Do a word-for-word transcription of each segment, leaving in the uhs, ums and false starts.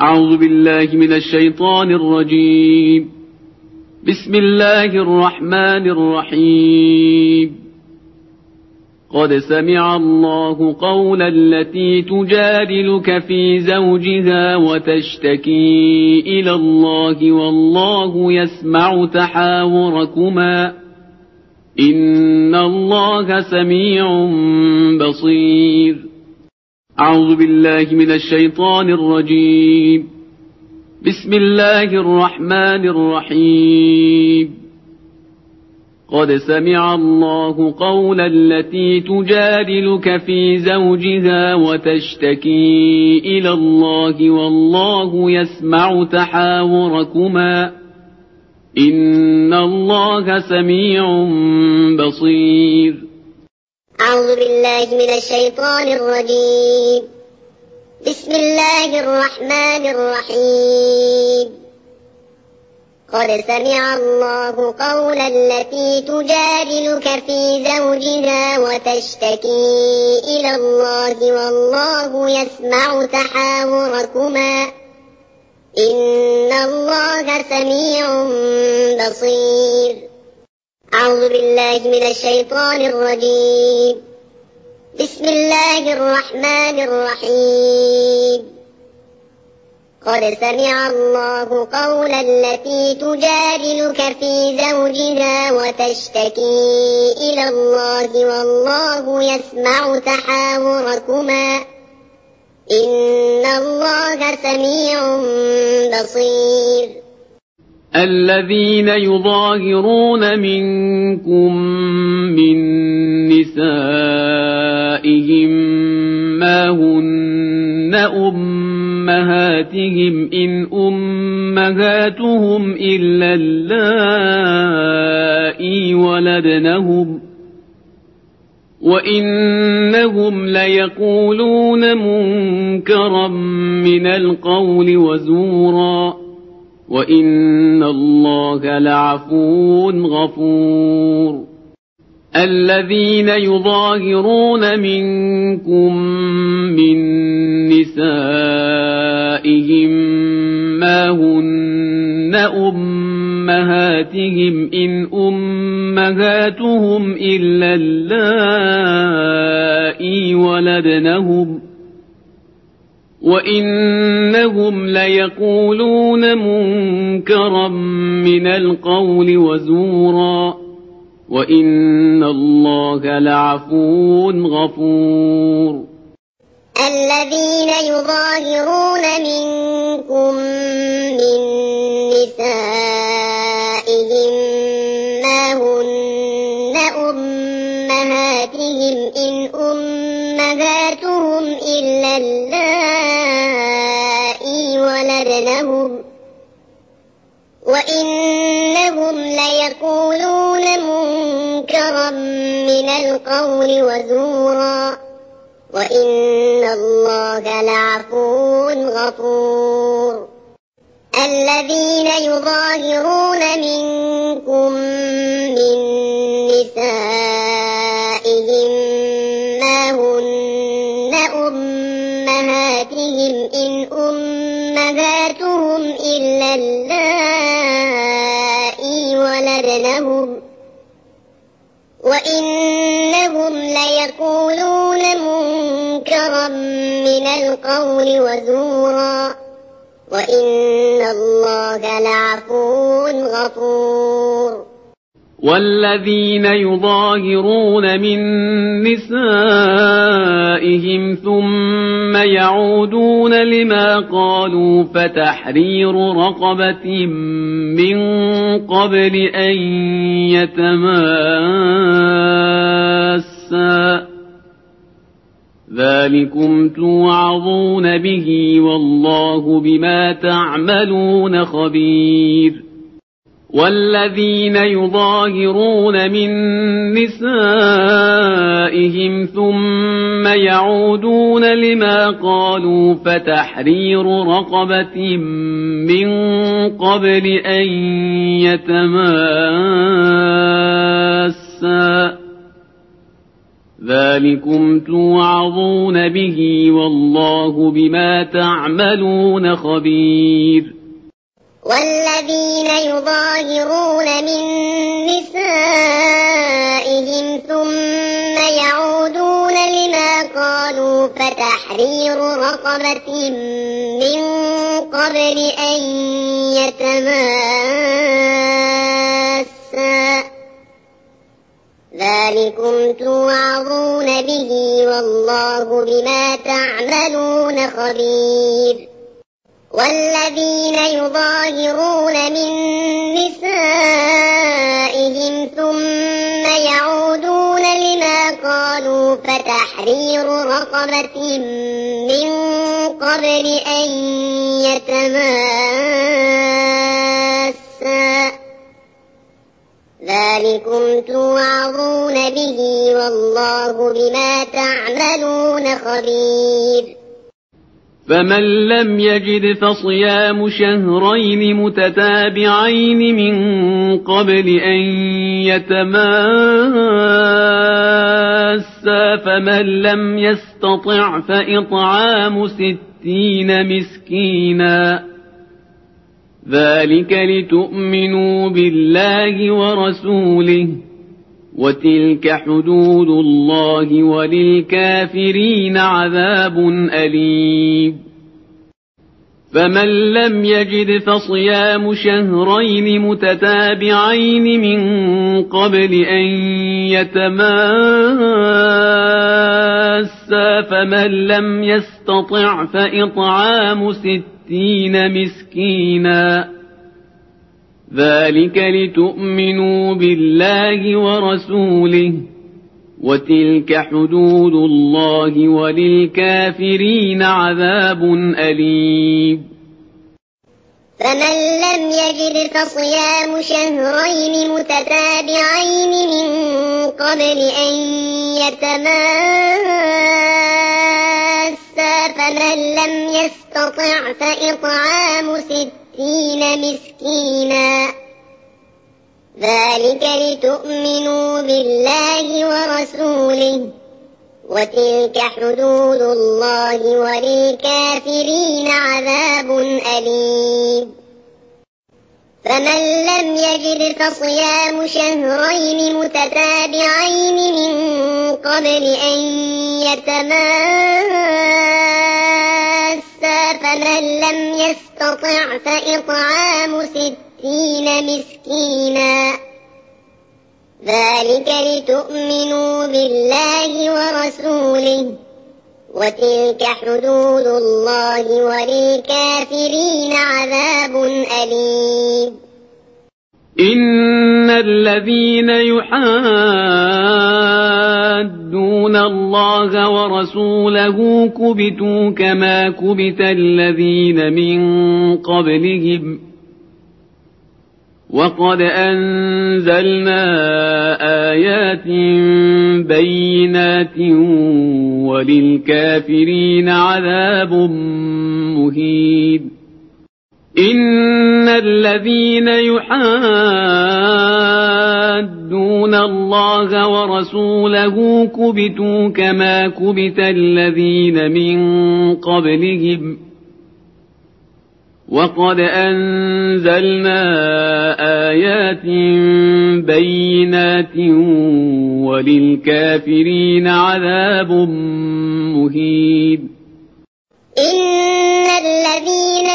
أعوذ بالله من الشيطان الرجيم. بسم الله الرحمن الرحيم. قد سمع الله قول التي تجادلك في زوجها وتشتكي إلى الله والله يسمع تحاوركما إن الله سميع بصير. أعوذ بالله من الشيطان الرجيم. بسم الله الرحمن الرحيم. قد سمع الله قول التي تجادلك في زوجها وتشتكي إلى الله والله يسمع تحاوركما إن الله سميع بصير. أعوذ بالله من الشيطان الرجيم. بسم الله الرحمن الرحيم. قد سمع الله قول التي تجادلك في زوجها وتشتكي إلى الله والله يسمع تحاوركما إن الله سميع بصير. أعوذ بالله من الشيطان الرجيم. بسم الله الرحمن الرحيم. قد سمع الله قول التي تجادلك في زوجها وتشتكي إلى الله والله يسمع تحاوركما إن الله سميع بصير. الذين يظاهرون منكم من نسائهم ما هن أمهاتهم إن أمهاتهم إلا اللائي ولدنهم وإنهم ليقولون منكرا من القول وزورا وإن الله لعفو غفور. الذين يظاهرون منكم من نسائهم ما هن أمهاتهم إن أمهاتهم إلا اللائي ولدنهم وإنهم ليقولون منكرا من القول وزورا وإن الله لعفو غفور. الذين يظاهرون منكم من نسائهم ما هن أمهاتهم إن أمهاتهم إلا اللائي ولدنهم وإنهم ليقولون منكرا من القول وزورا وإن الله لعفو غفور. الذين يظاهرون منكم من نسائهم ما هن أمهاتهم إن أمهاتهم إلا اللائي ولدنهم وإنهم ليقولون منكرا من القول وزورا وإن الله لعفو غفور. والذين يظاهرون من نسائهم ثم يعودون لما قالوا فتحرير رقبة من قبل أن يتماسا ذلكم توعظون به والله بما تعملون خبير. والذين يظاهرون من نسائهم ثم يعودون لما قالوا فتحرير رقبة من قبل أن يتماسا ذلكم توعظون به والله بما تعملون خبير. والذين يظاهرون من نسائهم ثم يعودون لما قالوا فتحرير رقبة من قبل أن يتماسا ذلكم توعظون به والله بما تعملون خبير. والذين يظاهرون من نسائهم ثم يعودون لما قالوا فتحرير رقبة من قبل أن يتماسا ذلكم توعظون به والله بما تعملون خبير. فمن لم يجد فصيام شهرين متتابعين من قبل أن يتماسا فمن لم يستطع فإطعام ستين مسكينا ذلك لتؤمنوا بالله ورسوله وتلك حدود الله وللكافرين عذاب أليم. فمن لم يجد فصيام شهرين متتابعين من قبل أن يتماسا فمن لم يستطع فإطعام ستين مسكينا ذلك لتؤمنوا بالله ورسوله وتلك حدود الله وللكافرين عذاب أليم. فمن لم يجد فصيام شهرين متتابعين من قبل أن يتماسا فمن لم يستطع فإطعام ستين مسكينا ذلك لتؤمنوا بالله ورسوله وتلك حدود الله وللكافرين عذاب أليم. فمن لم يجد فصيام شهرين متتابعين من قبل أن يتماسا فمن لم يستطع فإطعام ستين مسكينا ذلك لتؤمنوا بالله ورسوله وتلك حدود الله وللكافرين عذاب أليم. إن الذين يحادون الله ورسوله كبتوا كما كبت الذين من قبلهم وقد أنزلنا آيات بينات وللكافرين عذاب مهين. إن الذين يحادون الله ورسوله كبتوا كما كبت الذين من قبلهم وقد أنزلنا آيات بينات وللكافرين عذاب مهين. إن الذين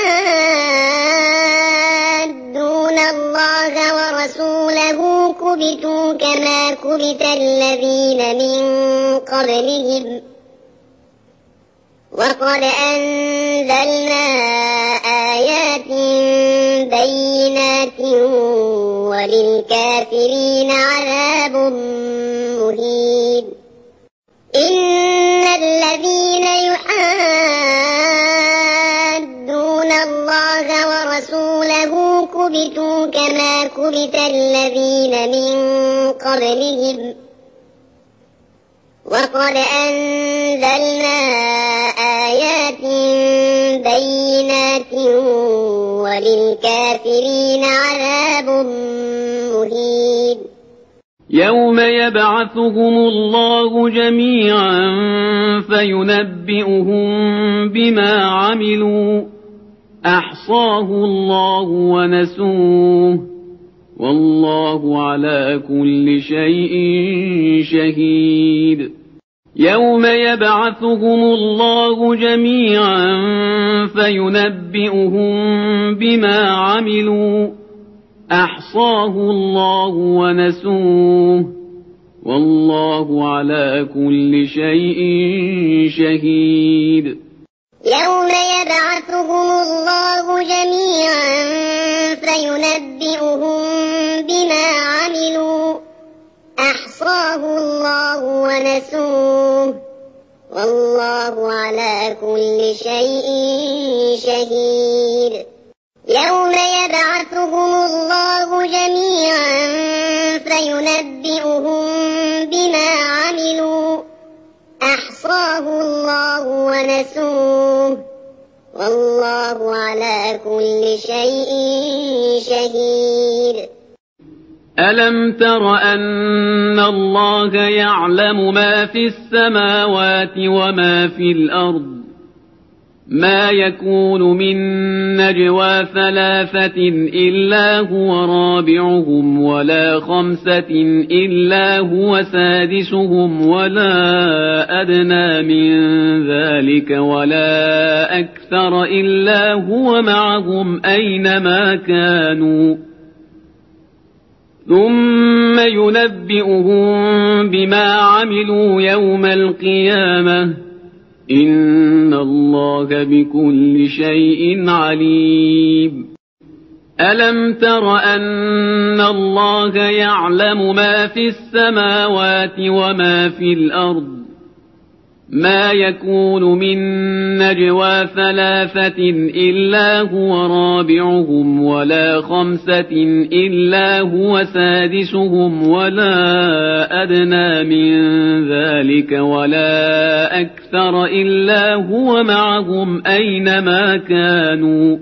يحادون الله ورسوله كبتوا كما كبت الذين من قبلهم وقد أنزلنا آيات بينات وللكافرين عذاب مهين. إن الذين يحادون الله ورسوله كبتوا كما كبت الذين من قبلهم وقد أنزلنا آيات بينات وللكافرين عذاب مهين. يوم يبعثهم الله جميعا فينبئهم بما عملوا أحصاه الله ونسوه والله على كل شيء شهيد يوم يبعثهم الله جميعا فينبئهم بما عملوا أحصاه الله ونسوه والله على كل شيء شهيد يوم يبعثهم الله جميعا فينبئهم بما عملوا أحصاه الله ونسوه والله على كل شيء شهيد يوم يبعثهم الله جميعا فينبئهم بما عملوا أحصاه الله ونسوه والله على كل شيء شهيد ألم تر أن الله يعلم ما في السماوات وما في الأرض ما يكون من نجوى ثلاثة إلا هو رابعهم ولا خمسة إلا هو سادسهم ولا أدنى من ذلك ولا أكثر إلا هو معهم أينما كانوا ثم ينبئهم بما عملوا يوم القيامة إن الله بكل شيء عليم ألم تر أن الله يعلم ما في السماوات وما في الأرض ما يكون من نجوى ثلاثة إلا هو رابعهم ولا خمسة إلا هو سادسهم ولا أدنى من ذلك ولا أكثر إلا هو معهم أينما كانوا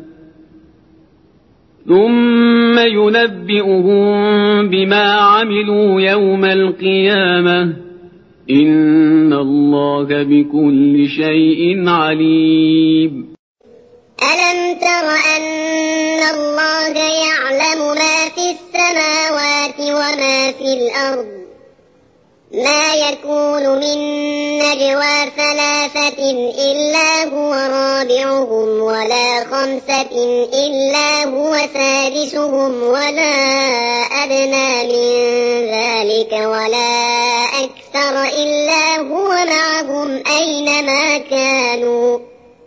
ثم ينبئهم بما عملوا يوم القيامة إن الله بكل شيء عليم ألم تر أن الله يعلم ما في السماوات وما في الأرض ما يكون من نجوى ثلاثة إلا هو رابعهم ولا خمسة إلا هو سادسهم ولا أدنى من ذلك ولا أكثر إلا هو معهم أينما كانوا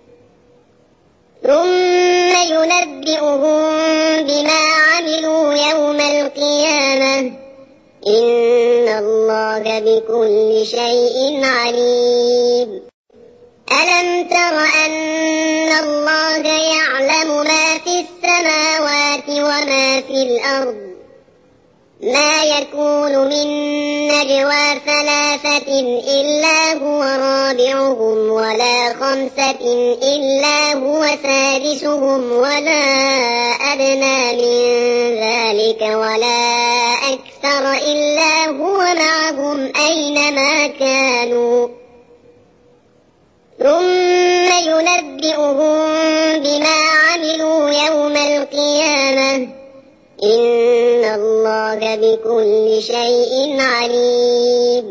ثم ينبئهم بما عملوا يوم القيامة إن الله بكل شيء عليم ألم تر أن الله يعلم ما في السماوات وما في الأرض ما يكون من نجوى ثلاثة إلا هو رابعهم ولا خمسة إلا هو سادسهم ولا أدنى من ذلك ولا أكثر إلا هو معهم أينما كانوا ثم ينبئهم بما عملوا يوم القيامة إن الله بكل شيء عليم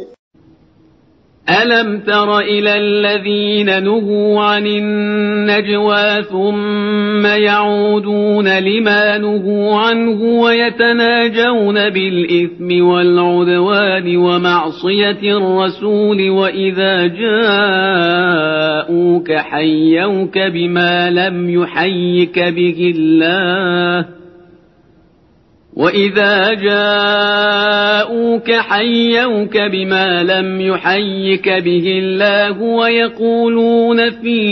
ألم تر إلى الذين نهوا عن النجوى ثم يعودون لما نهوا عنه ويتناجون بالإثم والعدوان ومعصية الرسول وإذا جاءوك حيوك بما لم يحيك به الله وإذا جاءوك حيوك بما لم يحيك به الله ويقولون في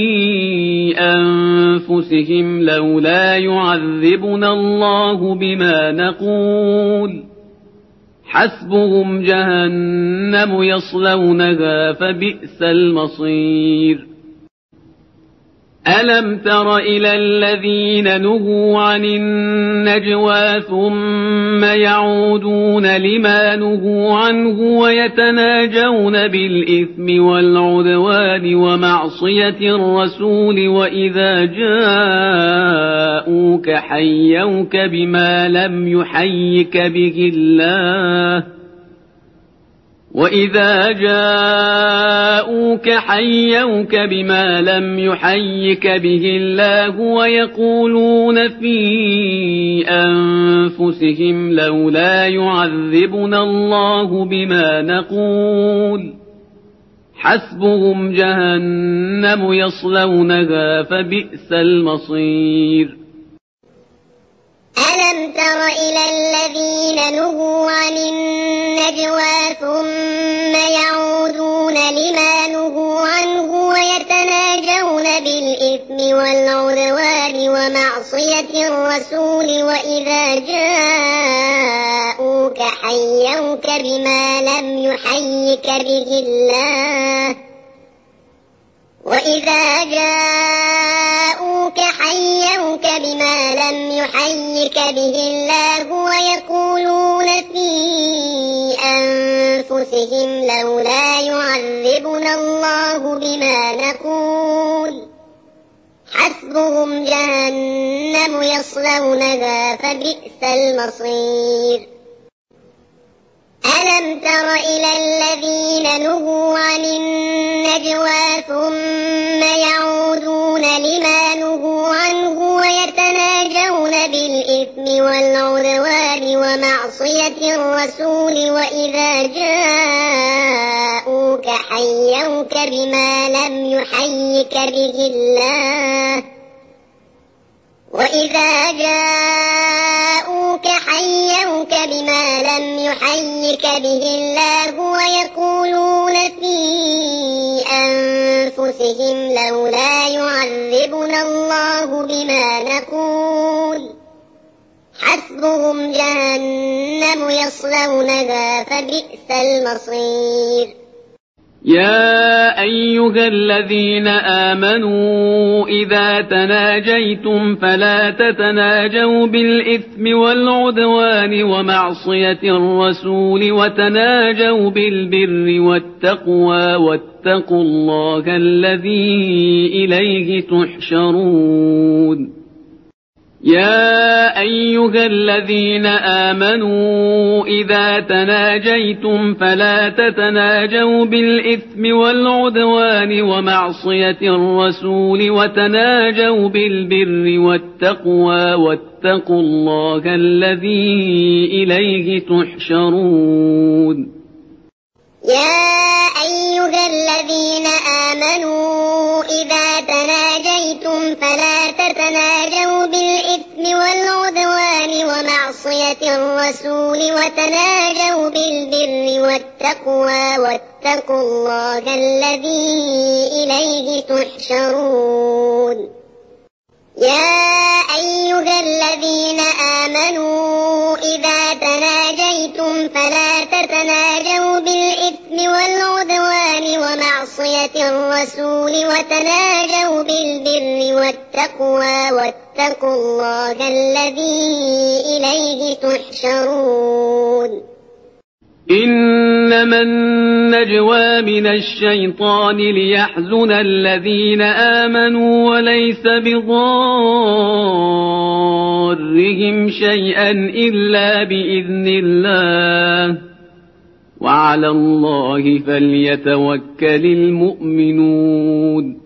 أنفسهم لولا يعذبنا الله بما نقول حسبهم جهنم يصلونها فبئس المصير ألم تر إلى الذين نهوا عن النجوى ثم يعودون لما نهوا عنه ويتناجون بالإثم والعدوان ومعصية الرسول وإذا جاءوك حيوك بما لم يحيك به الله وإذا جاءوك حيوك بما لم يحيك به الله ويقولون في أنفسهم لولا يعذبنا الله بما نقول حسبهم جهنم يصلونها فبئس المصير ألم تر إلى الذين نهوا عن النجوى ثم يعودون لما نهوا عنه ويتناجون بالإثم والعدوان ومعصية الرسول وإذا جاءوك حيوك بما لم يحيك به الله وإذا جاءوك حيوك بما لم يحيك به الله ويقولون في أنفسهم لولا يعذبنا الله بما نقول حسبهم جهنم يصلونها فبئس المصير ألم تر إلى الذين نهوا عن النجوى ثم يعودون لما نهوا عنه ويتناجون بالإثم والعدوان ومعصية الرسول وإذا جاءوك حيوك بما لم يحيك به الله وإذا جاءوك حيوك بما لم يحيك به الله ويقولون في أنفسهم لولا يعذبنا الله بما نقول حسبهم جهنم يصلونها فبئس المصير يا أيها الذين آمنوا إذا تناجيتم فلا تتناجوا بالإثم والعدوان ومعصية الرسول وتناجوا بالبر والتقوى واتقوا الله الذي إليه تحشرون يا أيها الذين آمنوا إذا تناجيتم فلا تتناجوا بالإثم والعدوان ومعصية الرسول وتناجوا بالبر والتقوى واتقوا الله الذي إليه تحشرون يا أيها الذين آمنوا إذا تناجيتم فلا تتناجوا بالإثم والعدوان ومعصية الرسول وتناجوا بالبر والتقوى واتقوا الله الذي إليه تحشرون يا أيها الذين آمنوا إذا تناجيتم فلا تتناجوا بالإثم والعدوان ومعصية الرسول وتناجوا بالبر والتقوى واتقوا الله الذي إليه تحشرون إنما النجوى من الشيطان ليحزن الذين آمنوا وليس بضارهم شيئا إلا بإذن الله وعلى الله فليتوكل المؤمنون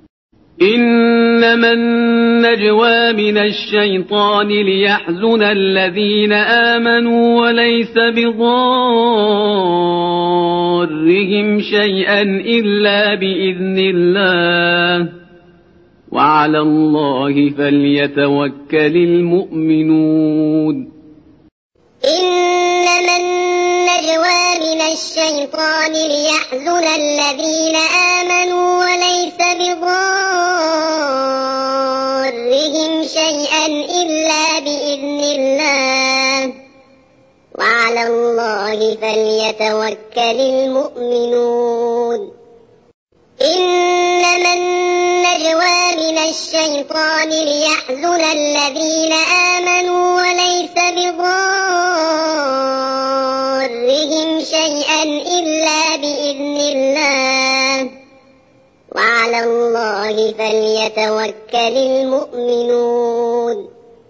إنما النجوى من الشيطان ليحزن الذين آمنوا وليس بضارهم شيئا إلا بإذن الله وعلى الله فليتوكل المؤمنون إنما النجوى من الشيطان ليحزن الذين آمنوا وليس بضارهم شيئا إلا بإذن الله وعلى الله فليتوكل المؤمنون إنما النجوى من الشيطان ليحزن الذين آمنوا وليس بضارهم شيئا إلا بإذن الله وعلى الله فليتوكل المؤمنون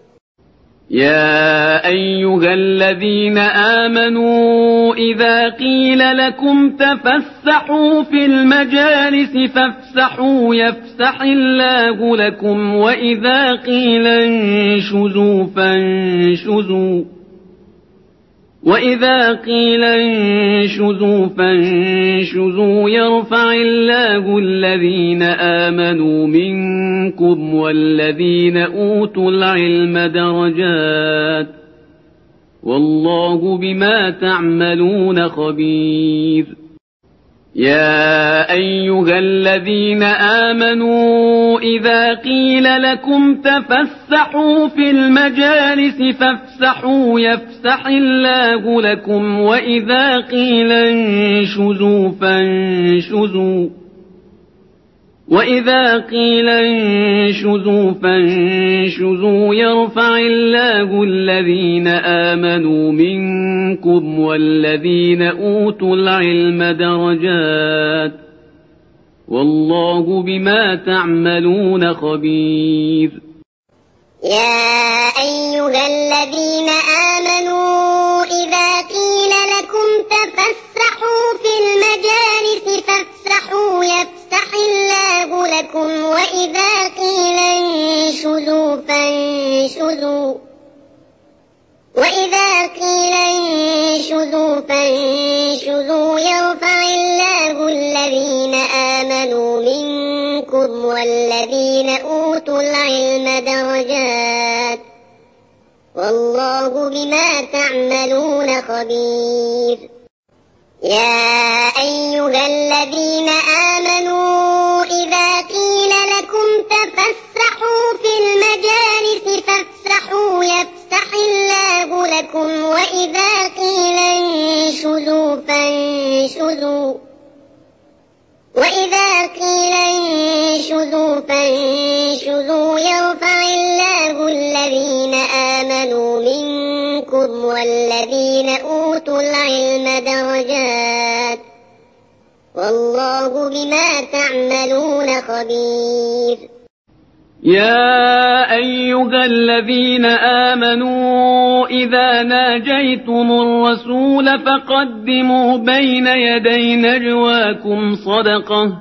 يا أيها الذين آمنوا إذا قيل لكم تفسحوا في المجالس فافسحوا يفسح الله لكم وإذا قيل انشزوا فانشزوا وإذا قيل انشزوا فانشزوا يرفع الله الذين آمنوا منكم والذين أوتوا العلم درجات والله بما تعملون خبير يا أيها الذين آمنوا إذا قيل لكم تفسحوا في المجالس فافسحوا يفسح الله لكم وإذا قيل انشزوا فانشزوا وإذا قيل انشزوا فانشزوا يرفع الله الذين آمنوا منكم والذين أوتوا العلم درجات والله بما تعملون خبير يا أيها الذين آمنوا إذا قيل لكم تفسحوا في المجالس فافسحوا يفسح الله لكم وإذا قيل انشزوا فانشزوا وإذا قيل انشزوا فانشزوا يرفع الله الذين آمنوا منكم والذين أوتوا العلم درجات والله بما تعملون خبير يا أيها الذين آمنوا إذا قيل لكم تفسحوا في المجالس فافسحوا يفسح الله لكم وإذا قيل انشزوا فانشزوا وإذا قيل انشزوا فانشزوا يرفع الله الذين آمنوا منكم والذين أوتوا العلم درجات والله بما تعملون خبير يا أيها الذين آمنوا إذا ناجيتم الرسول فقدموا بين يدي نجواكم صدقة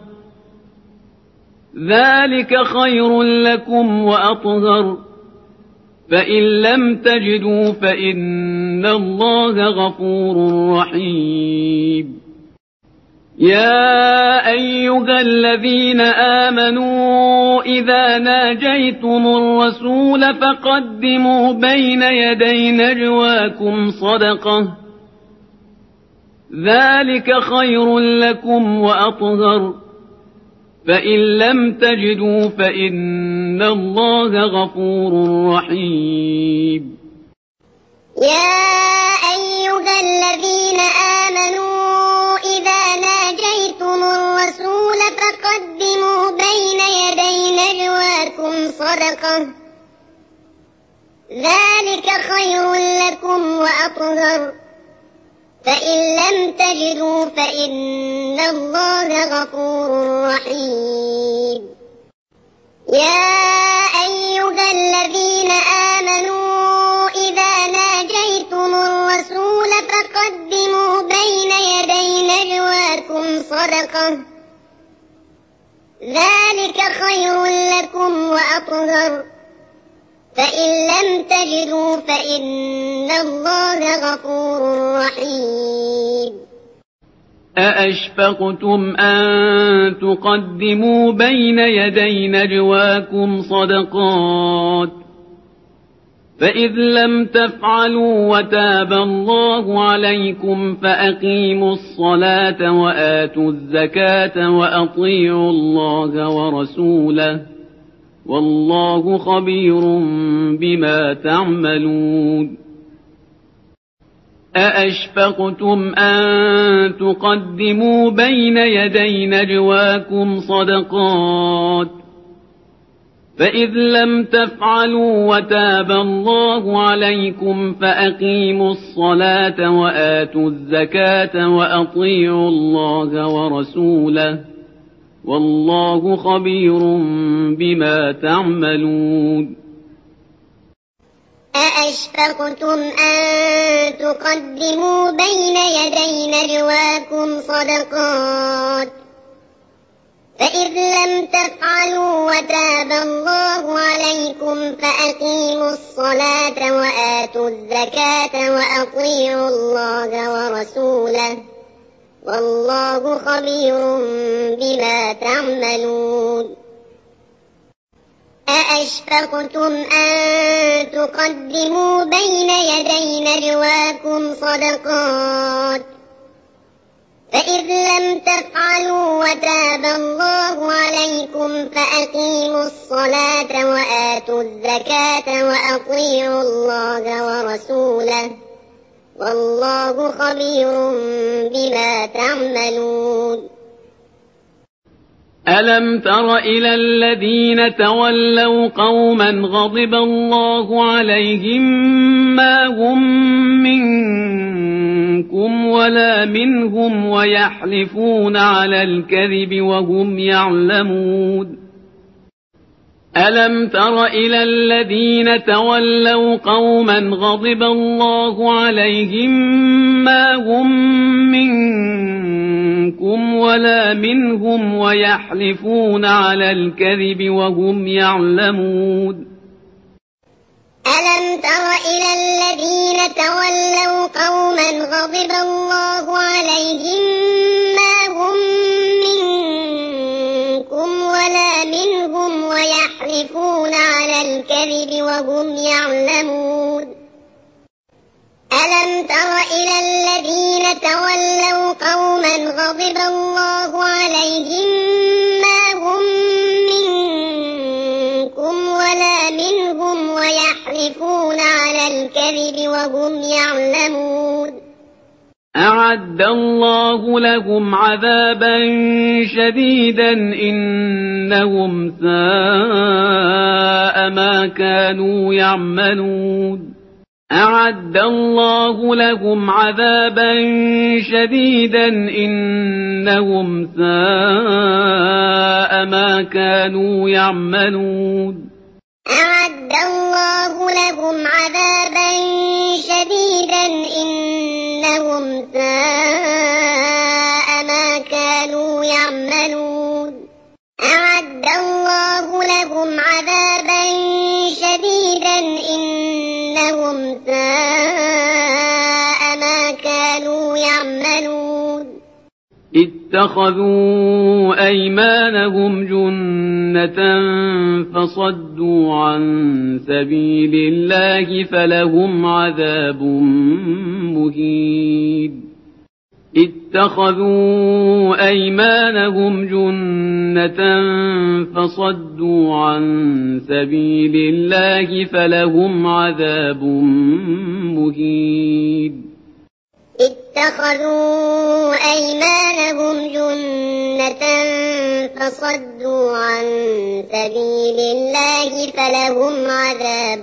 ذلك خير لكم وأطهر فإن لم تجدوا فإن الله غفور رحيم يا أيها الذين آمنوا إذا ناجيتم الرسول فقدموا بين يدي نجواكم صدقة ذلك خير لكم وأطهر فإن لم تجدوا فإن الله غفور رحيم يا أيها الذين آمنوا إذا ناجيتم الرسول فقدموا بين يدي نجواكم صدقة ذلك خير لكم وأطهر فإن لم تجدوا فإن الله غفور رحيم يا أيها الذين آمنوا إذا ناجيتم الرسول فقدموا بين يدي نجواكم صدقة ذلك خير لكم وأطهر فإن لم تجدوا فإن الله غفور رحيم أأشفقتم أن تقدموا بين يدي نجواكم صدقات فإذ لم تفعلوا وتاب الله عليكم فأقيموا الصلاة وآتوا الزكاة وأطيعوا الله ورسوله والله خبير بما تعملون أأشفقتم أن تقدموا بين يدي نجواكم صدقات فإذ لم تفعلوا وتاب الله عليكم فأقيموا الصلاة وآتوا الزكاة وأطيعوا الله ورسوله والله خبير بما تعملون. أأشفقتم أن تقدموا بين يدي نجواكم صدقات فإذ لم تفعلوا وتاب الله عليكم فأقيموا الصلاة وآتوا الزكاة وأطيعوا الله ورسوله والله خبير بما تعملون. أأشفقتم أن تقدموا بين يدي نجواكم صدقات فإذ لم تفعلوا وتاب الله عليكم فأقيموا الصلاة وآتوا الزكاة وأطيعوا الله ورسوله والله خبير بما تعملون. ألم تر إلى الذين تولوا قوما غضب الله عليهم ما هم منكم ولا منهم ويحلفون على الكذب وهم يعلمون. ألم تر إلى الذين تولوا قوما غضب الله عليهم ما هم منكم ولا منهم ويحلفون على الكذب وهم يعلمون. ألم تر إلى الذين تولوا قوما غضب الله عليهم ما هم منكم ولا منهم ويحلفون على الكذب وهم يعلمون. ألم تر إلى الذين تولوا قوما غضب الله عليهم ما هم منكم ولا منهم ويحلفون على الكذب وهم يعلمون. أعد الله لهم عذابا شديدا إنهم ساء ما كانوا يعملون. أعد الله لهم عذابا شديدا إنهم ساء ما كانوا يعملون. أعد الله لهم عذابا شديدا إنهم ساء ما كانوا يعملون. أعد الله لهم عذابا شديدا إنهم ساء ما كانوا يعملون. اتخذوا أيمانهم جنة فصدوا عن سبيل الله فلهم عذاب مهين. اتخذوا أيمانهم جنة فصدوا عن سبيل الله فلهم عذاب مهين. اتخذوا أيمانهم جنة فصدوا عن سبيل الله فلهم عذاب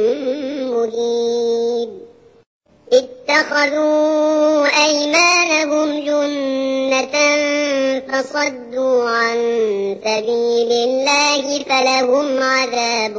مهين. اتخذوا أيمانهم جنة فصدوا عن سبيل الله فلهم عذاب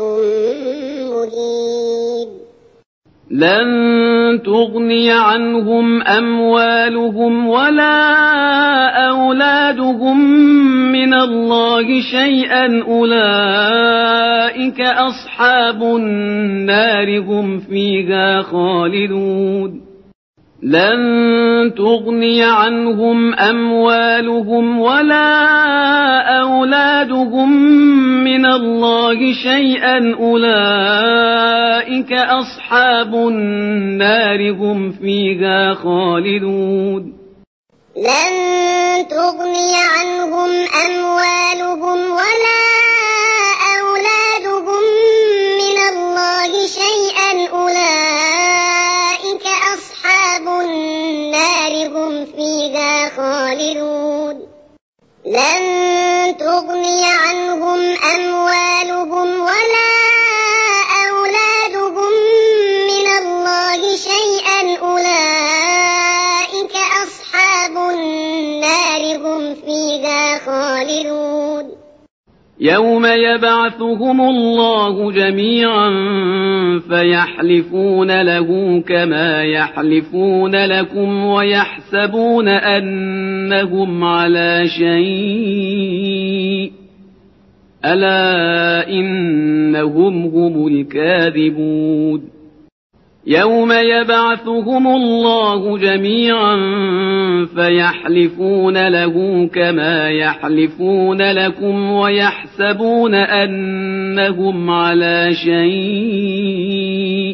مهين. لن تغني عنهم أموالهم ولا أولادهم من الله شيئا أولئك أصحاب النار هم فيها خالدون. لن تغني عنهم أموالهم ولا أولادهم من الله شيئا أولئك أصحاب النار هم فيها خالدون. لن تغني عنهم أموالهم ولا أولادهم من الله شيئا أولئك أصحاب النار هم فيها خالدون. لن تغني عنهم أموالهم يوم يبعثهم الله جميعا فيحلفون له كما يحلفون لكم ويحسبون أنهم على شيء ألا إنهم هم الكاذبون يوم يبعثهم الله جميعا فيحلفون له كما يحلفون لكم ويحسبون أنهم على شيء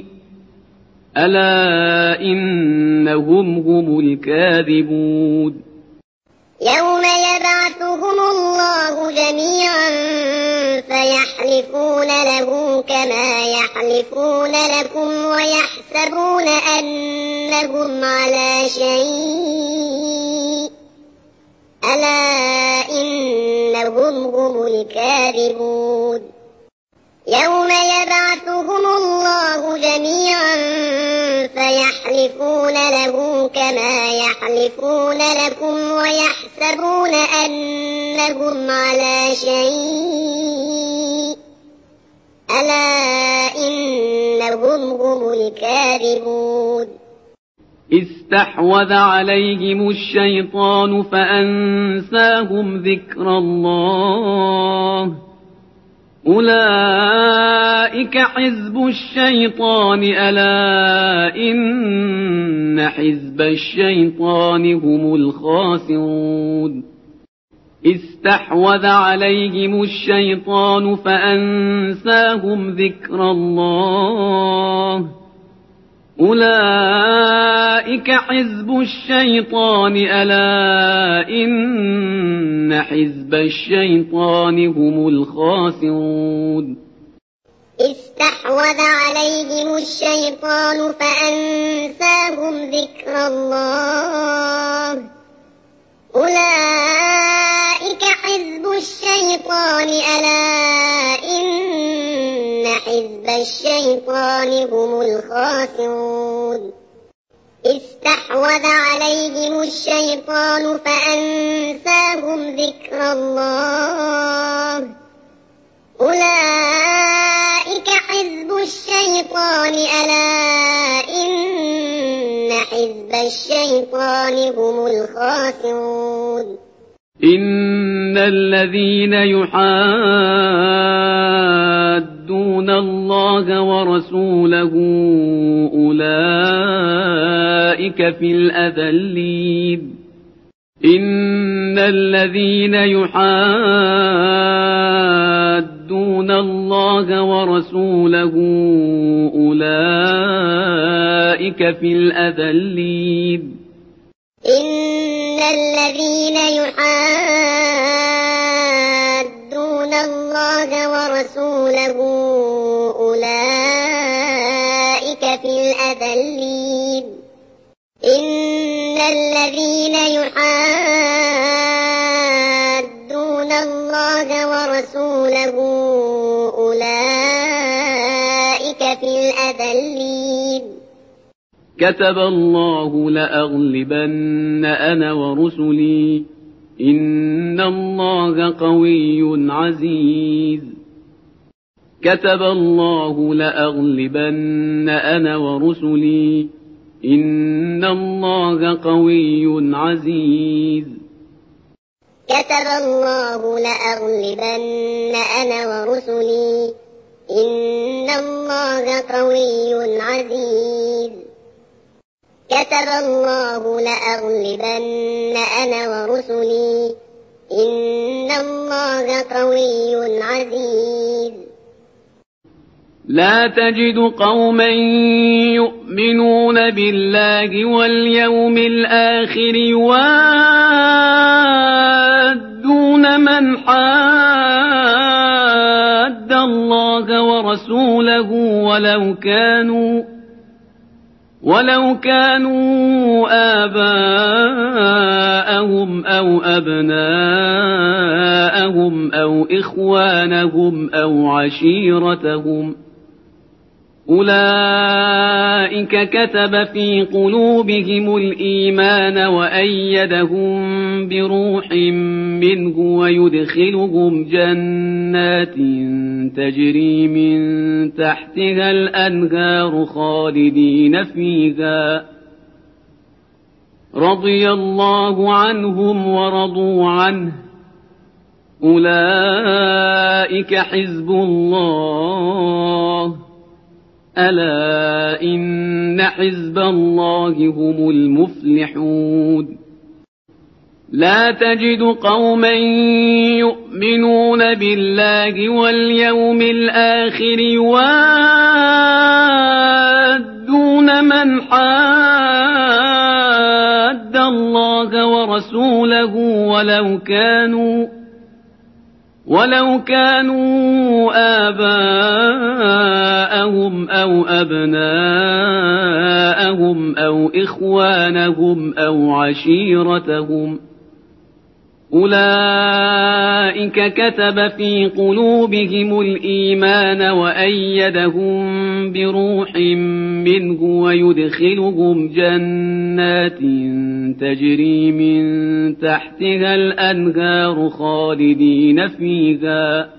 ألا إنهم هم الكاذبون يوم يبعثهم الله جميعا فيحلفون له كما يحلفون لكم ويحسبون أنهم على شيء ألا إنهم هم الكاذبون يوم يبعثهم الله جميعا فيحلفون له كما يحلفون لكم ويحسبون أنهم على شيء ألا إنهم هم الكاذبون استحوذ عليهم الشيطان فأنساهم ذكر الله أولئك حزب الشيطان ألا إن حزب الشيطان هم الخاسرون استحوذ عليهم الشيطان فأنساهم ذكر الله أولئك حزب الشيطان ألا إن حزب الشيطان هم الخاسرون استحوذ عليهم الشيطان فأنساهم ذكر الله أولئك حزب الشيطان ألا إن حزب الشيطان هم الخاسرون استحوذ عليهم الشيطان فأنساهم ذكر الله أولئك حزب الشيطان ألا إن حزب الشيطان هم الخاسرون إن الذين يحادون الله ورسوله أولئك في الأذلين إن الذين يحادون الله ورسوله أولئك في الأذلين إن الذين يحادون الله ورسوله أولئك في الأذلين إن الذين يحادون الله ورسوله أولئك في الأذلين كتب الله لأغلبن أنا ورسلي إن الله قوي عزيز كتب الله لأغلبن أنا ورسلي إن الله قوي عزيز كتب الله لأغلبن أنا ورسلي إن الله قوي عزيز كتب الله لأغلبن أنا ورسلي إن الله قوي عزيز لا تجد قوما يؤمنون بالله واليوم الآخر يوادون من حاد الله ورسوله ولو كانوا ولو كانوا آباءهم أو أبناءهم أو إخوانهم أو عشيرتهم أولئك كتب في قلوبهم الإيمان وأيدهم بروح منه ويدخلهم جنات تجري من تحتها الأنهار خالدين فيها رضي الله عنهم ورضوا عنه أولئك حزب الله ألا إن حزب الله هم المفلحون لا تجد قوما يؤمنون بالله واليوم الآخر يوادون من حاد الله ورسوله ولو كانوا ولو كانوا آباءهم أو أبناءهم أو إخوانهم أو عشيرتهم أولئك كتب في قلوبهم الإيمان وأيدهم بروح منه ويدخلهم جنات تجري من تحتها الأنهار خالدين فيها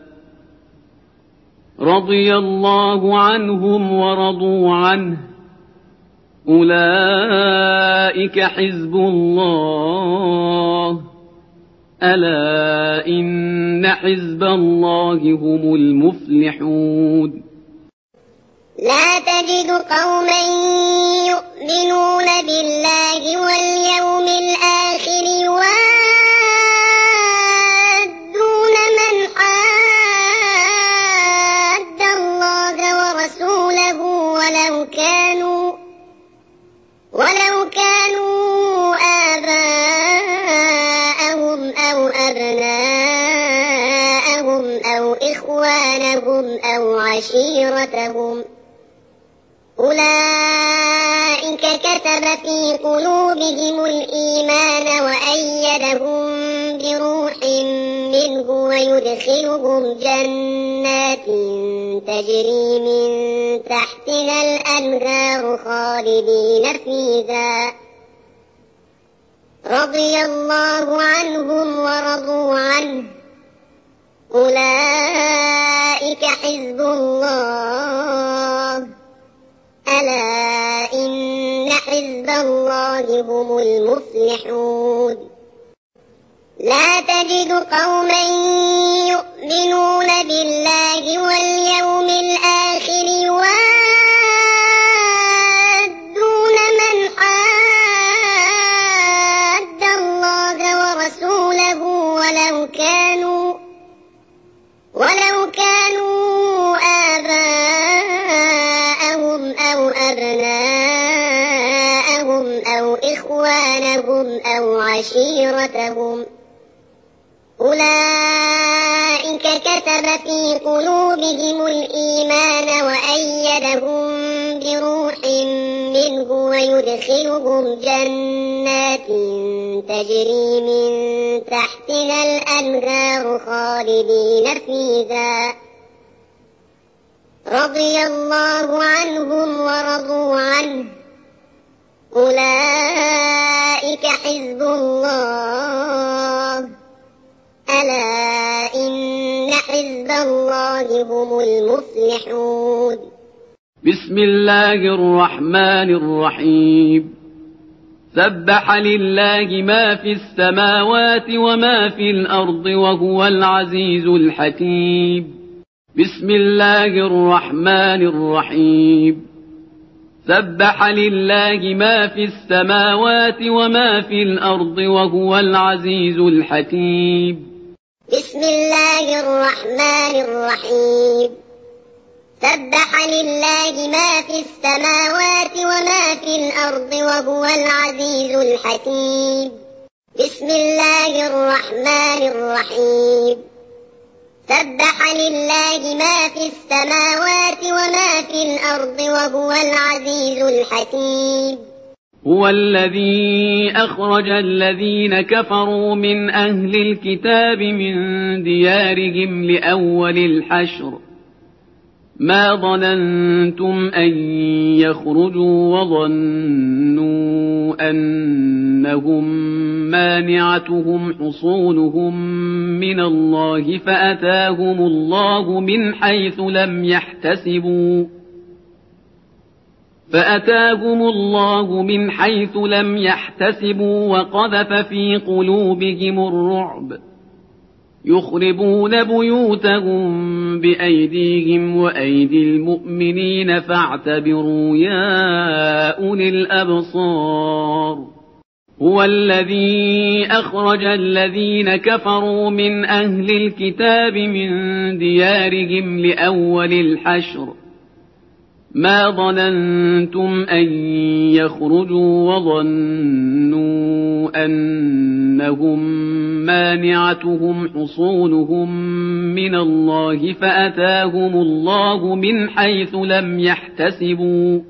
رضي الله عنهم ورضوا عنه أولئك حزب الله ألا إن حزب الله هم المفلحون لا تجد قوما يؤمنون بالله واليوم الآخر يوادون من حاد الله ورسوله ولو كانوا ولو كانوا آباءهم أو أبناءهم أو إخوانهم أو عشيرتهم أولئك كتب في قلوبهم الإيمان وأيدهم بروح منه ويدخلهم جنات تجري من تحتها الأنهار خالدين فيها رضي الله عنهم ورضوا عنه أولئك حزب الله ألا إن حزب الله هم المفلحون لا تجد قوما يؤمنون بالله واليوم الآخر يوادون من حاد الله ورسوله ولو كانوا ولو كانوا آباءهم أو أبناءهم أو إخوانهم أو عشيرتهم أولئك كتب في قلوبهم الإيمان وأيدهم بروح منه ويدخلهم جنات تجري من تحتها الأنهار خالدين فيها رضي الله عنهم ورضوا عنه أولئك حزب الله ألا إن حزب الله هم المفلحون بسم الله الرحمن الرحيم سبح لله ما في السماوات وما في الأرض وهو العزيز الحكيم بسم الله الرحمن الرحيم سبح لله ما في السماوات وما في الأرض وهو العزيز الحكيم بسم الله الرحمن الرحيم سبح لله ما في السماوات وما في الأرض وهو العزيز الحكيم بسم الله الرحمن الرحيم سبح لله ما في السماوات وما في الأرض وهو العزيز الحكيم هو الذي أخرج الذين كفروا من أهل الكتاب من ديارهم لأول الحشر ما ظننتم أن يخرجوا وظنوا أنهم مانعتهم حصونهم من الله فأتاهم الله من حيث لم يحتسبوا فأتاهم الله من حيث لم يحتسبوا وقذف في قلوبهم الرعب يخربون بيوتهم بأيديهم وأيدي المؤمنين فاعتبروا يا أولي الأبصار هو الذي أخرج الذين كفروا من أهل الكتاب من ديارهم لأول الحشر ما ظننتم أن يخرجوا وظنوا أنهم مانعتهم حصونهم من الله فأتاهم الله من حيث لم يحتسبوا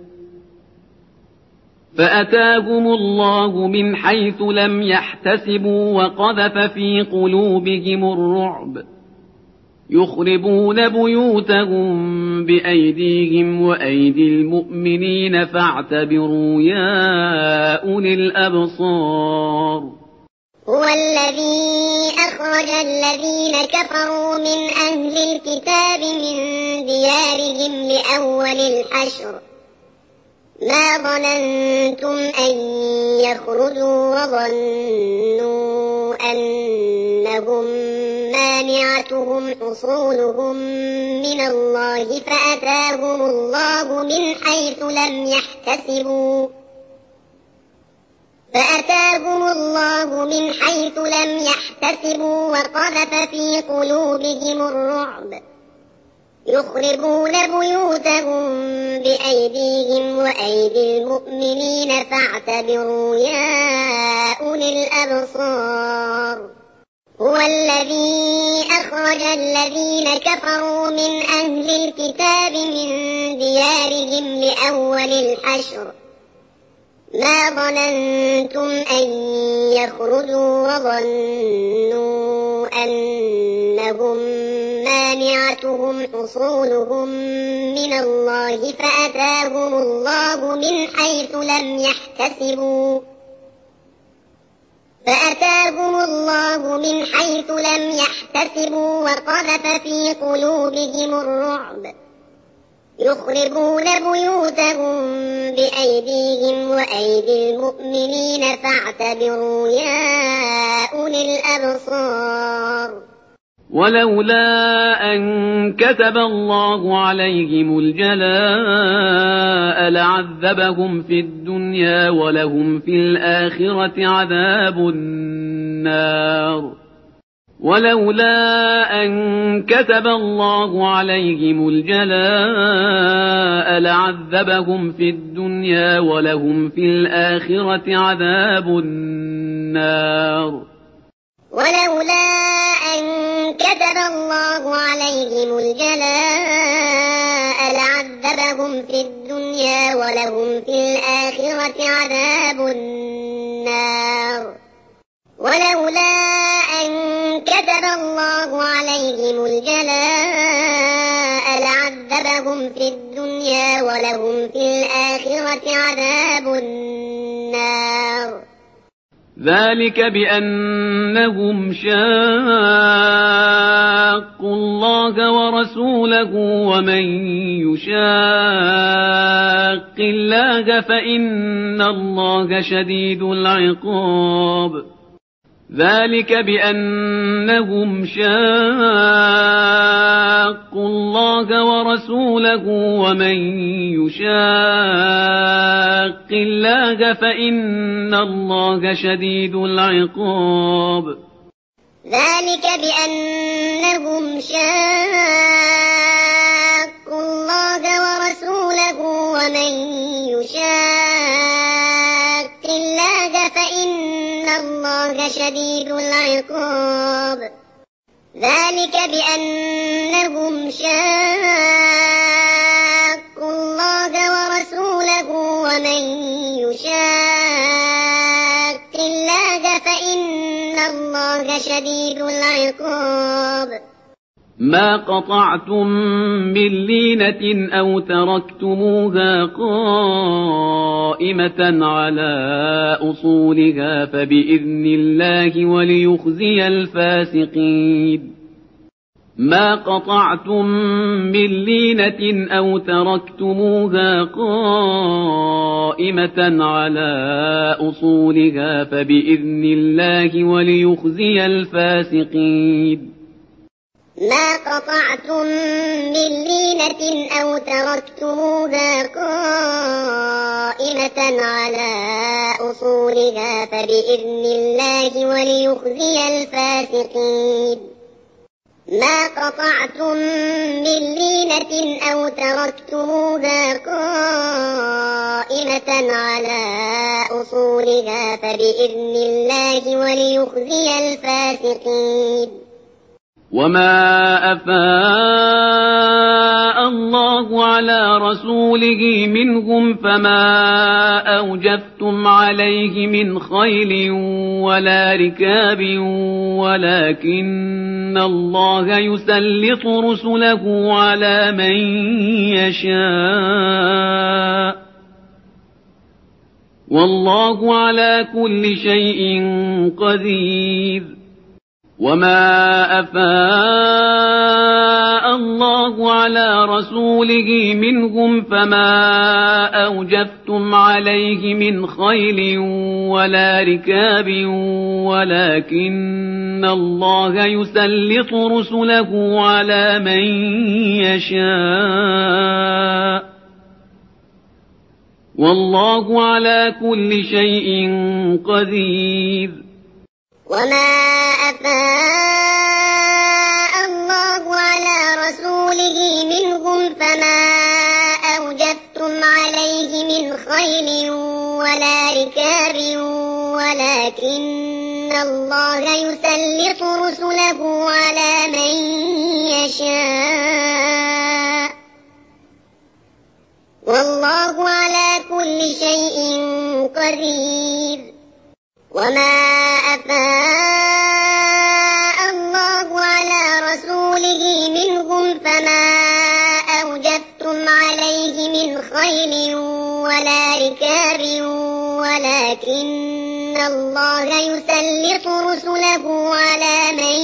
فأتاهم الله من حيث لم يحتسبوا وقذف في قلوبهم الرعب يخربون بيوتهم بأيديهم وأيدي المؤمنين فاعتبروا يا أولي الأبصار هو الذي أخرج الذين كفروا من أهل الكتاب من ديارهم لأول الحشر ما ظننتم أن يخرجوا وظنوا أنهم مانعتهم حصونهم من الله فأتاهم الله من حيث لم يحتسبوا فأتاهم الله من حيث لم يحتسبوا وقذف في قلوبهم الرعب يخربون بيوتهم بأيديهم وأيدي المؤمنين فاعتبروا يا أولي الأبصار هو الذي أخرج الذين كفروا من أهل الكتاب من ديارهم لأول الحشر ما ظننتم أن يخرجوا وظنوا أنهم مانعتهم حصونهم من الله فأتاهم الله من حيث لم يحتسبوا فأتاهم الله من حيث لم يحتسبوا وقذف في قلوبهم الرعب يخربون بيوتهم بأيديهم وأيدي المؤمنين فاعتبروا يا أولي الأبصار ولولا أن كتب الله عليهم الجلاء لعذبهم في الدنيا ولهم في الآخرة عذاب النار ولولا أن كتب الله عليهم الجلاء لعذبهم في الدنيا ولهم في الآخرة عذاب النار ولولا أن كتب الله عليهم الجلاء لعذبهم في الدنيا ولهم في الآخرة عذاب النار ولولا أن كتب الله عليهم الجلاء لعذبهم في الدنيا ولهم في الآخرة عذاب النار ذلك بأنهم شاقوا الله ورسوله ومن يشاق الله فإن الله شديد العقاب ذلك بأنهم شاقوا الله ورسوله ومن يشاق الله فإن الله شديد العقاب ذلك بأنهم شاقوا الله ورسوله ومن يشاق الله فإن الله شديد العقاب ذلك بأنهم شاقوا الله ورسوله ومن يشاق الله فإن الله شديد العقاب ما قطعتم من لينة أو تركتموها قائمة على أصولها فبإذن الله وليخزي الفاسقين ما قطعتم من لينة أو تركتموها قائمة على أصولها فبإذن الله وليخزي الفاسقين ما قطعتم من لينة أو تركتموها قائمة على أصولها فبإذن الله وليخزي الفاسقين ما قطعتم من لينة أو تركتموها قائمة على أصولها فبإذن الله وليخزي الفاسقين وما أفاء الله على رسوله منهم فما أوجفتم عليه من خيل ولا ركاب ولكن الله يسلط رسله على من يشاء والله على كل شيء قدير وما أفاء الله على رسوله منهم فما أوجفتم عليه من خيل ولا ركاب ولكن الله يسلط رسله على من يشاء والله على كل شيء قدير وما أفاء الله على رسوله منهم فما أوجفتم عليه من خيل ولا ركاب ولكن الله يسلط رسله على من يشاء والله على كل شيء قدير وما أفاء الله على رسوله منهم فما أوجفتم عليه من خيل ولا ركاب ولكن الله يسلط رسله على من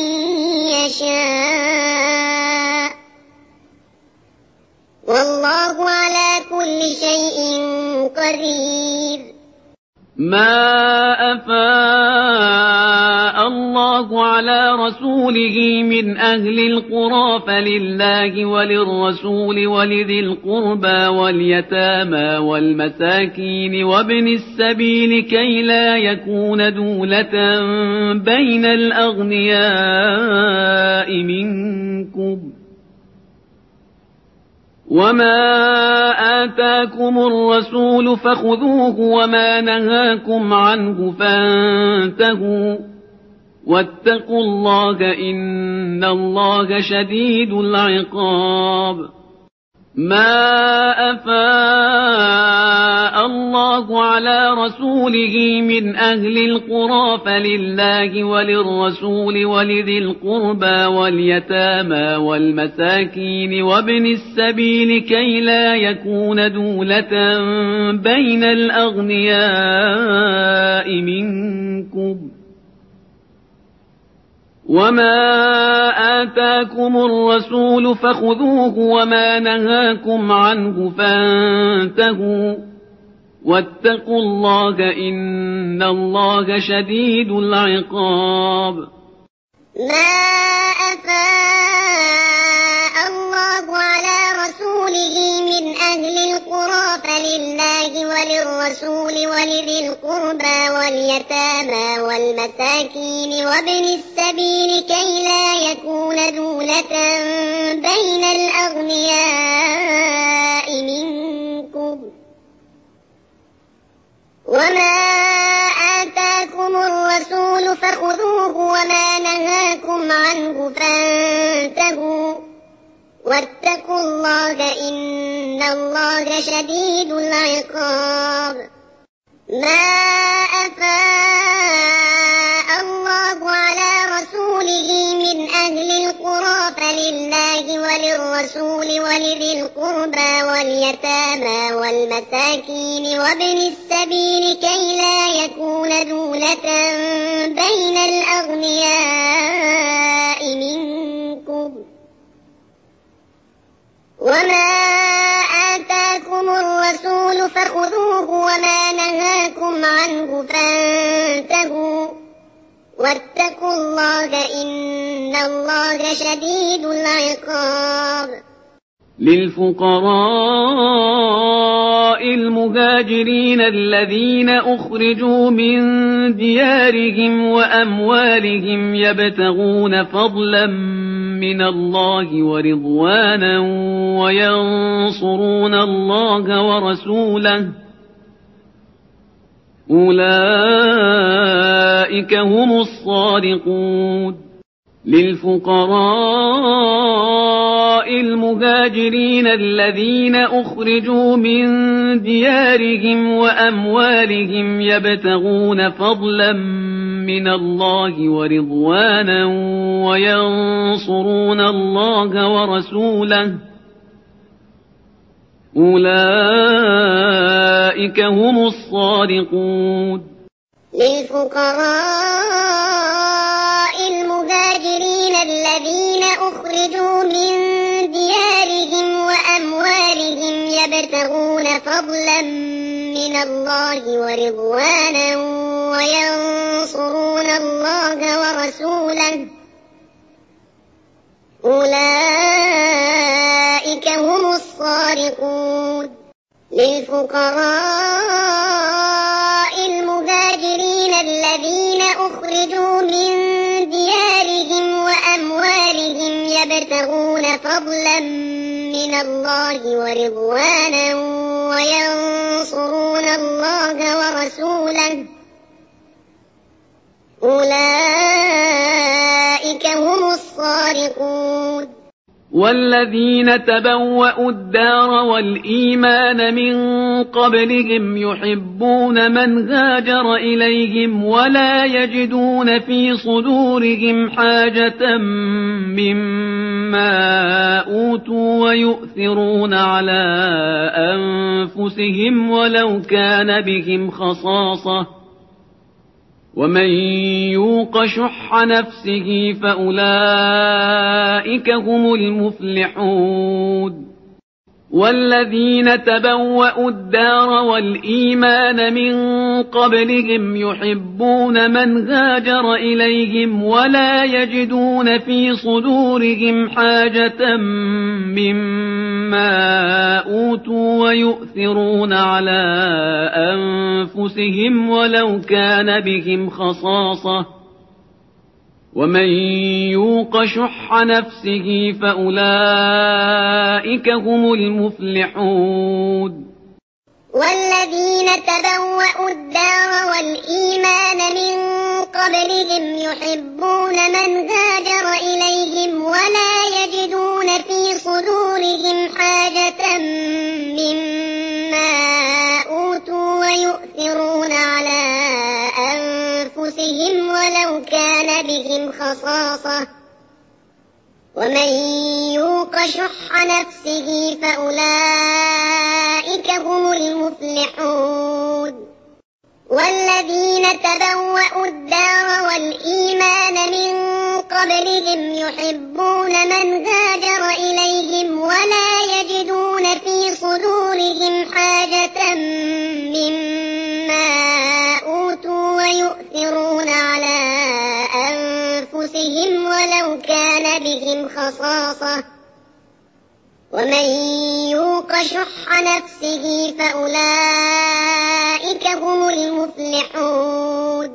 يشاء والله على كل شيء قدير ما أفاء الله على رسوله من أهل القرى فلله وللرسول ولذي القربى واليتامى والمساكين وابن السبيل كي لا يكون دولة بين الأغنياء منكم وما آتاكم الرسول فخذوه وما نهاكم عنه فانتهوا واتقوا الله إن الله شديد العقاب ما أفاء الله على رسوله من أهل القرى فلله وللرسول ولذي القربى واليتامى والمساكين وابن السبيل كي لا يكون دولة بين الأغنياء منكم وما آتاكم الرسول فخذوه وما نهاكم عنه فانتهوا واتقوا الله إن الله شديد العقاب ما أفاء الله على رسوله من أهل القرى فلله وللرسول ولذي القربى واليتامى والمساكين وابن السبيل كي لا يكون دولة بين الأغنياء منكم وما آتاكم الرسول فخذوه وما نهاكم عنه فانتهوا واتقوا الله إن الله شديد العقاب ما أفاء الله على رسوله من من أهل القرى فلله وللرسول ولذي القربى واليتامى والمساكين وابن السبيل كي لا يكون دولة بين الأغنياء منكم وما آتاكم الرسول فخذوه وما نهاكم عنه فانتهوا واتقوا الله إن الله شديد العقاب. للفقراء المهاجرين الذين أخرجوا من ديارهم وأموالهم يبتغون فضلا من الله ورضوانا وينصرون الله ورسوله أولئك هم الصادقون. للفقراء المهاجرين الذين أخرجوا من ديارهم وأموالهم يبتغون فضلا من الله ورضوانا وينصرون الله ورسوله أولئك هم الصادقون. للفقراء المهاجرين الذين أخرجوا من ديارهم وأموالهم يبتغون فضلا من الله ورضوانا وينصرون الله ورسوله أولئك هم الصادقون. للفقراء المهاجرين الذين أخرجوا من ديارهم وأموالهم يبتغون فضلا من الله ورضوانا وينصرون الله ورسوله أولئك هم الصادقون. والذين تبوأوا الدار والإيمان من قبلهم يحبون من هاجر إليهم ولا يجدون في صدورهم حاجة مما أوتوا ويؤثرون على أنفسهم ولو كان بهم خصاصة ومن يوق شح نفسه فأولئك هم المفلحون. والذين تبوأوا الدار والإيمان من قبلهم يحبون من هاجر إليهم ولا يجدون في صدورهم حاجة مما أوتوا ويؤثرون على أنفسهم ولو كان بهم خصاصة ومن يوق شح نفسه فأولئك هم المفلحون. والذين تبوأوا الدار والإيمان من قبلهم يحبون من هاجر إليهم ولا يجدون في صدورهم حاجة مما أوتوا ويؤثرون على أنفسهم ولو كان بهم خصاصة ومن يوق شح نفسه فأولئك هم المفلحون. والذين تبوأوا الدار والإيمان من قبلهم يحبون من هاجر إليهم ولا يجدون في صدورهم حاجة مما أوتوا ويؤثرون على أنفسهم ولو كان بهم خصاصة ومن يوق شح نفسه فأولئك هم المفلحون.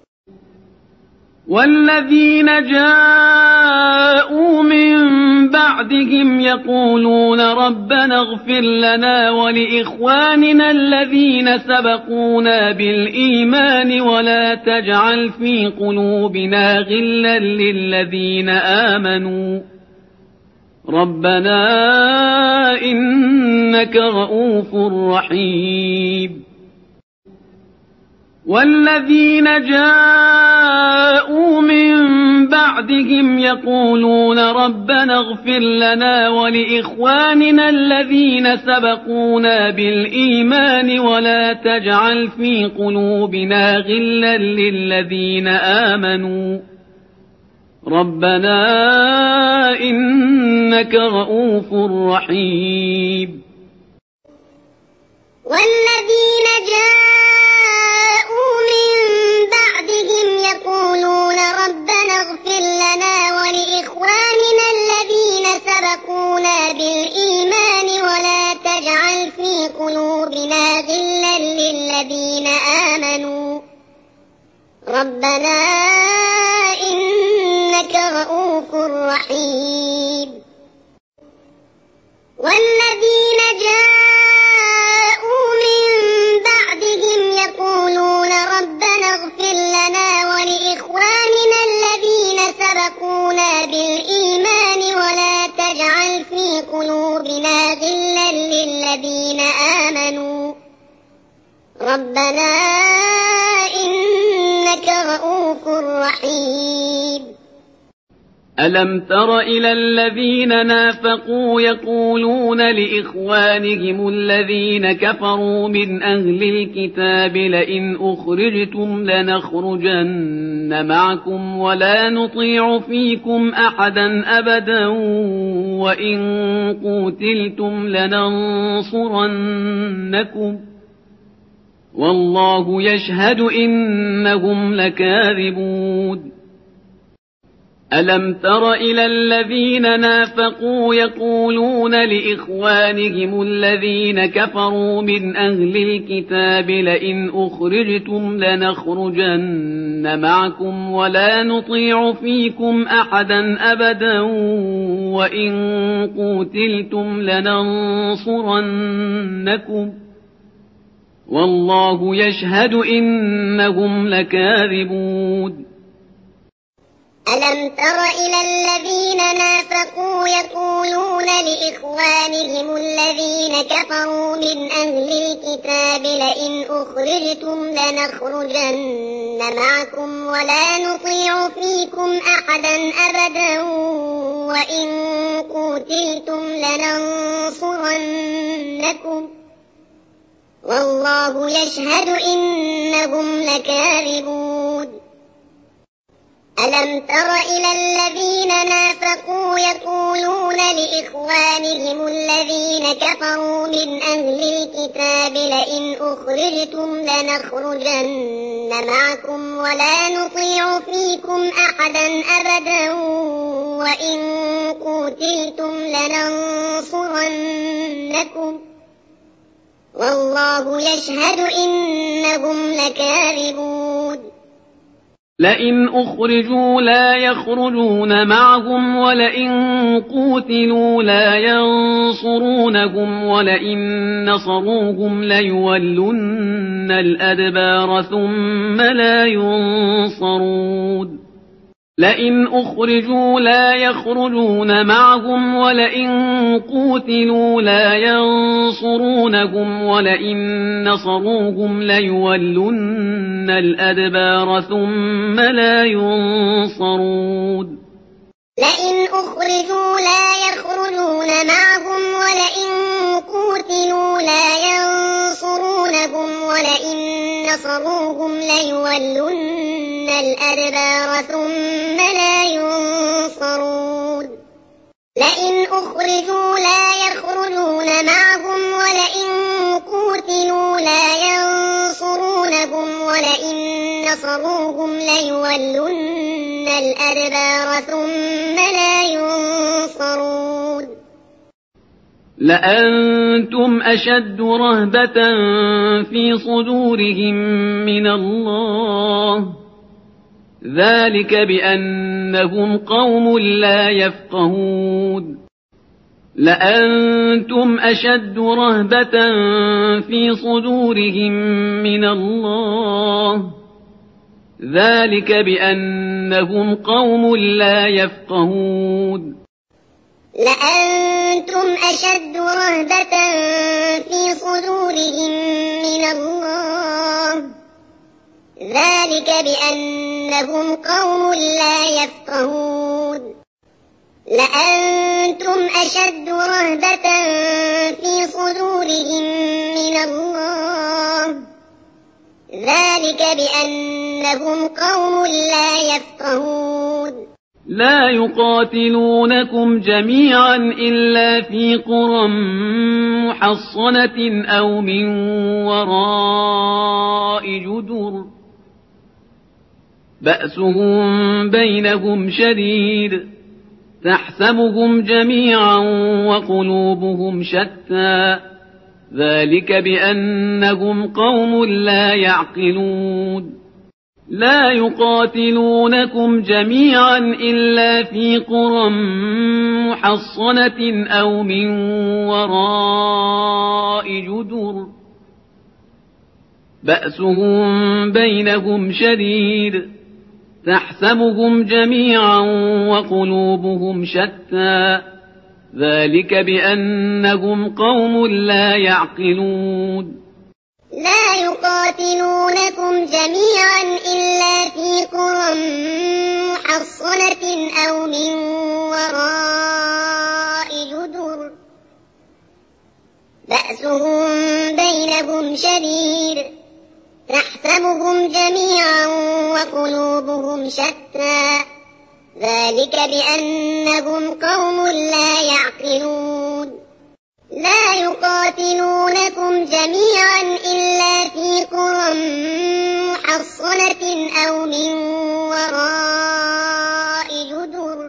والذين جاءوا من بعدهم يقولون ربنا اغفر لنا ولإخواننا الذين سبقونا بالإيمان ولا تجعل في قلوبنا غلا للذين آمنوا ربنا إنك رؤوف رحيم. والذين جاءوا من بعدهم يقولون ربنا اغفر لنا ولإخواننا الذين سبقونا بالإيمان ولا تجعل في قلوبنا غلا للذين آمنوا ربنا إنك رؤوف رحيم. والذين جاءوا من بعدهم يقولون ربنا اغفر لنا ولإخواننا الذين سبقونا بالإيمان ولا تجعل في قلوبنا غلا للذين آمنوا ربنا إنك رؤوف رحيم. والذين جاءوا من بعدهم يقولون ربنا اغفر لنا ولإخواننا الذين سبقونا بالإيمان ولا تجعل في قلوبنا غلا للذين آمنوا ربنا إنك رؤوف رحيم. ألم تر إلى الذين نافقوا يقولون لإخوانهم الذين كفروا من أهل الكتاب لئن أخرجتم لنخرجن معكم ولا نطيع فيكم أحدا أبدا وإن قتلتم لننصرنكم والله يشهد إنهم لكاذبون. ألم تر إلى الذين نافقوا يقولون لإخوانهم الذين كفروا من أهل الكتاب لئن أخرجتم لنخرجن معكم ولا نطيع فيكم أحدا أبدا وإن قتلتم لننصرنكم والله يشهد إنهم لكاذبون. ألم تر إلى الذين نافقوا يقولون لإخوانهم الذين كفروا من أهل الكتاب لئن أخرجتم لنخرجن معكم ولا نطيع فيكم أحدا أبدا وإن قتلتم لننصرنكم والله يشهد إنهم لكاذبون. ألم تر إلى الذين نافقوا يقولون لإخوانهم الذين كفروا من أهل الكتاب لئن أخرجتم لنخرجن معكم ولا نطيع فيكم أحدا أبدا وإن قتلتم لننصرنكم والله يشهد إنهم لكاذبون. لئن أخرجوا لا يخرجون معهم ولئن قوتلوا لا ينصرونهم ولئن نصروهم ليولن الأدبار ثم لا ينصرون. لئن أخرجوا لا يخرجون معهم ولئن قوتلوا لا ينصرونهم ولئن نصروهم ليولن الأدبار ثم لا ينصرون. لئن أخرجوا لا يخرجون معهم ولئن قوتلوا لا ينصرونهم ولئن نصروهم ليولن الأدبار ثم لا ينصرون. لئن أخرجوا لا يخرجون معهم ولئن قوتلوا لا ينصرونهم ولئن نصروهم ليولن الأدبار ثم لا ينصرون. لأنتم أشد رهبة في صدورهم من الله ذلك بأنهم قوم لا يفقهون. لأنتم أشد رهبة في صدورهم من الله ذلك بأنهم قوم لا يفقهون. لأنتم أشد رهبة في صدورهم من الله بأنهم قوم لا يفقهون لأنتم أشد رهبة في صدورهم من الله ذلك بأنهم قوم لا يفقهون لا يقاتلونكم جميعا إلا في قرى محصنة أو من وراء جدر بأسهم بينهم شديد تحسبهم جميعا وقلوبهم شتى ذلك بأنهم قوم لا يعقلون لا يقاتلونكم جميعا إلا في قرى محصنة أو من وراء جدر بأسهم بينهم شديد تحسبهم جميعا وقلوبهم شتى ذلك بأنهم قوم لا يعقلون لا يقاتلونكم جميعا إلا في قرى محصنة أو من وراء جدر بأسهم بينهم شديد تحسبهم جميعا وقلوبهم شتى ذلك بأنهم قوم لا يعقلون لا يقاتلونكم جميعا إلا في قرى محصنة أو من وراء جدر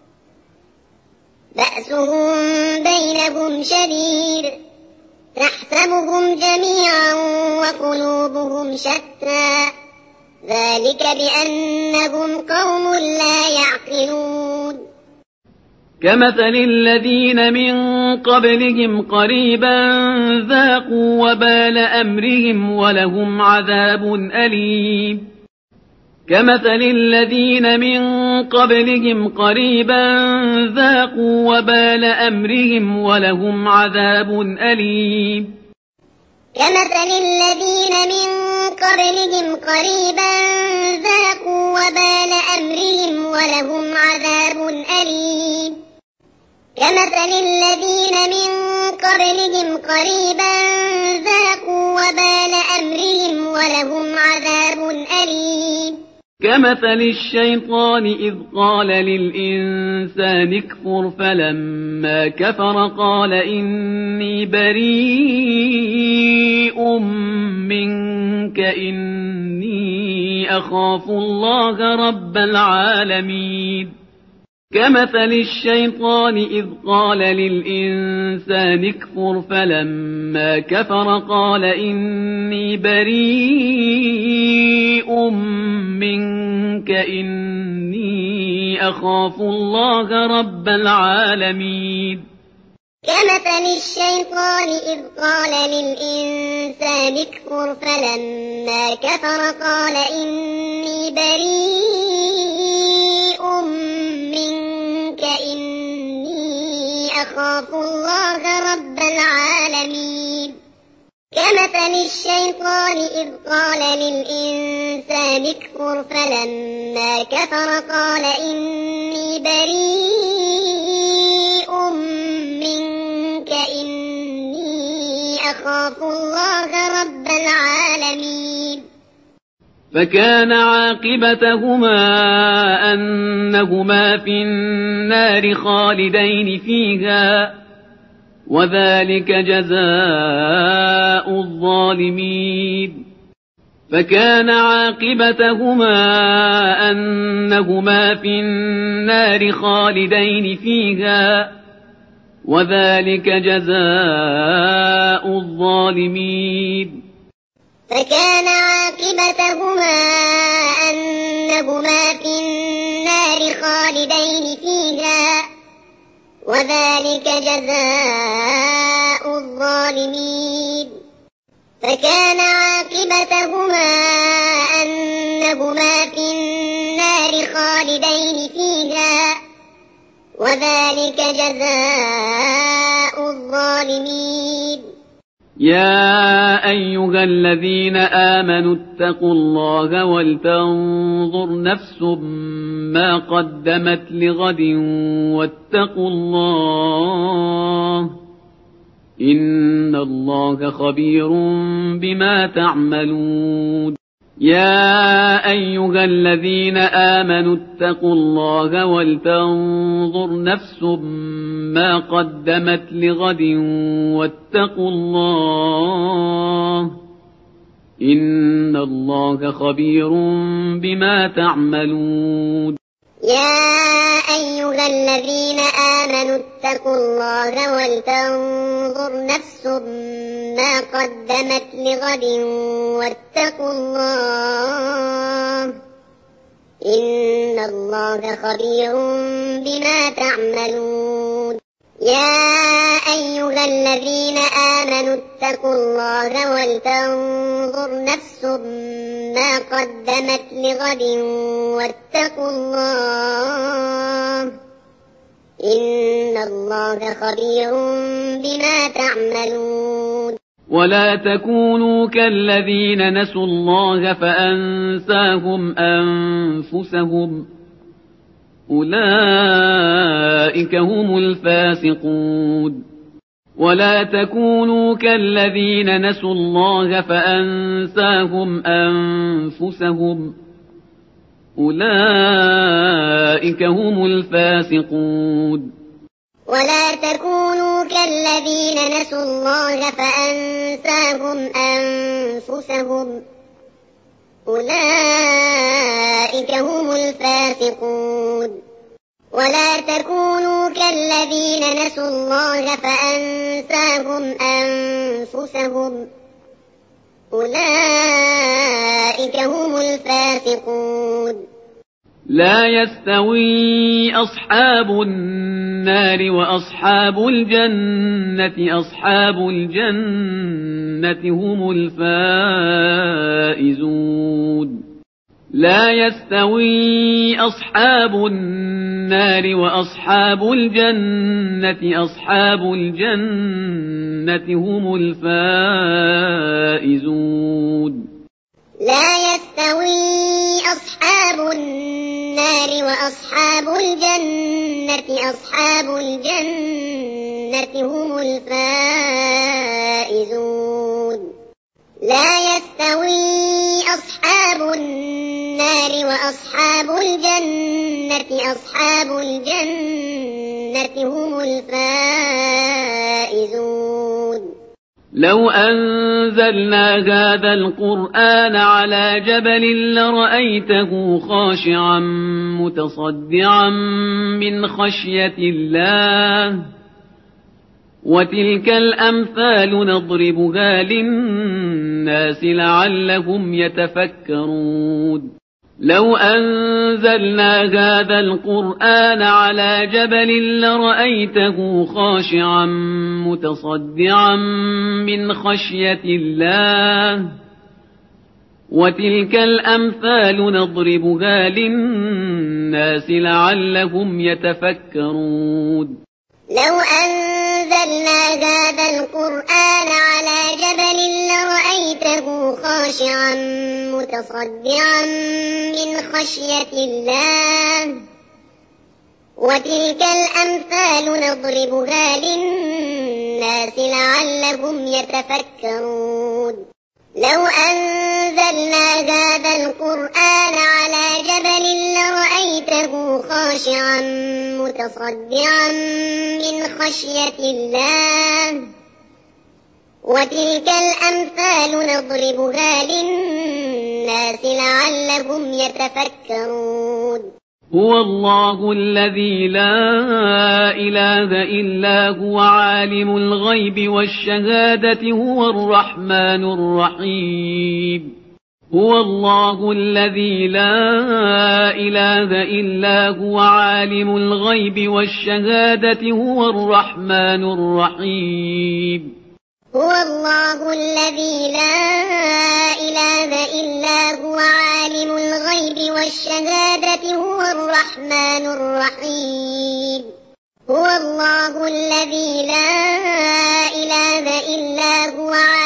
بأسهم بينهم شديد تحسبهم جميعا وقلوبهم شتى ذلك بأنهم قوم لا يعقلون كمثل الذين من قبلهم قريبا ذاقوا وبال أمرهم ولهم عذاب أليم كمثل الذين من قبلهم قريبا ذاقوا وبال أمرهم ولهم عذاب أليم كمثل الذين من قبلهم قريبا ذاقوا وبال أمرهم ولهم عذاب أليم كمثل الذين من قبلهم قريبا ذاقوا وبال أمرهم ولهم عذاب أليم كمثل الشيطان إذ قال للإنسان اكفر فلما كفر قال إني بريء منك إني أخاف الله رب العالمين كمثل الشيطان إذ قال للإنسان اكفر فلما كفر قال إني بريء منك إني أخاف الله رب العالمين كمثل الشيطان إذ قال للإنسان اكفر فلما كفر قال إني بريء منك إني أخاف الله رب العالمين كمثل الشيطان إذ قال للإنسان اكفر فلما كفر قال إني بريء منك إني أخاف الله رب العالمين فكان عاقبتهما أنهما في النار خالدين فيها وذلك جزاء الظالمين فكان عاقبتهما أنهما في النار خالدين فيها وذلك جزاء الظالمين فكان عاقبتهما أنهما في النار خالدين فيها وذلك جزاء الظالمين فكان عاقبتهما أنهما في النار خالدين فيها وذلك جزاء الظالمين يا أيها الذين آمنوا اتقوا الله ولتنظر نفس ما قدمت لغد واتقوا الله إن الله خبير بما تعملون يا أيها الذين آمنوا اتقوا الله ولتنظر نفس ما قدمت لغد واتقوا الله إن الله خبير بما تعملون يا أيها الذين آمنوا اتقوا الله ولتنظر نفس ما قدمت لغد واتقوا الله إن الله خبير بما تعملون يا أيها الذين آمنوا اتقوا الله ولتنظر نفس ما قدمت لغد واتقوا الله إن الله خبير بما تعملون ولا تكونوا كالذين نسوا الله فأنساهم أنفسهم أولئك هم الفاسقون ولا تكونوا كالذين نسوا الله فأنساهم أنفسهم أولئك هم الفاسقون ولا تكونوا كالذين نسوا الله فأنساهم أنفسهم أولئك هم الفاسقون ولا تكونوا كالذين نسوا الله فأنساهم أنفسهم أولئك هم الفاسقون لا يستوي أصحاب النار وأصحاب الجنة أصحاب الجنة هم الفائزون لا يستوي أصحاب النار وأصحاب الجنة أصحاب الجنة هم الفائزون لا يستوي أصحاب النار وأصحاب الجنة أصحاب الجنة هم الفائزون لا يستوي أصحاب النار وأصحاب الجنة أصحاب الجنة هم الفائزون لو أنزلنا هذا القرآن على جبل لرأيته خاشعا متصدعا من خشية الله وتلك الأمثال نضربها للناس لعلهم يتفكرون لو أنزلنا هذا القرآن على جبل لرأيته خاشعا متصدعا من خشية الله وتلك الأمثال نضربها للناس لعلهم يتفكرون لو أنزلنا هذا القرآن على جبل لرأيته خاشعا متصدعا من خشية الله وتلك الأمثال نضربها للناس لعلهم يتفكرون لو أنزلنا هذا القرآن على جبل لرأيته خاشعا متصدعا من خشية الله وتلك الأمثال نضربها للناس لعلهم يتفكرون هو الله الذي لا إله إلا هو عالم الغيب والشهادة هو الرحمن الرحيم هو الله الذي لا إله إلا هو عالم الغيب والشهادة هو الرحمن الرحيم هو الله الذي لا إله إلا هو عالم الغيب والشهادة هو الرحمن الرحيم هو الله الذي لا إله إلا هو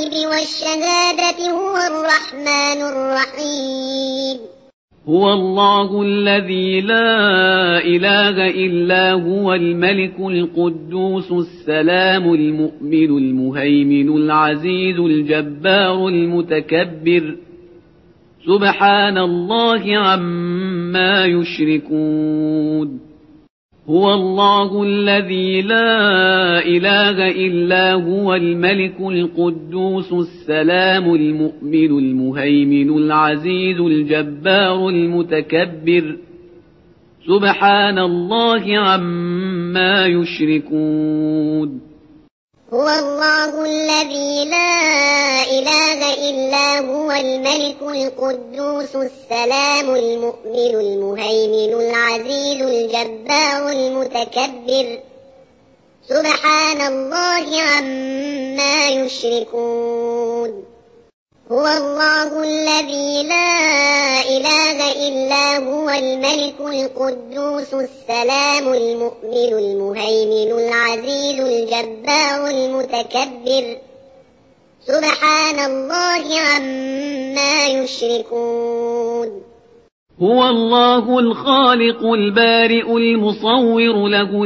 الغيب والشهادة هو الرحمن الرحيم هو الله الذي لا إله إلا هو الملك القدوس السلام المؤمن المهيمن العزيز الجبار المتكبر سبحان الله عما يشركون هو الله الذي لا إله إلا هو الملك القدوس السلام المؤمن المهيمن العزيز الجبار المتكبر سبحان الله عما يشركون هو الله الذي لا إله إلا هو الملك القدوس السلام المؤمن المهيمن العزيز الجبار المتكبر سبحان الله عما يشركون هو الله الذي لا إله إلا هو الملك القدوس السلام المؤمن المهيمن العزيز الجبار المتكبر سبحان الله عما يشركون هو الله الخالق البارئ المصور له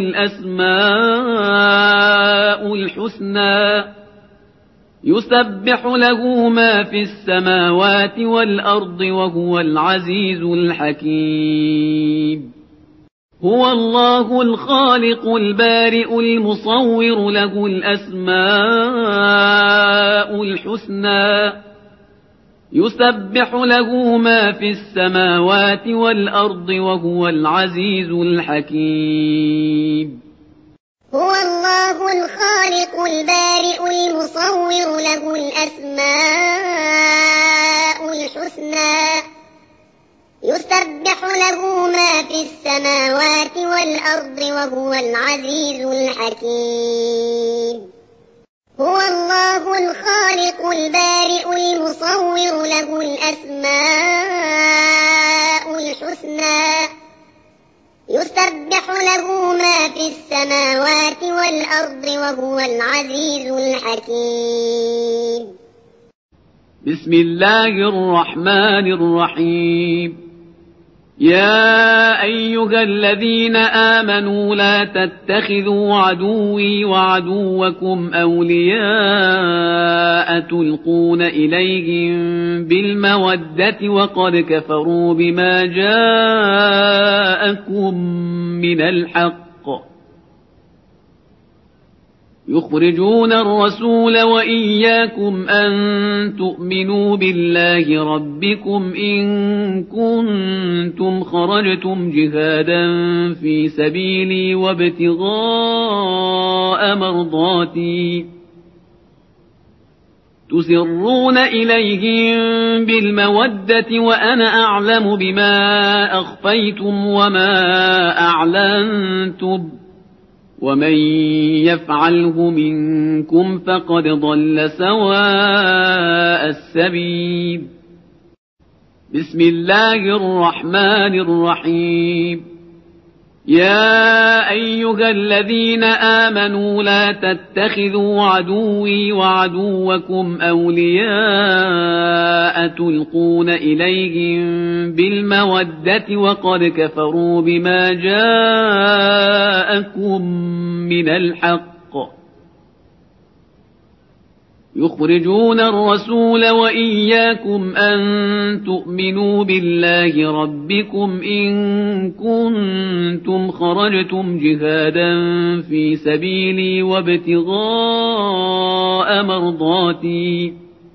الأسماء الحسنى يسبح له ما في السماوات والأرض وهو العزيز الحكيم هو الله الخالق البارئ المصور له الأسماء الحسنى يسبح له ما في السماوات والأرض وهو العزيز الحكيم هو الله الخالق البارئ المصور له الأسماء الحسنى يسبح له ما في السماوات والأرض وهو العزيز الحكيم هو الله الخالق البارئ المصور له الأسماء الحسنى يسبح له ما في السماوات والأرض وهو العزيز الحكيم بسم الله الرحمن الرحيم يا أيها الذين آمنوا لا تتخذوا عدوي وعدوكم أولياء تلقون إليهم بالمودة وقد كفروا بما جاءكم من الحق يخرجون الرسول وإياكم أن تؤمنوا بالله ربكم إن كنتم خرجتم جهادا في سبيلي وابتغاء مرضاتي تسرون إليهم بالمودة وأنا أعلم بما أخفيتم وما أعلنتم ومن يفعله منكم فقد ضل سواء السبيل بسم الله الرحمن الرحيم يا أيها الذين آمنوا لا تتخذوا عدوي وعدوكم أولياء تلقون إليهم بالمودة وقد كفروا بما جاءكم من الحق يخرجون الرسول وإياكم أن تؤمنوا بالله ربكم إن كنتم خرجتم جهادا في سبيلي وابتغاء مرضاتي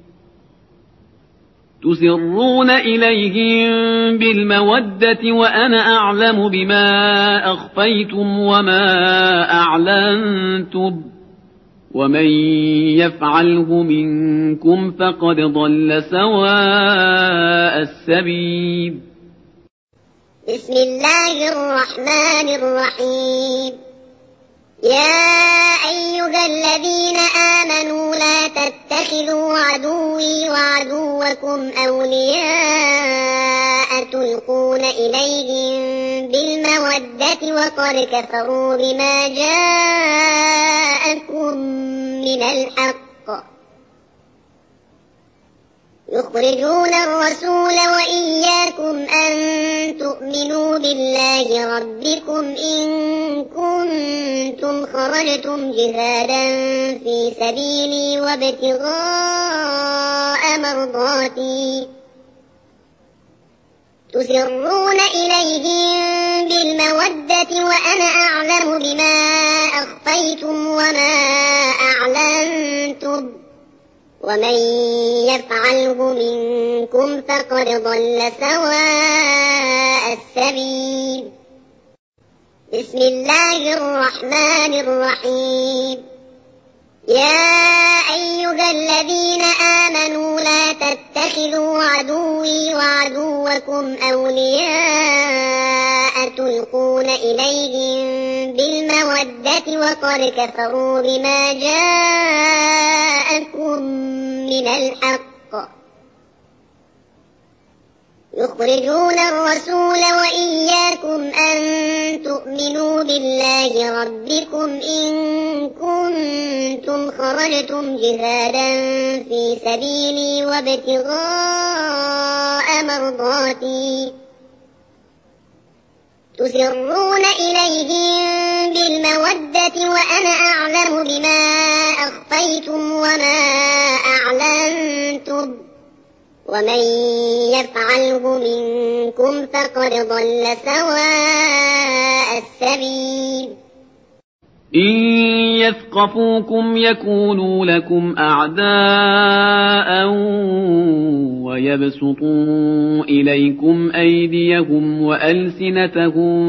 تسرون إليهم بالمودة وأنا أعلم بما أخفيتم وما أعلنتم ومن يفعله منكم فقد ضل سواء السبيل بسم الله الرحمن الرحيم يا أيها الذين آمنوا لا تتخذوا عدوي وعدوكم أولياء تلقون إليهم بالمودة وقد كفروا بما جاءكم من الحق يخرجون الرسول وإياكم أن تؤمنوا بالله ربكم إن كنتم خرجتم جهادا في سبيلي وابتغاء مرضاتي تسرون إليهم بالمودة وأنا أعلم بما أخفيتم وما أعلنتم ومن يفعله منكم فقد ضل سواء السبيل. بسم الله الرحمن الرحيم. يا أيها الذين آمنوا لا تتخذوا عدوي وعدوكم أولياء تلقون إليهم بالمودة وقد كفروا بما جاءكم من الحق يخرجون الرسول وإياكم أن تؤمنوا بالله ربكم إن كنتم خرجتم جهادا في سبيلي وابتغاء مرضاتي تسرون إليهم بالمودة وأنا أعلم بما أخفيتم وما أعلنتم ومن يفعله منكم فقد ضل سواء السبيل. إن يثقفوكم يكونوا لكم أعداء ويبسطوا إليكم أيديهم وألسنتهم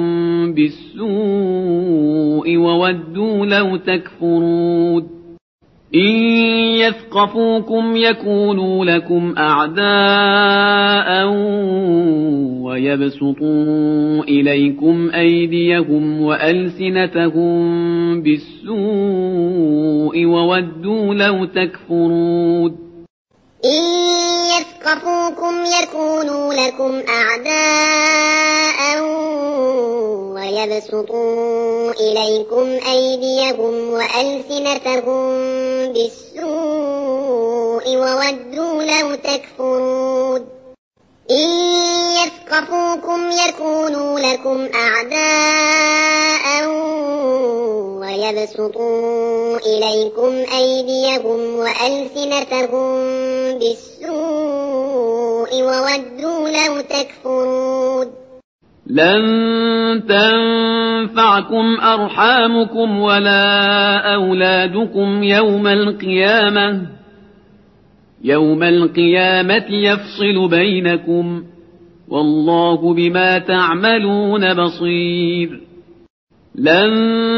بالسوء وودوا لو تكفرون. إن يثقفوكم يكونوا لكم أعداء ويبسطوا إليكم أيديهم وألسنتهم بالسوء وودوا لو تكفرون. إن يثقفوكم يكونوا لكم أعداء ويبسطوا إليكم أيديهم وألسنتهم بالسوء وودوا لو تكفرون. إن يثقفوكم يكونوا لكم أعداء ويبسطوا إليكم أيديهم وألسنتهم بالسوء وودوا لو تكفرون. لن تنفعكم أرحامكم ولا أولادكم يوم القيامة يوم القيامة يفصل بينكم والله بما تعملون بصير. لن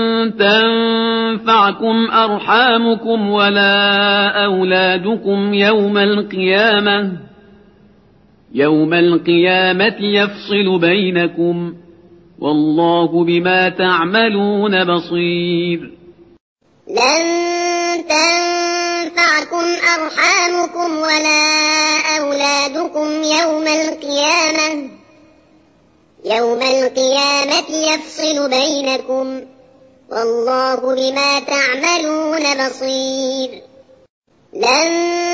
تنفعكم أرحامكم ولا أولادكم يوم القيامة يوم القيامة يفصل بينكم والله بما تعملون بصير. لن تنفعكم أرحامكم ولا أولادكم يوم القيامة يوم القيامة يفصل بينكم والله بما تعملون بصير. لن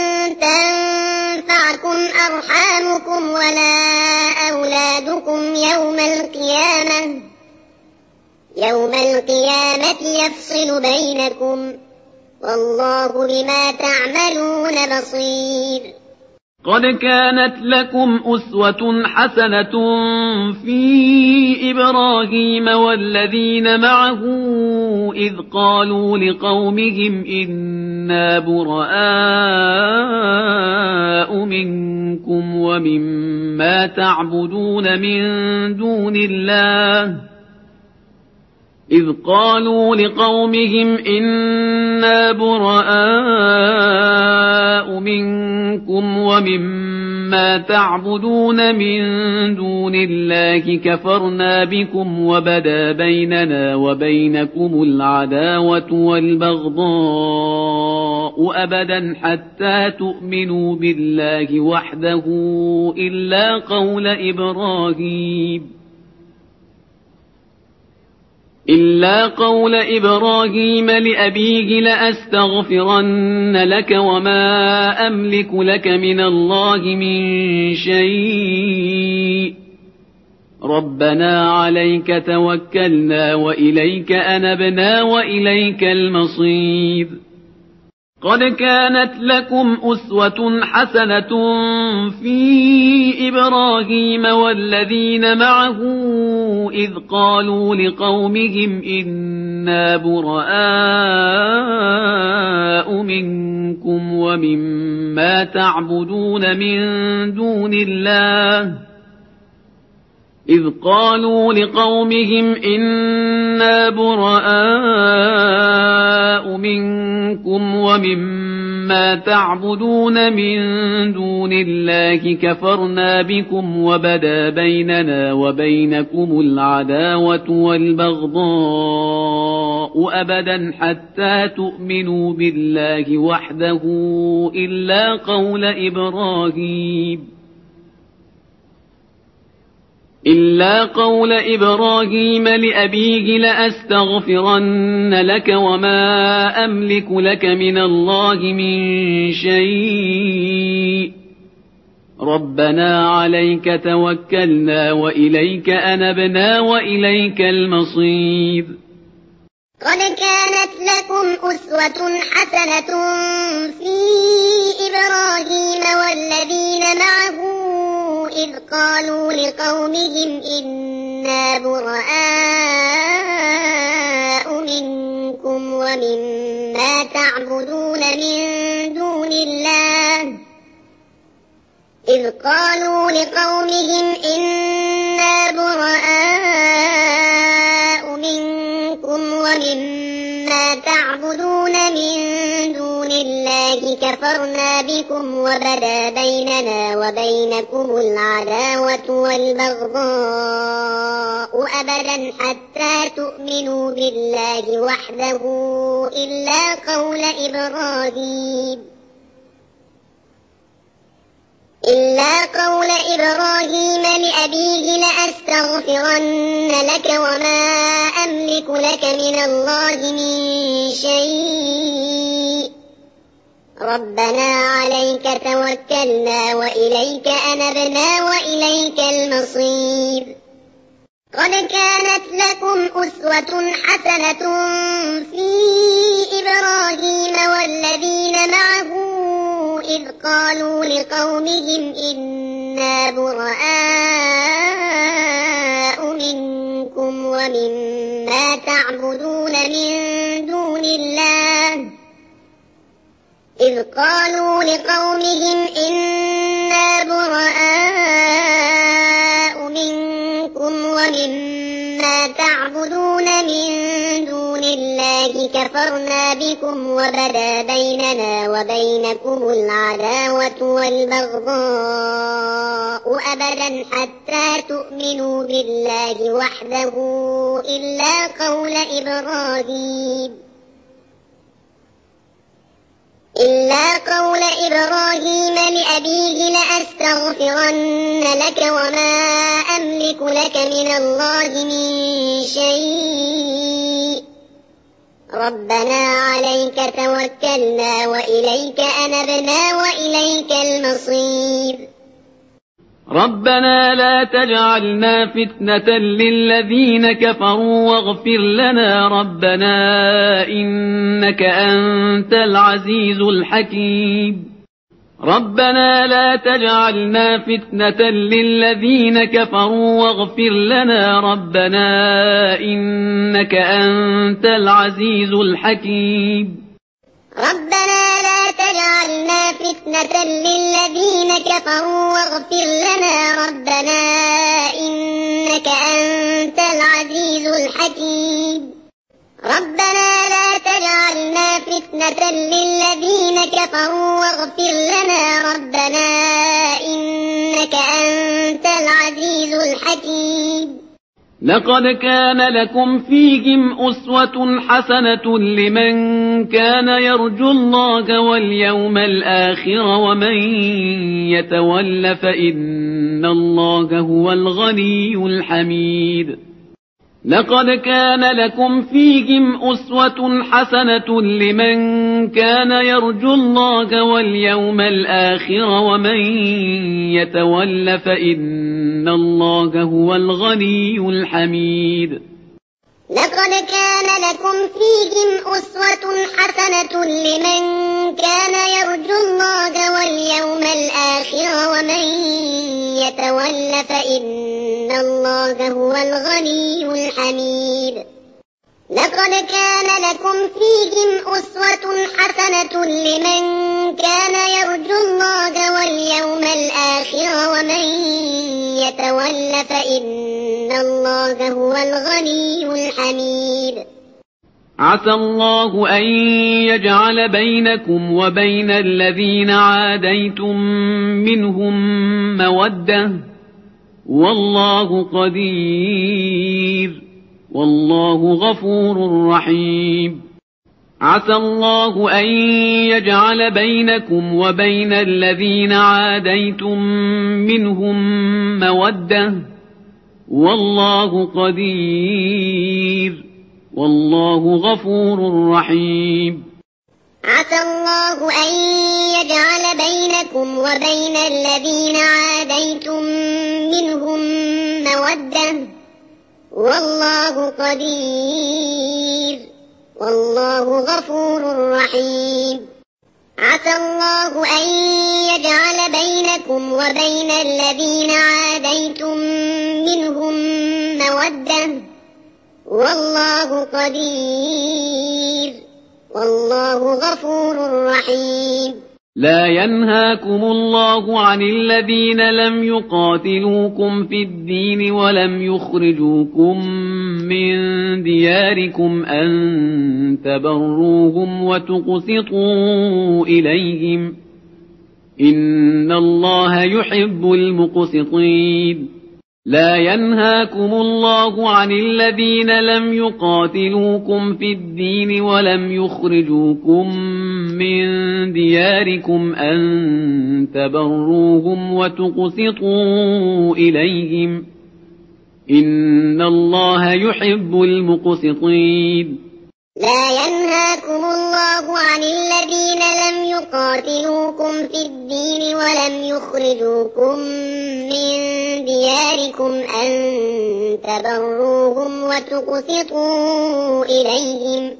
تنفعكم أرحامكم ولا أولادكم يوم القيامة يوم القيامة يفصل بينكم والله بما تعملون بصير. قد كانت لكم أسوة حسنة في إبراهيم والذين معه إذ قالوا لقومهم إنا براء منكم ومما تعبدون من دون الله إذ قالوا لقومهم إنا براء منكم ومما تعبدون من دون الله كفرنا بكم وبدا بيننا وبينكم العداوة والبغضاء أبدا حتى تؤمنوا بالله وحده إلا قول إبراهيم إلا قول إبراهيم لأبيه لأستغفرن لك وما أملك لك من الله من شيء ربنا عليك توكلنا وإليك أنبنا وإليك المصير قد كانت لكم أسوة حسنة في إبراهيم والذين معه إذ قالوا لقومهم إنا براء منكم ومما تعبدون من دون الله إذ قالوا لقومهم إنا براء منكم ومما تعبدون من دون الله كفرنا بكم وبدا بيننا وبينكم العداوة والبغضاء أبدا حتى تؤمنوا بالله وحده إلا قول إبراهيم إلا قول إبراهيم لأبيه لأستغفرن لك وما أملك لك من الله من شيء ربنا عليك توكلنا وإليك أنبنا وإليك المصير قد كانت لكم أسوة حسنة في إبراهيم والذين معه إذ قالوا لقومهم إنا براء منكم ومما تعبدون من دون الله إذ قالوا لقومهم إنا براء منكم ومما تعبدون من دون الله كفرنا بكم وبدا بيننا وبينكم العداوة والبغضاء أبدا حتى تؤمنوا بالله وحده إلا قول إبراهيم إلا قول إبراهيم لأبيه لأستغفرن لك وما أملك لك من الله من شيء ربنا عليك توكلنا وإليك أنبنا وإليك المصير قد كانت لكم أسوة حسنة في إبراهيم والذين معه إذ قالوا لقومهم إنا براء منكم ومما تعبدون من دون الله إذ قالوا لقومهم إنا براء منكم ومما تعبدون من دون الله كفرنا بكم وبدا بيننا وبينكم العداوة والبغضاء أبدا حتى تؤمنوا بالله وحده إلا قول إبراهيم إلا قول إبراهيم لأبيه لأستغفرن لك وما أملك لك من الله من شيء ربنا عليك توكلنا وإليك أنبنا وإليك المصير ربنا لا تجعلنا فتنة للذين كفروا واغفر لنا ربنا إنك أنت العزيز الحكيم ربنا لا تجعلنا فتنة للذين كفروا واغفر لنا ربنا إنك أنت العزيز الحكيم ربنا لا تجعلنا فتنة للذين كفروا واغفر لنا ربنا إنك أنت العزيز الحكيم ربنا لا تجعلنا فتنة للذين كفروا واغفر لنا ربنا إنك أنت العزيز الحكيم لقد كان لكم فيهم أسوة حسنة لمن كان يرجو الله واليوم الآخر ومن يتول فإن الله هو الغني الحميد لقد كان لكم فيهم أسوة حسنة لمن كان يرجو الله واليوم الآخر ومن يتول فإن الله هو الغني الحميد. لقد كان لكم فيهم أسوة حسنة لمن كان يرجو الله واليوم الآخر ومن يتول فإن الله هو الغني الحميد. لقد كان لكم فيهم أسوة حسنة لمن كان يرجو الله واليوم الآخر ومن يتول فإن الله هو الغني الحميد. عسى الله أن يجعل بينكم وبين الذين عاديتم منهم مودة والله قدير والله غفور رحيم. عسى الله أن يجعل بينكم وبين الذين عاديتم منهم مودة والله قدير والله غفور رحيم. عسى الله أن يجعل بينكم وبين الذين عاديتم منهم مودة والله قدير والله غفور رحيم. عسى الله أن يجعل بينكم وبين الذين عاديتم منهم مودة والله قدير والله غفور رحيم. لا ينهاكم الله عن الذين لم يقاتلوكم في الدين ولم يخرجوكم من دياركم أن تبروهم وتقسطوا إليهم إن الله يحب المقسطين. لا ينهاكم الله عن الذين لم يقاتلوكم في الدين ولم يخرجوكم من دياركم أن تبروهم وتقسطوا إليهم إن الله يحب المقسطين. لا ينهاكم الله عن الذين لم يقاتلوكم في الدين ولم يخرجوكم من دياركم أن تبروهم وتقسطوا إليهم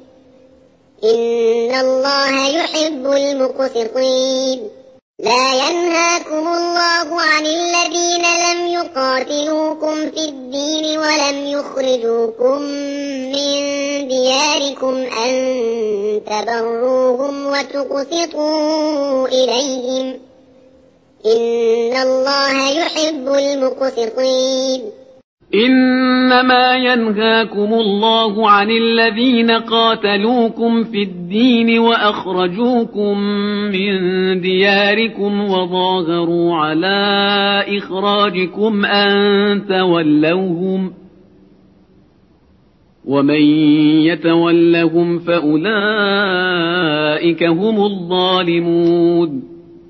إن الله يحب المقسطين. لا ينهاكم الله عن الذين لم يقاتلوكم في الدين ولم يخرجوكم من دياركم أن تبروهم وتقسطوا إليهم إن الله يحب المقسطين. إنما ينهاكم الله عن الذين قاتلوكم في الدين وأخرجوكم من دياركم وظاهروا على إخراجكم أن تولوهم ومن يتولهم فأولئك هم الظالمون.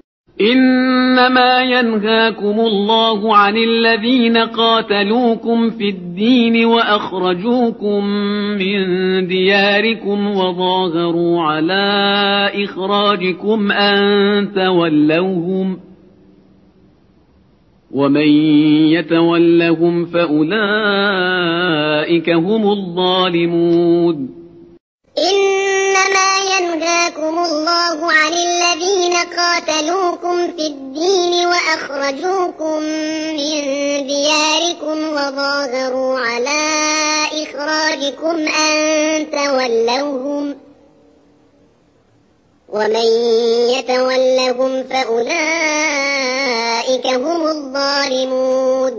إنما ينهاكم الله عن الذين قاتلوكم في الدين وأخرجوكم من دياركم وظاهروا على إخراجكم أن تولوهم ومن يتولهم فأولئك هم الظالمون. إنما ينهاكم الله عن الذين قاتلوكم في الدين وأخرجوكم من دياركم وظاهروا على إخراجكم أن تولوهم ومن يتولهم فأولئك هم الظالمون.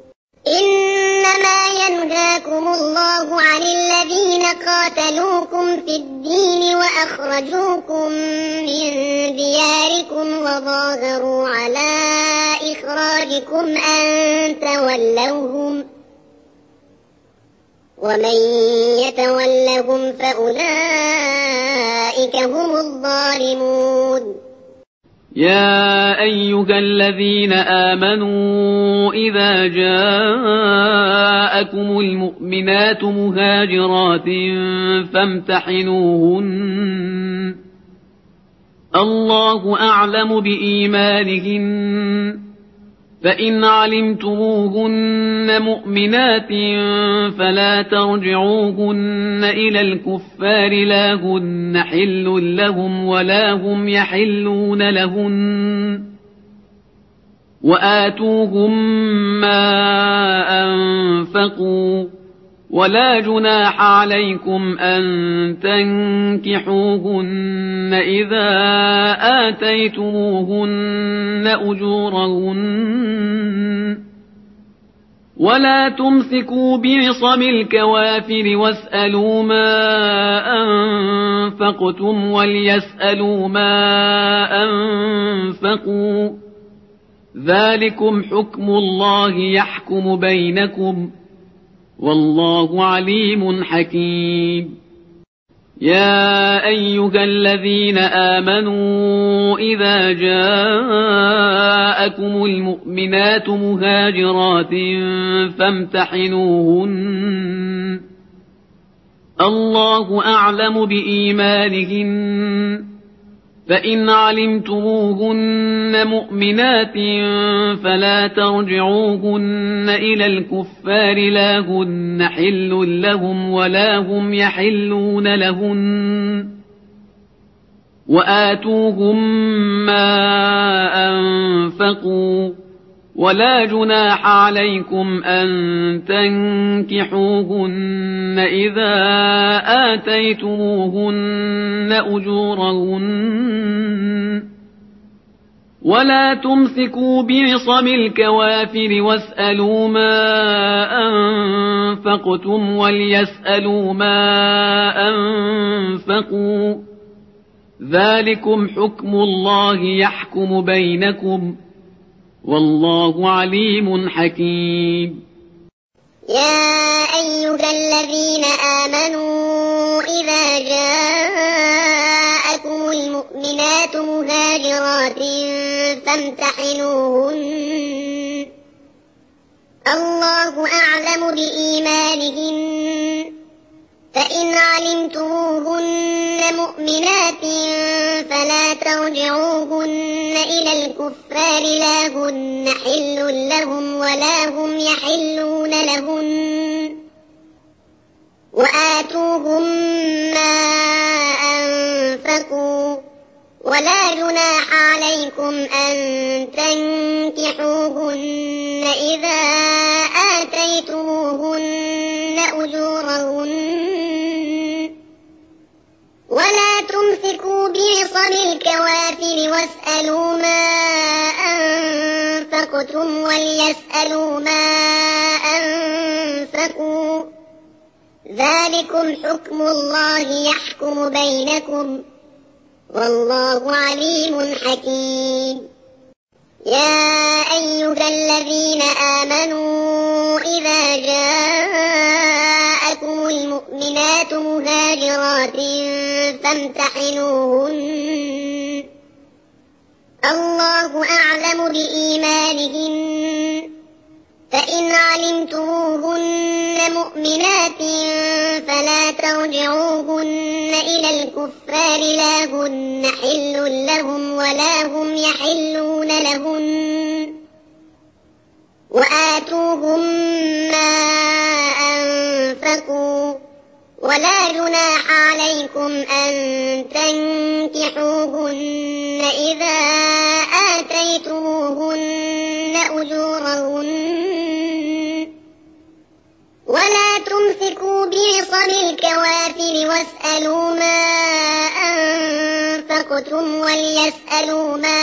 إنما ينهاكم الله عن الذين قاتلوكم في الدين وأخرجوكم من دياركم وظاهروا على إخراجكم أن تولوهم ومن يتولهم فأولئك هم الظالمون. يا أيها الذين آمنوا إذا جاءكم المؤمنات مهاجرات فامتحنوهن الله أعلم بإيمانهن فإن علمتموهن مؤمنات فلا ترجعوهن إلى الكفار لا هن حل لهم ولا هم يحلون لهن وآتوهم ما أنفقوا ولا جناح عليكم أن تنكحوهن إذا آتيتموهن أجورهن ولا تمسكوا بعصم الكوافر واسألوا ما أنفقتم وليسألوا ما أنفقوا ذلكم حكم الله يحكم بينكم والله عليم حكيم يا أيها الذين آمنوا إذا جاءكم المؤمنات مهاجرات فامتحنوهن الله أعلم بإيمانهن فإن علمتموهن مؤمنات فلا ترجعوهن إلى الكفار لا هن حل لهم ولا هم يحلون لهن وآتوهم ما أنفقوا ولا جناح عليكم أن تنكحوهن إذا آتيتموهن أجورهن ولا تمسكوا بعصم الكوافر واسألوا ما أنفقتم وليسألوا ما أنفقوا ذلكم حكم الله يحكم بينكم والله عليم حكيم يا أيها الذين آمنوا إذا جاءكم المؤمنات مهاجرات فامتحنوهن الله أعلم بإيمانهن فإن علمتموهن مؤمنات فلا ترجعوهن إلى الكفار لا هن حل لهم ولا هم يحلون لهن وآتوهم ما أنفقوا ولا جناح عليكم أن تنكحوهن إذا آتيتموهن أجورهن ولا تمسكوا بعصم الكوافر واسألوا ما أنفقتم وليسألوا ما أنفقوا ذلكم حكم الله يحكم بينكم والله عليم حكيم يا أيها الذين آمنوا إذا جاءكم المؤمنات مهاجرات فامتحنوهن الله أعلم بإيمانهن فإن علمتموهن مؤمنات فلا ترجعوهن إلى الكفار لا هن حل لهم ولا هم يحلون لهن وآتوهم ما أنفقوا ولا جناح عليكم أن تنكحوهن إذا آتيتموهن أجورهن ولا تمسكوا بعصم الكوافر واسألوا ما أنفقتم وليسألوا ما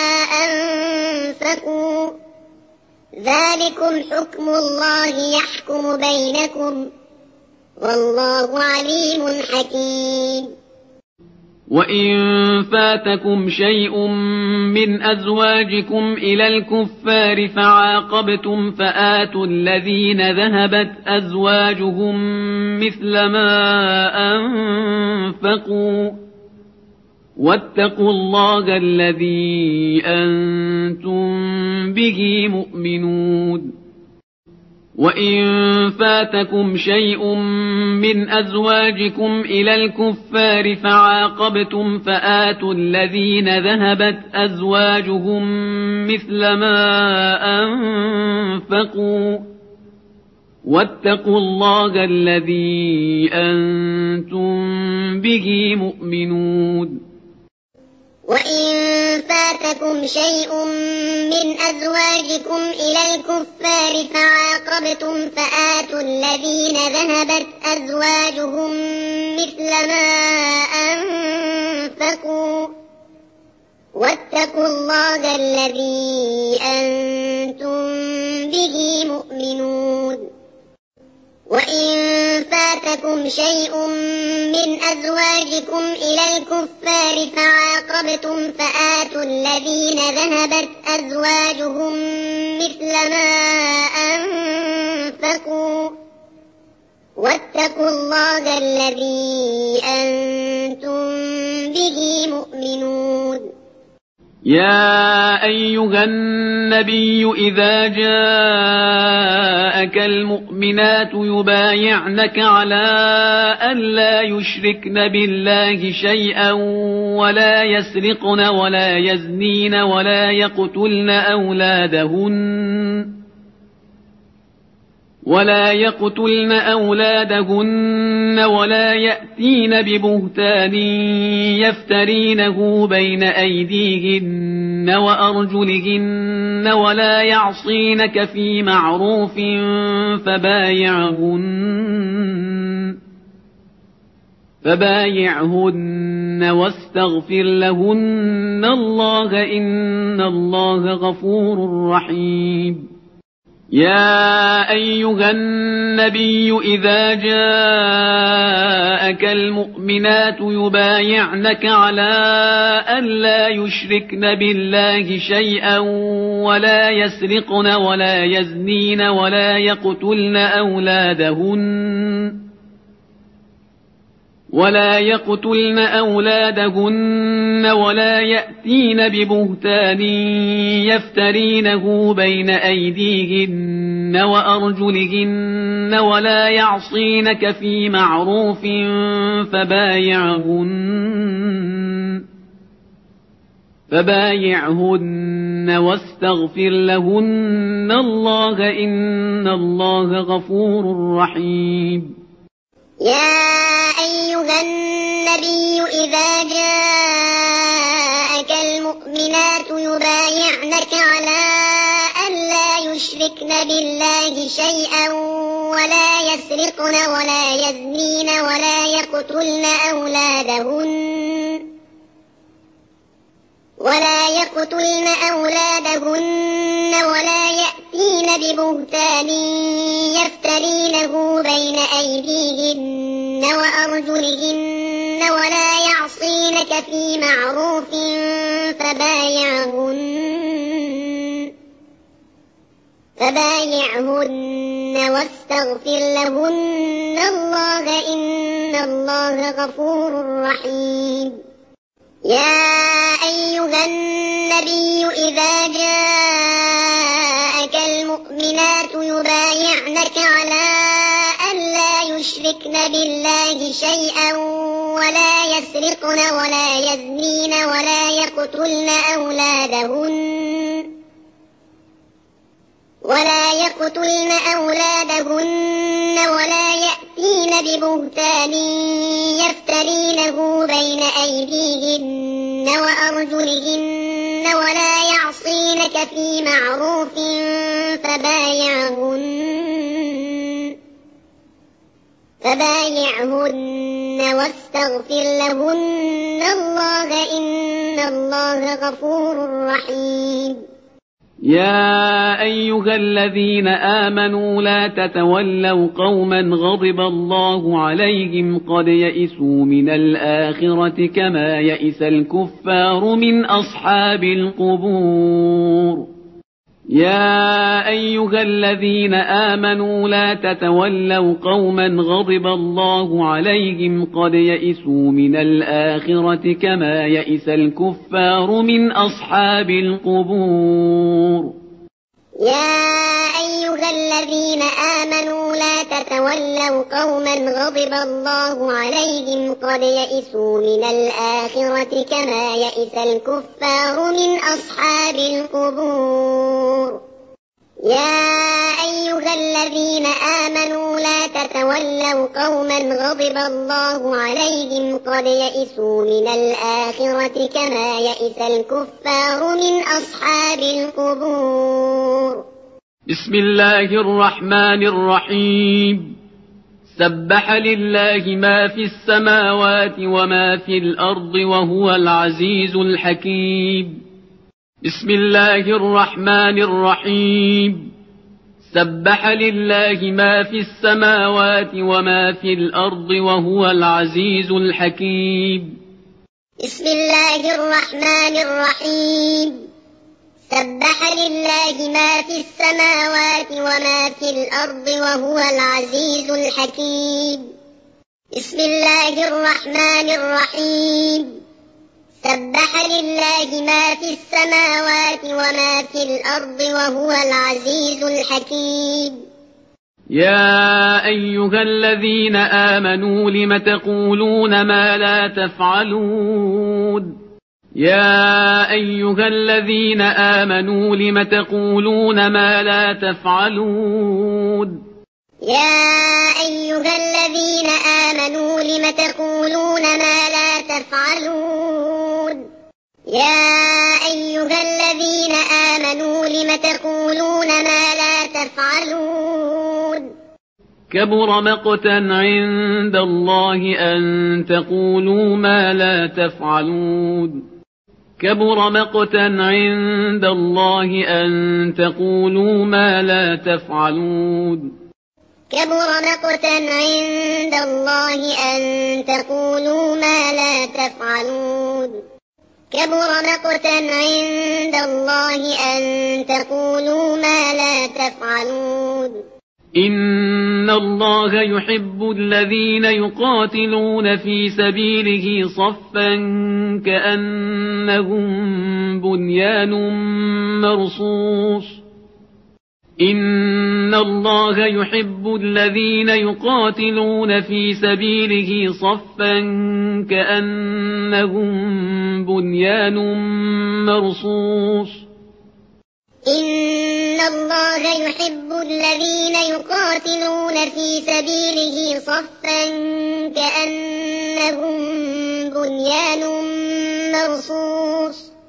أنفقوا ذلكم حكم الله يحكم بينكم والله عليم حكيم وإن فاتكم شيء من أزواجكم إلى الكفار فعاقبتم فآتوا الذين ذهبت أزواجهم مثل ما أنفقوا واتقوا الله الذي أنتم به مؤمنون وإن فاتكم شيء من أزواجكم إلى الكفار فعاقبتم فآتوا الذين ذهبت أزواجهم مثل ما أنفقوا واتقوا الله الذي أنتم به مؤمنون وإن فاتكم شيء من أزواجكم إلى الكفار فعاقبتم فآتوا الذين ذهبت أزواجهم مثل ما أنفقوا واتقوا الله الذي أنتم به مؤمنون وإن فاتكم شيء من أزواجكم إلى الكفار فعاقبتم فآتوا الذين ذهبت أزواجهم مثل ما أنفقوا واتقوا الله الذي أنتم به مؤمنون يا أيها النبي إذا جاءك المؤمنات يبايعنك على أن لا يشركن بالله شيئا ولا يسرقن ولا يزنين ولا يقتلن أولادهن ولا يقتلن أولادهن ولا يأتين ببهتان يفترينه بين أيديهن وأرجلهن ولا يعصينك في معروف فبايعهن فبايعهن واستغفر لهن الله إن الله غفور رحيم يا أيها النبي إذا جاءك المؤمنات يبايعنك على أن لا يشركن بالله شيئا ولا يسرقن ولا يزنين ولا يقتلن أولادهن ولا يقتلن أولادهن ولا يأتين ببهتان يفترينه بين أيديهن وأرجلهن ولا يعصينك في معروف فبايعهن فبايعهن واستغفر لهن الله إن الله غفور رحيم يا أيها النبي إذا جاءك المؤمنات يبايعنك على أن لا يشركن بالله شيئا ولا يسرقن ولا يزنين ولا يقتلن أولادهن ولا يقتلن أولادهن ولا يأتين ببهتان يفترينه بين أيديهن وأرجلهن ولا يعصينك في معروف فبايعهن فبايعهن واستغفر لهن الله إن الله غفور رحيم يا أيها النبي إذا جاءك المؤمنات يبايعنك على أن لا يشركن بالله شيئا ولا يسرقن ولا يزنين ولا يقتلن أولادهن ولا يقتلن أولادهن ولا يأتين ببهتان يفترينه بين أيديهن وأرجلهن ولا يعصينك في معروف فبايعهن فبايعهن واستغفر لهن الله إن الله غفور رحيم يا أيها الذين آمنوا لا تتولوا قوما غضب الله عليهم قد يئسوا من الآخرة كما يئس الكفار من أصحاب القبور يا أيها الذين آمنوا لا تتولوا قوما غضب الله عليهم قد يئسوا من الآخرة كما يئس الكفار من أصحاب القبور. يا أيها الذين آمنوا لا تتولوا قوما غضب الله عليهم قد يئسوا من الآخرة كما يئس الكفار من أصحاب القبور. يا أيها الذين آمنوا لا تتولوا قوما غضب الله عليهم قد يئسوا من الآخرة كما يئس الكفار من أصحاب القبور. بسم الله الرحمن الرحيم. سبح لله ما في السماوات وما في الأرض وهو العزيز الحكيم. بسم الله الرحمن الرحيم. سبح لله ما في السماوات وما في الأرض وهو العزيز الحكيم. بسم الله الرحمن الرحيم. سبح لله ما في السماوات وما في الأرض وهو العزيز الحكيم. بسم الله الرحمن الرحيم. سبح لله ما في السماوات وما في الأرض وهو العزيز الحكيم. يا أيها الذين آمنوا لم تقولون ما لا تفعلون. يا أيها الذين آمنوا لم تقولون ما لا تفعلون. يا أيها الذين آمنوا لم تقولون ما لا تفعلون. يا أيها الذين آمنوا لم تقولون ما لا تفعلون. كبر مقتا عند الله أن تقولوا ما لا تفعلون. كبر مقتا عند الله أن تقولوا ما لا تفعلون. كبر مقتا عند الله أن تقولوا ما لا تفعلون. كبر مقتا عند الله أن تقولوا ما لا تفعلون. إن الله يحب الذين يقاتلون في سبيله صفا كأنهم بنيان مرصوص. إن الله يحب الذين يقاتلون في سبيله صفا كأنهم بنيان مرصوص. إن الله يحب الذين يقاتلون في سبيله صفا كأنهم بنيان مرصوص.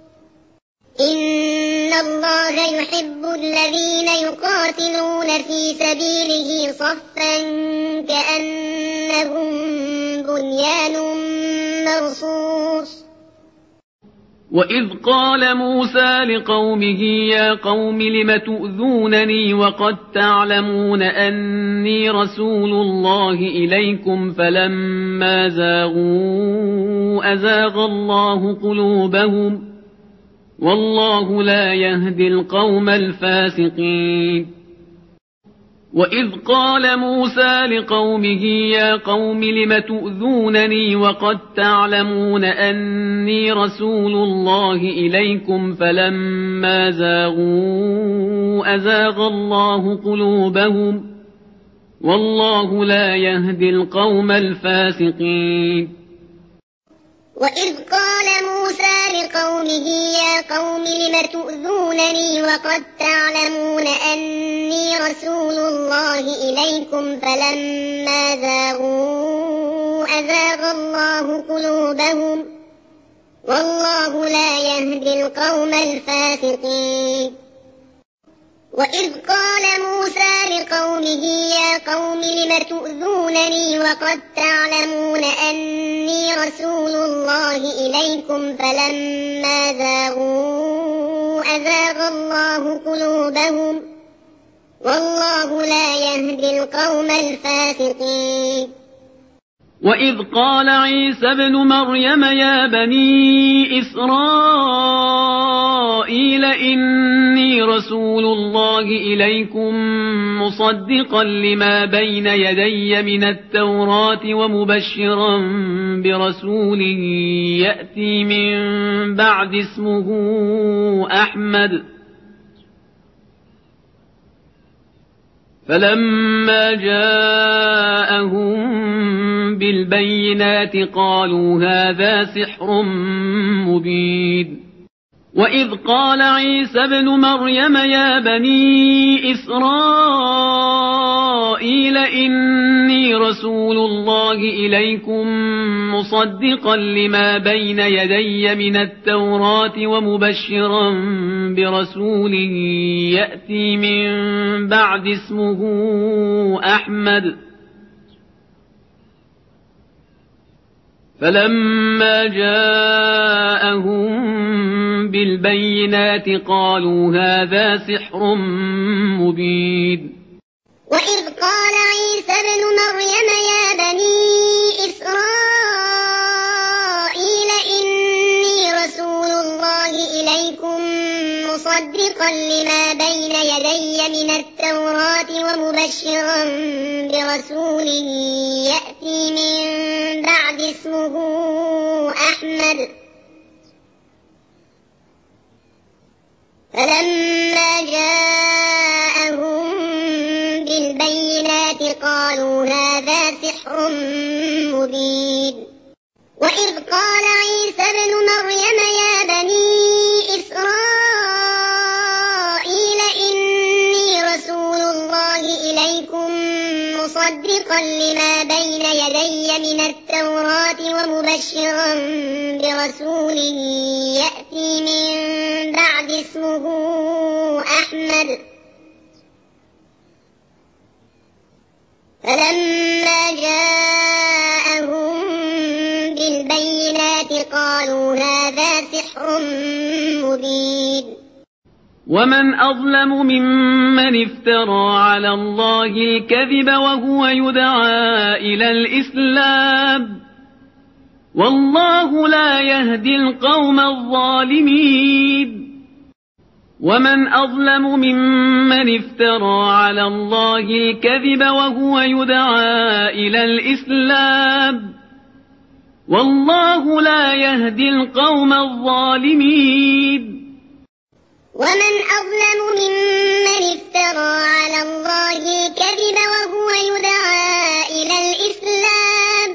إن الله يحب الذين يقاتلون في سبيله صفا كأنهم بنيان مرصوص. وإذ قال موسى لقومه يا قوم لم تؤذونني وقد تعلمون أني رسول الله إليكم فلما زاغوا أزاغ الله قلوبهم والله لا يهدي القوم الفاسقين. وإذ قال موسى لقومه يا قوم لم تؤذونني وقد تعلمون أني رسول الله إليكم فلما زاغوا أزاغ الله قلوبهم والله لا يهدي القوم الفاسقين. وإذ قال موسى لقومه يا قوم لم تؤذونني وقد تعلمون أني رسول الله إليكم فلما زاغوا أزاغ الله قلوبهم والله لا يهدي القوم الفاسقين. وإذ قال موسى لقومه يا قوم لم تؤذونني وقد تعلمون أني رسول الله إليكم فلما زاغوا أزاغ الله قلوبهم والله لا يهدي القوم الفاسقين. وإذ قال عيسى ابن مريم يا بني إسرائيل إني رسول الله إليكم مصدقا لما بين يدي من التوراة ومبشرا برسول يأتي من بعد اسمه أحمد فلما جاءهم بالبينات قالوا هذا سحر مبين وإذ قال عيسى ابن مريم يا بني إسرائيل إني رسول الله إليكم مصدقا لما بين يدي من التوراة ومبشرا برسول يأتي من بعد اسمه أحمد فلما جاءهم بالبينات قالوا هذا سحر مبين وإذ قال عيسى ابن مريم يا بني إسرائيل إني رسول الله إليكم مصدقا لما بين يدي من التوراة ومبشرا برسول يأتي من بعد اسمه أحمد فلما جاءهم بالبينات قالوا هذا سحر مبين وإذ قال عيسى ابن مريم يا بني إسرائيل إني رسول الله إليكم مصدقا لما بين يدي من التوراة ومبشرا برسول يأتي من بعد اسمه أحمد فلما جاءهم بالبينات قالوا هذا سحر مبين ومن أظلم ممن افترى على الله الكذب وهو يدعى إلى الإسلام والله لا يهدي القوم الظالمين ومن أظلم ممن افترى على الله الكذب وهو يدعى إلى الإسلام والله لا يهدي القوم الظالمين ومن أظلم ممن افترى على الله الكذب وهو يدعى إلى الإسلام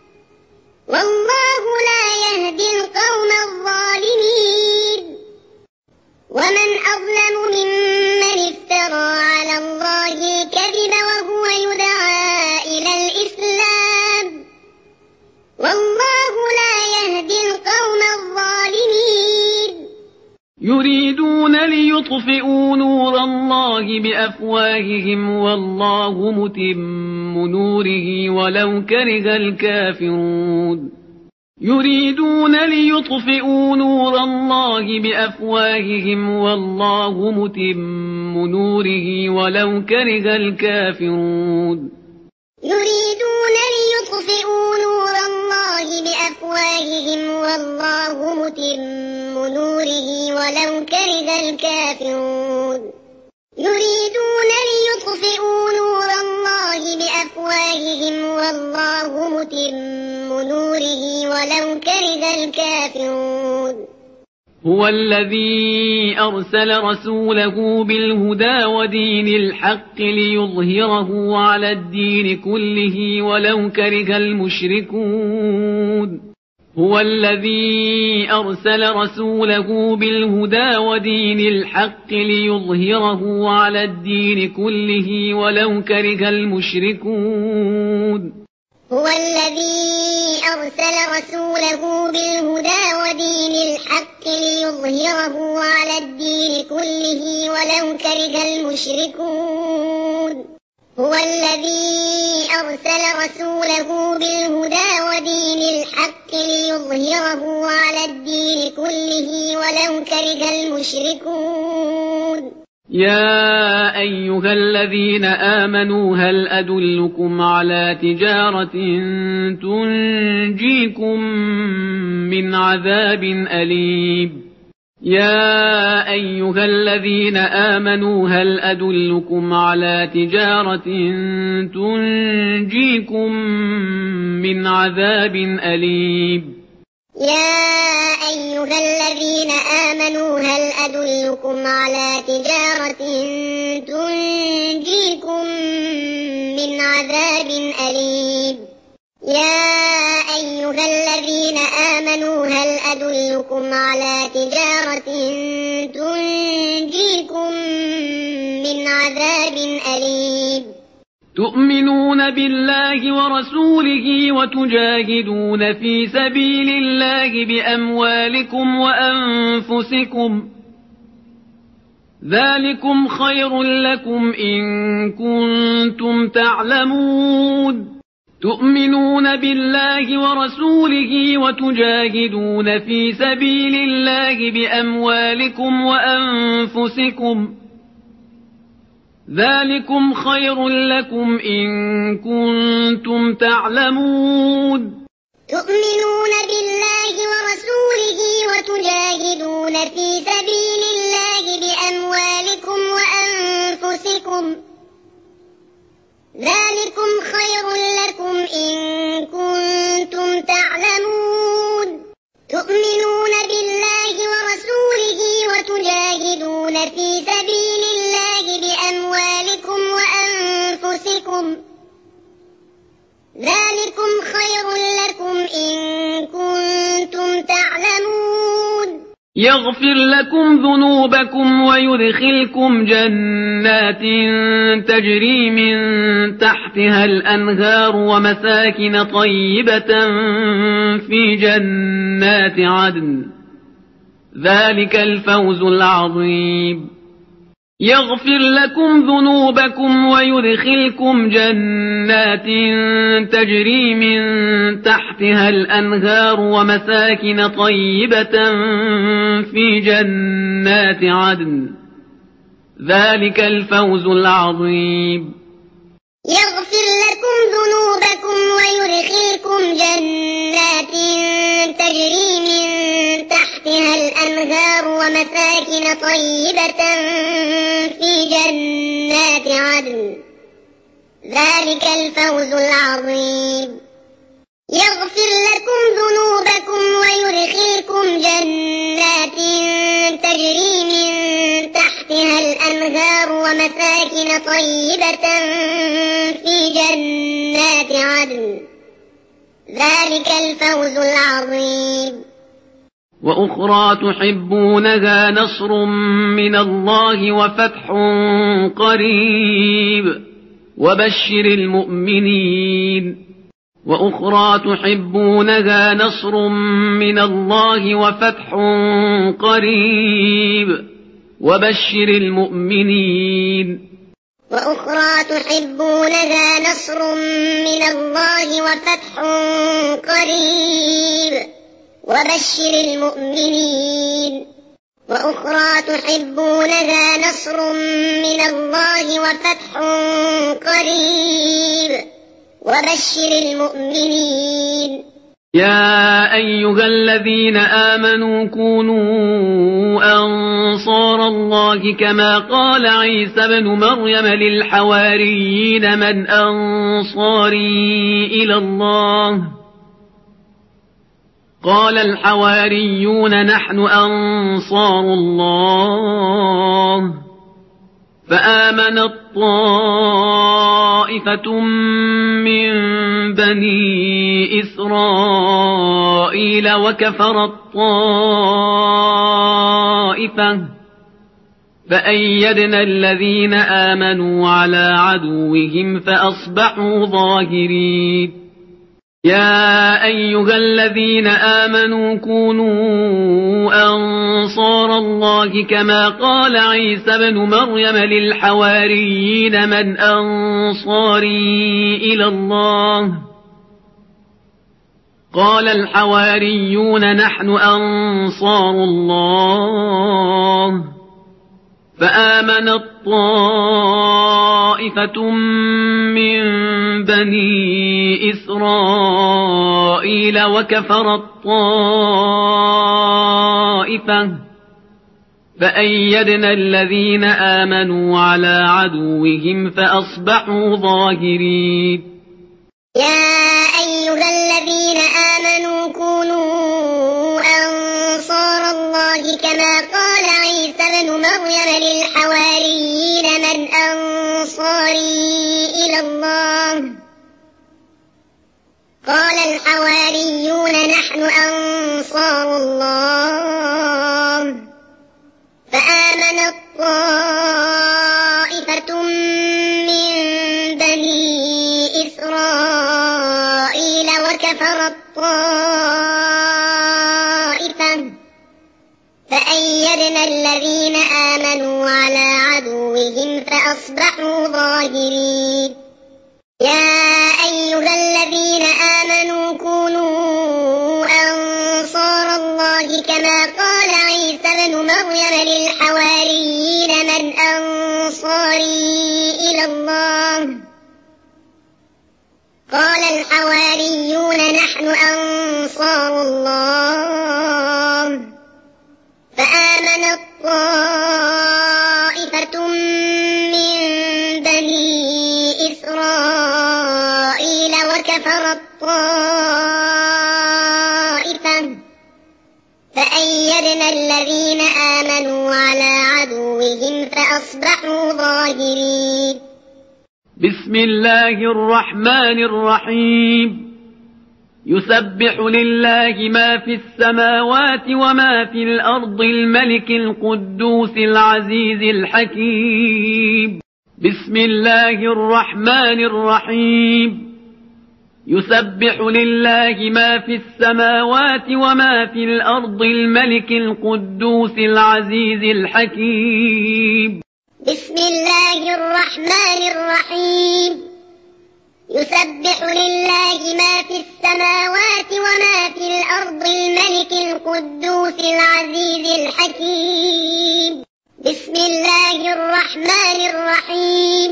والله لا يهدي القوم الظالمين ومن أظلم ممن افترى على الله الكذب وهو يدعى إلى الإسلام والله لا يهدي القوم الظالمين يريدون ليطفئوا نور الله بأفواههم والله متم نوره ولو كره الكافرون يريدون ليطفئوا نور الله بأفواههم والله متم نوره ولو كره الكافرون يريدون ليطفئوا نور الله بأفواههم والله متم نوره ولو كره الكافرون يريدون ليطفئوا نور الله بأفواههم والله متم نوره ولو كره الكافرون هو الذي أرسل رسوله بالهدى ودين الحق ليظهره على الدين كله ولو كره المشركون هو الذي أرسل رسوله بالهدى ودين الحق ليظهره على الدين كله ولو كره المشركون هو الذي أرسل رسوله بالهدى ودين الحق ليظهره على الدين كله ولو كره المشركون هو الذي أرسل رسوله بالهدى ودين الحق ليظهره على الدين كله ولو كره المشركون يا أيها الذين آمنوا هل أدلكم على تجارة تنجيكم من عذاب أليم يا أيها الذين آمنوا هل أدلكم على تجارة تنجيكم من عذاب أليم يا أيها الذين آمنوا هل أدلكم على تجارة تنجيكم من عذاب أليم يا أيها الذين آمنوا هل أدلكم على تجارة تنجيكم من عذاب أليم تؤمنون بالله ورسوله وتجاهدون في سبيل الله بأموالكم وأنفسكم ذلكم خير لكم إن كنتم تعلمون تؤمنون بالله ورسوله وتجاهدون في سبيل الله بأموالكم وأنفسكم ذلكم خير لكم إن كنتم تعلمون تؤمنون بالله ورسوله وتجاهدون في سبيل الله بأموالكم وأنفسكم ذلكم خير لكم إن كنتم تعلمون تؤمنون بالله ورسوله وتجاهدون في سبيل الله بأموالكم وأنفسكم ذلكم خير لكم إن كنتم تعلمون يغفر لكم ذنوبكم ويدخلكم جنات تجري من تحتها الأنهار ومساكن طيبة في جنات عدن ذلك الفوز العظيم يغفر لكم ذنوبكم ويدخلكم جنات تجري من تحتها الأنهار ومساكن طيبة في جنات عدن ذلك الفوز العظيم يغفر لكم ذنوبكم ويدخلكم جنات تجري من تحتها الأنهار ومساكن طيبة في جنات عدن ذلك الفوز العظيم يغفر لكم ذنوبكم ويدخلكم جنات تجري من تحتها الأنهار ومساكن طيبة في جنات عدن ذلك الفوز العظيم وأخرى تحبونها نصر من الله وفتح قريب وبشر المؤمنين وأخرى تحبونها نصر من الله وفتح قريب وبشر المؤمنين وأخرى تحبونها نصر من الله وفتح قريب وبشر المؤمنين وأخرى تحبونها نصر من الله وفتح قريب وبشر المؤمنين يا أيها الذين آمنوا كونوا أنصار الله كما قال عيسى بن مريم للحواريين من أنصاري إلى الله قال الحواريون نحن أنصار الله فآمنت طائفة من بني إسرائيل وكفرت طائفة فأيدنا الذين آمنوا على عدوهم فأصبحوا ظاهرين يا أيها الذين آمنوا كونوا أنصار الله كما قال عيسى بن مريم للحواريين من أنصاري إلى الله قال الحواريون نحن أنصار الله فآمنت طائفة من بني إسرائيل وكفرت طائفة فأيدنا الذين آمنوا على عدوهم فأصبحوا ظاهرين. يا أيها الذين آمنوا كونوا أنصار الله كما قال عيسى بن مريم للحواريين من أنصاري إلى الله قال الحواريون نحن أنصار الله فآمنت طائفة من بني إسرائيل وكفرت طائفة فأيدنا الذين آمنوا على عدوهم فأصبحوا ظاهرين. يا أيها الذين آمنوا كونوا أنصار الله كما قال عيسى بن مريم للحواريين من أنصاري إلى الله قال الحواريون نحن أنصار الله فآمنت طائفة من بني إسرائيل وكفرت طائفة فأيدنا الذين آمنوا على عدوهم فأصبحوا ظاهرين. بسم الله الرحمن الرحيم. يسبح لله ما في السماوات وما في الأرض الملك القدوس العزيز الحكيم. بسم الله الرحمن الرحيم. يسبح لله ما في السماوات وما في الأرض الملك القدوس العزيز الحكيم. بسم الله الرحمن الرحيم. يسبح لله ما في السماوات وما في الأرض الملك القدوس العزيز الحكيم. بسم الله الرحمن الرحيم.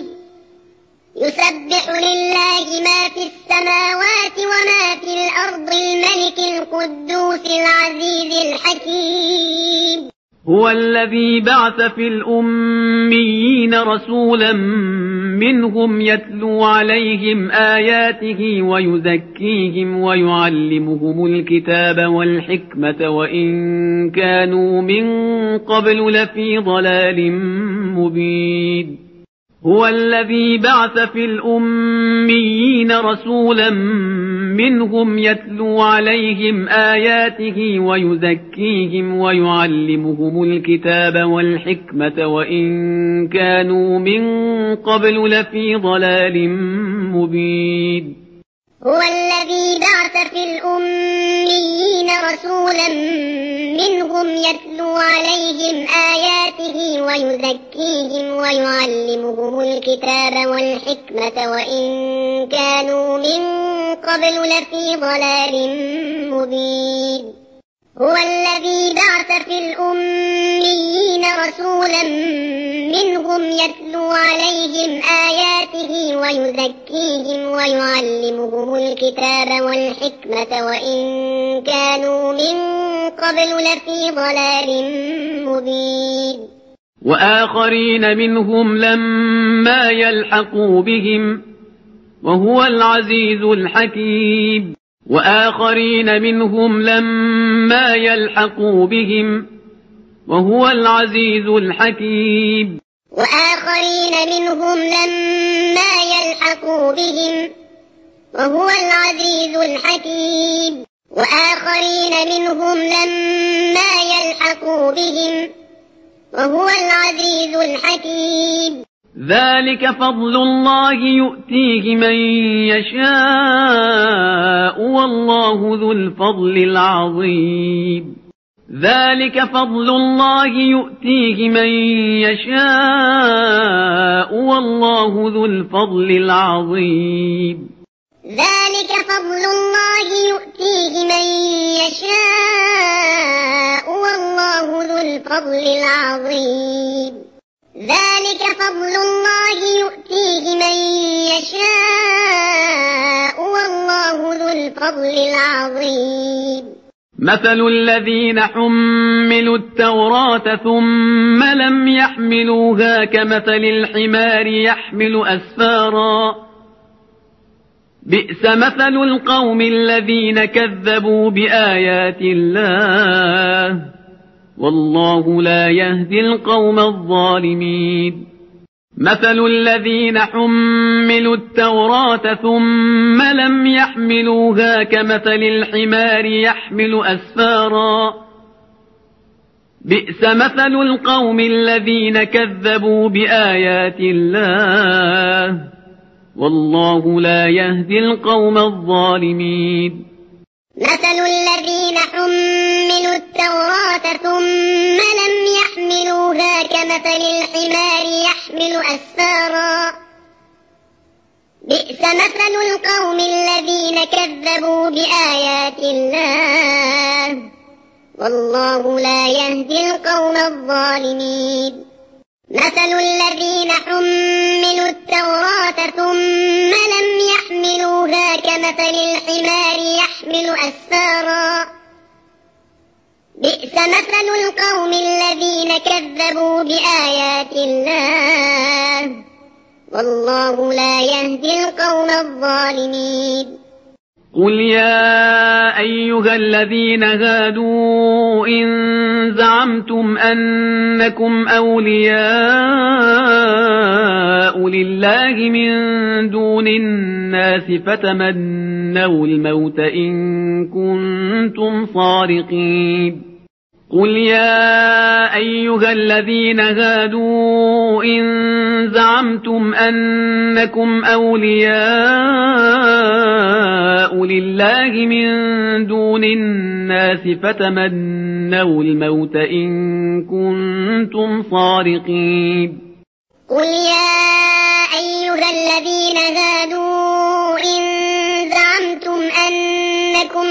يسبح لله ما في السماوات وما في الأرض الملك القدوس العزيز الحكيم. هو الذي بعث في الأميين رسولا منهم يتلو عليهم آياته ويزكيهم ويعلمهم الكتاب والحكمة وإن كانوا من قبل لفي ضلال مبين. هو الذي بعث في الأميين رسولا منهم يتلو عليهم آياته ويزكيهم ويعلمهم الكتاب والحكمة وإن كانوا من قبل لفي ضلال مبين. هو الذي بعث في الأميين رسولا منهم يتلو عليهم آياته ويزكيهم ويعلمهم الكتاب والحكمة وإن كانوا من قبل لفي ضلال مبين. هو الذي بعث في الأميين رسولا منهم يتلو عليهم آياته ويزكيهم ويعلمهم الكتاب والحكمة وإن كانوا من قبل لفي ضلال مبين. وآخرين منهم لما يلحقوا بهم وهو العزيز الحكيم. وآخرين منهم لما يلحقوا بهم وهو العزيز الحكيم. وآخرين منهم لما يلحقوا بهم وهو العزيز الحكيم. وآخرين منهم لما يلحقوا بهم وهو العزيز الحكيم. ذلك فضل الله يؤتيه من يشاء والله ذو الفضل العظيم. ذلك فضل الله يؤتيه من يشاء والله ذو الفضل العظيم. ذلك فضل الله يؤتيه من يشاء والله ذو الفضل العظيم. ذلك فضل الله يؤتيه من يشاء والله ذو الفضل العظيم مثل الذين حملوا التوراة ثم لم يحملوها كمثل الحمار يحمل أسفارا بئس مثل القوم الذين كذبوا بآيات الله والله لا يهدي القوم الظالمين مثل الذين حملوا التوراة ثم لم يحملوها كمثل الحمار يحمل أسفارا بئس مثل القوم الذين كذبوا بآيات الله والله لا يهدي القوم الظالمين مثل الذين حملوا التوراة ثم لم يحملوها كمثل الحمار يحمل أسفارا بئس مثل القوم الذين كذبوا بآيات الله والله لا يهدي القوم الظالمين مثل الذين حملوا التوراة ثم لم يحملوها كمثل الحمار يحمل أسفارا بئس مثل القوم الذين كذبوا بآيات الله والله لا يهدي القوم الظالمين قل يا أيها الذين هادوا إن زعمتم أنكم أولياء لله من دون الناس فتمنوا الموت إن كنتم صادقين قل يا أيها الذين هادوا إن زعمتم أنكم أولياء لله من دون الناس فتمنوا الموت إن كنتم صادقين قل يا أيها الذين هادوا إن زعمتم أنكم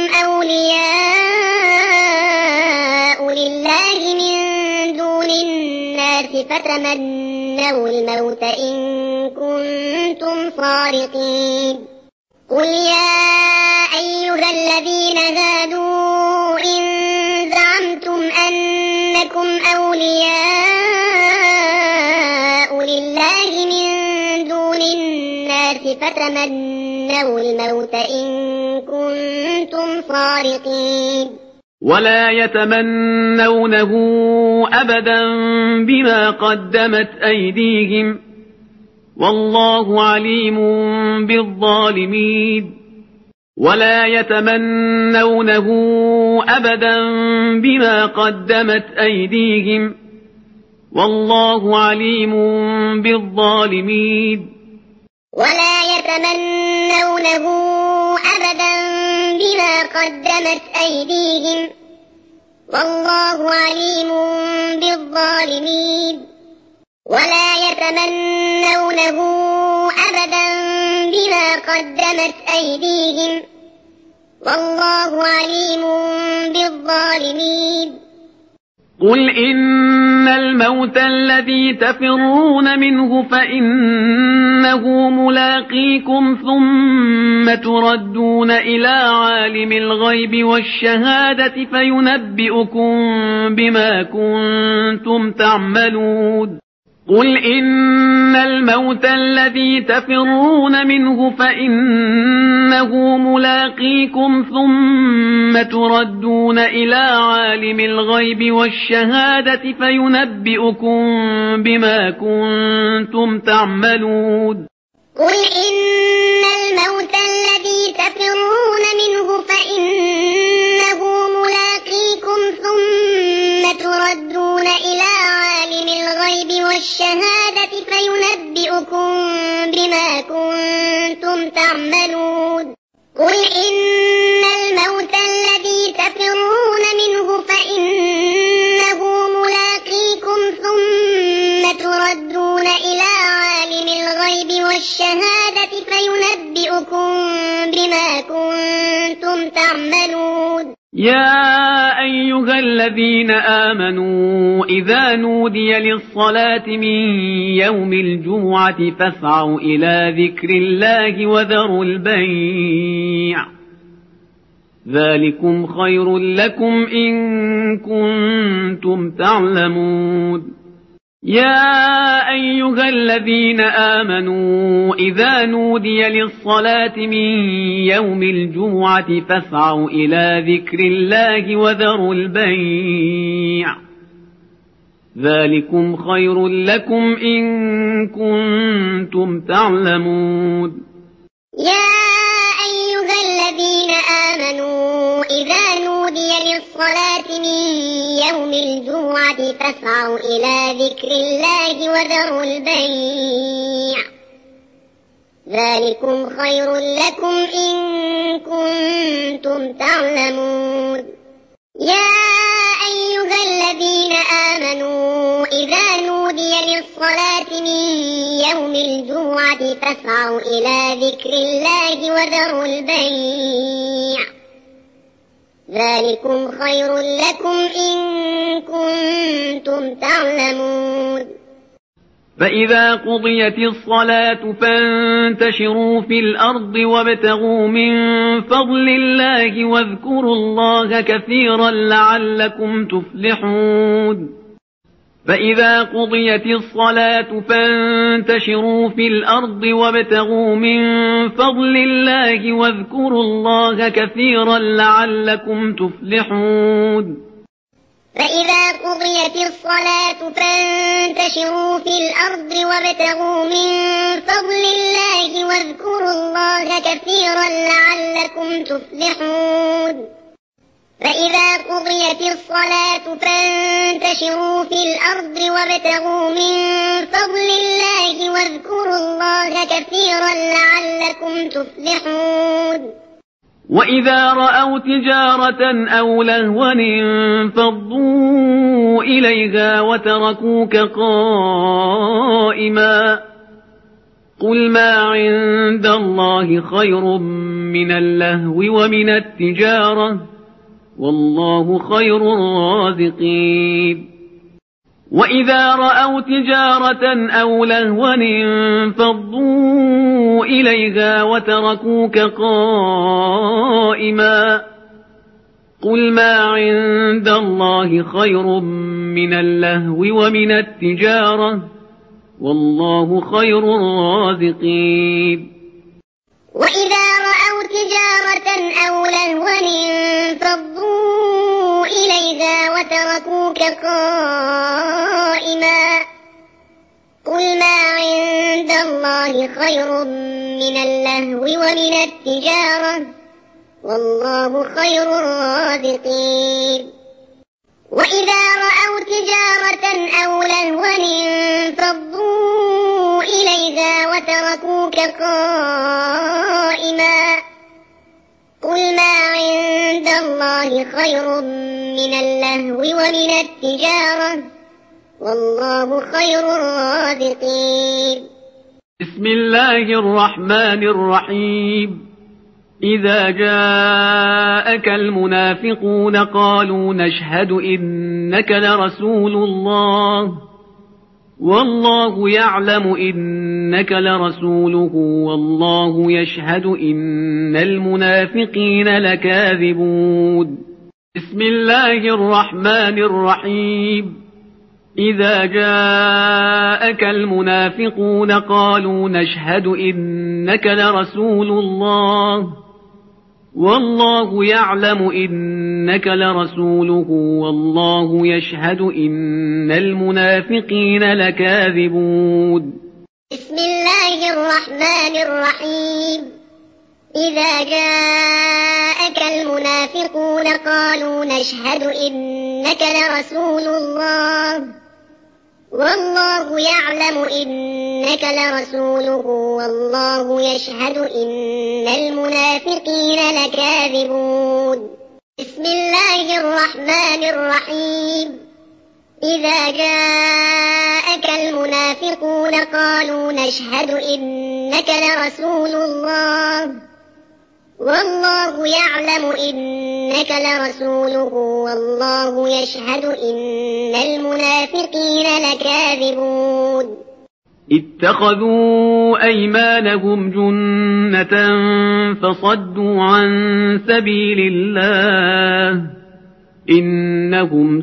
أولياء لله من دون الناس فتمنوا الموت إن كنتم صادقين قل يا أيها الذين هادوا إن زعمتم أنكم أولياء لله من دون الناس فتمنوا الموت إن كنتم صادقين ولا يتمنونه أبدا بما قدمت أيديهم والله عليم بالظالمين ولا يتمنونه أبدا بما قدمت أيديهم والله عليم بالظالمين ولا يتمنونه أبدا بما قدمت أيديهم والله عليم بالظالمين ولا يتمنونه أبدا بما قدمت أيديهم والله عليم بالظالمين قل إن الموت الذي تفرون منه فإنه ملاقيكم ثم تردون إلى عالم الغيب والشهادة فينبئكم بما كنتم تعملون قل إن الموت الذي تفرون منه فإنه ملاقيكم ثم تردون إلى عالم الغيب والشهادة فينبئكم بما كنتم تعملون قل إن الموت الذي تفرون منه فإنه ملاقيكم ثم تردون إلى عالم الغيب والشهادة فينبئكم بما كنتم تعملون قل إن الموت الذي تفرون منه فإنه ملاقيكم ثم تردون إلى عالم الغيب والشهادة فينبئكم بما كنتم تعملون يا أيها الذين آمنوا إذا نودي للصلاة من يوم الجمعة فاسعوا إلى ذكر الله وذروا البيع ذلكم خير لكم إن كنتم تعلمون يا أيها الذين آمنوا إذا نودي للصلاة من يوم الجمعة فاسعوا إلى ذكر الله وذروا البيع ذلكم خير لكم إن كنتم تعلمون يا أيها الذين آمنوا إذا نودي للصلاة من يوم الجمعة فاسعوا إلى ذكر الله وذروا البيع ذلكم خير لكم إن كنتم تعلمون يا أيها الذين آمنوا إذا نودي للصلاة من يوم الجمعة فاسعوا إلى ذكر الله وذروا البيع ذلكم خير لكم إن كنتم تعلمون فإذا قضيت الصلاة فانتشروا في الأرض وابتغوا من فضل الله واذكروا الله كثيرا لعلكم تفلحون فإذا قضيت الصلاة فانتشروا في الأرض وابتغوا من فضل الله واذكروا الله كثيرا لعلكم تفلحون فإذا قضيت الصلاة فانتشروا في الأرض وابتغوا من فضل الله واذكروا الله كثيرا لعلكم تفلحون فإذا قضيت الصلاة فانتشروا في الأرض وابتغوا من فضل الله واذكروا الله كثيرا لعلكم تفلحون وإذا رأوا تجارة أو لهوا انفضوا إليها وتركوك قائما قل ما عند الله خير من اللهو ومن التجارة والله خير الرازقين وإذا رأوا تجارة أو لهوا انفضوا إليها وتركوك قائما قل ما عند الله خير من اللهو ومن التجارة والله خير الرازقين وإذا رأوا تجارة أو لهوا انفضوا إليها وتركوك قائما قل ما عند الله خير من اللهو ومن التجارة والله خير الرازقين وإذا رأوا تجارة أو لهوا انفضوا إليها وتركوك قائما قل ما عند الله خير من اللهو ومن التجارة والله خير الرازقين بسم الله الرحمن الرحيم إذا جاءك المنافقون قالوا نشهد إنك لرسول الله والله يعلم إنك لرسوله والله يشهد إن المنافقين لكاذبون بسم الله الرحمن الرحيم إذا جاءك المنافقون قالوا نشهد إنك لرسول الله والله يعلم إنك لرسوله والله يشهد إن المنافقين لكاذبون بسم الله الرحمن الرحيم إذا جاءك المنافقون قالوا نشهد إنك لرسول الله والله يعلم إنك لرسوله والله يشهد إن المنافقين لكاذبون بسم الله الرحمن الرحيم إذا جاءك المنافقون قالوا نشهد إنك لرسول الله والله يعلم إنك لرسوله والله يشهد إن المنافقين لكاذبون اتخذوا أيمانهم جنة فصدوا عن سبيل الله إنهم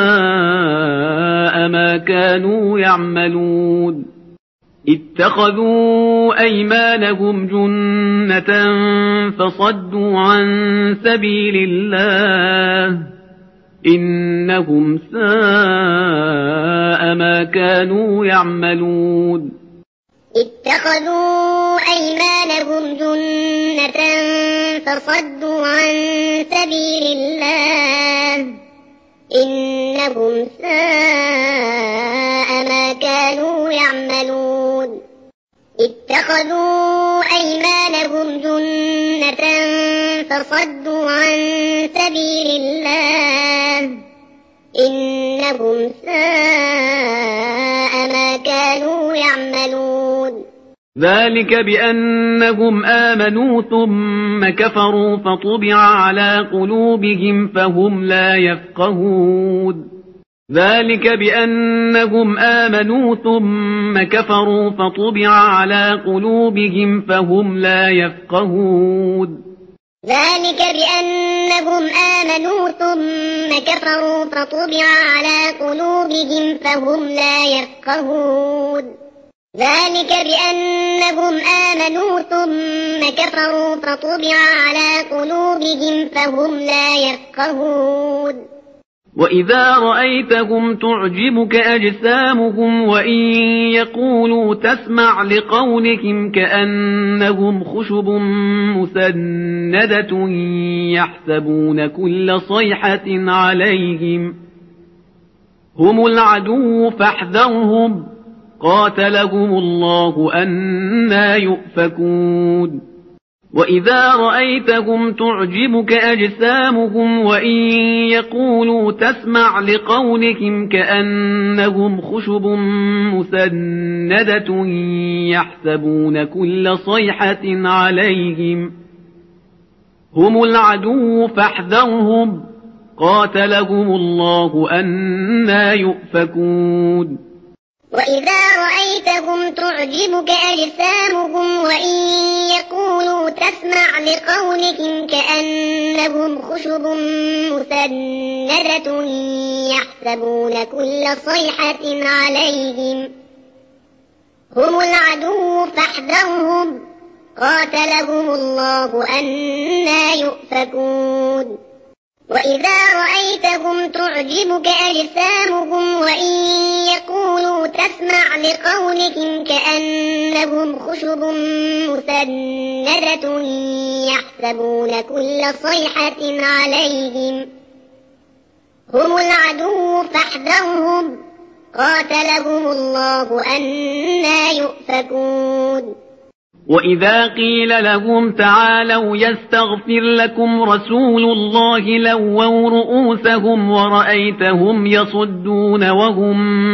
ساء ما كانوا يعملون اتخذوا أيمانهم جنة فصدوا عن سبيل الله إنهم ساء ما كانوا يعملون اتخذوا أيمانهم جنة فصدوا عن سبيل الله إنهم ساء ما كانوا يعملون اتخذوا أيمانهم جنة فصدوا عن سبيل الله إنهم ساء ما كانوا يعملون ذلك بأنهم آمنوا ثم كفروا فطبع على قلوبهم فهم لا يفقهون ذلك بأنهم آمنوا ثم كفروا فطبع على قلوبهم فهم لا يفقهون ذلك بأنهم آمنوا ثم كفروا فطبع على قلوبهم فهم لا يفقهون ذلك بأنهم آمنوا ثم كفروا فطبع على قلوبهم فهم لا يفقهون وإذا رأيتهم تعجبك أجسامهم وإن يقولوا تسمع لقولهم كأنهم خشب مسندة يحسبون كل صيحة عليهم هم العدو فاحذرهم قاتلهم الله أنى يؤفكون وإذا رأيتهم تعجبك أجسامهم وإن يقولوا تسمع لقولهم كأنهم خشب مسندة يحسبون كل صيحة عليهم هم العدو فاحذرهم قاتلهم الله أنى يؤفكون وإذا رأيتهم تعجبك أجسامهم وإن يقولوا تسمع لقولهم كأنهم خشب مسندة يحسبون كل صيحة عليهم هم العدو فاحذرهم قاتلهم الله أنى يؤفكون وإذا رأيتهم تعجبك أجسامهم وإن يقولوا تسمع لقولهم كأنهم خشب مسندة يحسبون كل صيحة عليهم هم العدو فاحذرهم قاتلهم الله أنى يؤفكون وإذا قيل لهم تعالوا يستغفر لكم رسول الله لووا رؤوسهم ورأيتهم يصدون وهم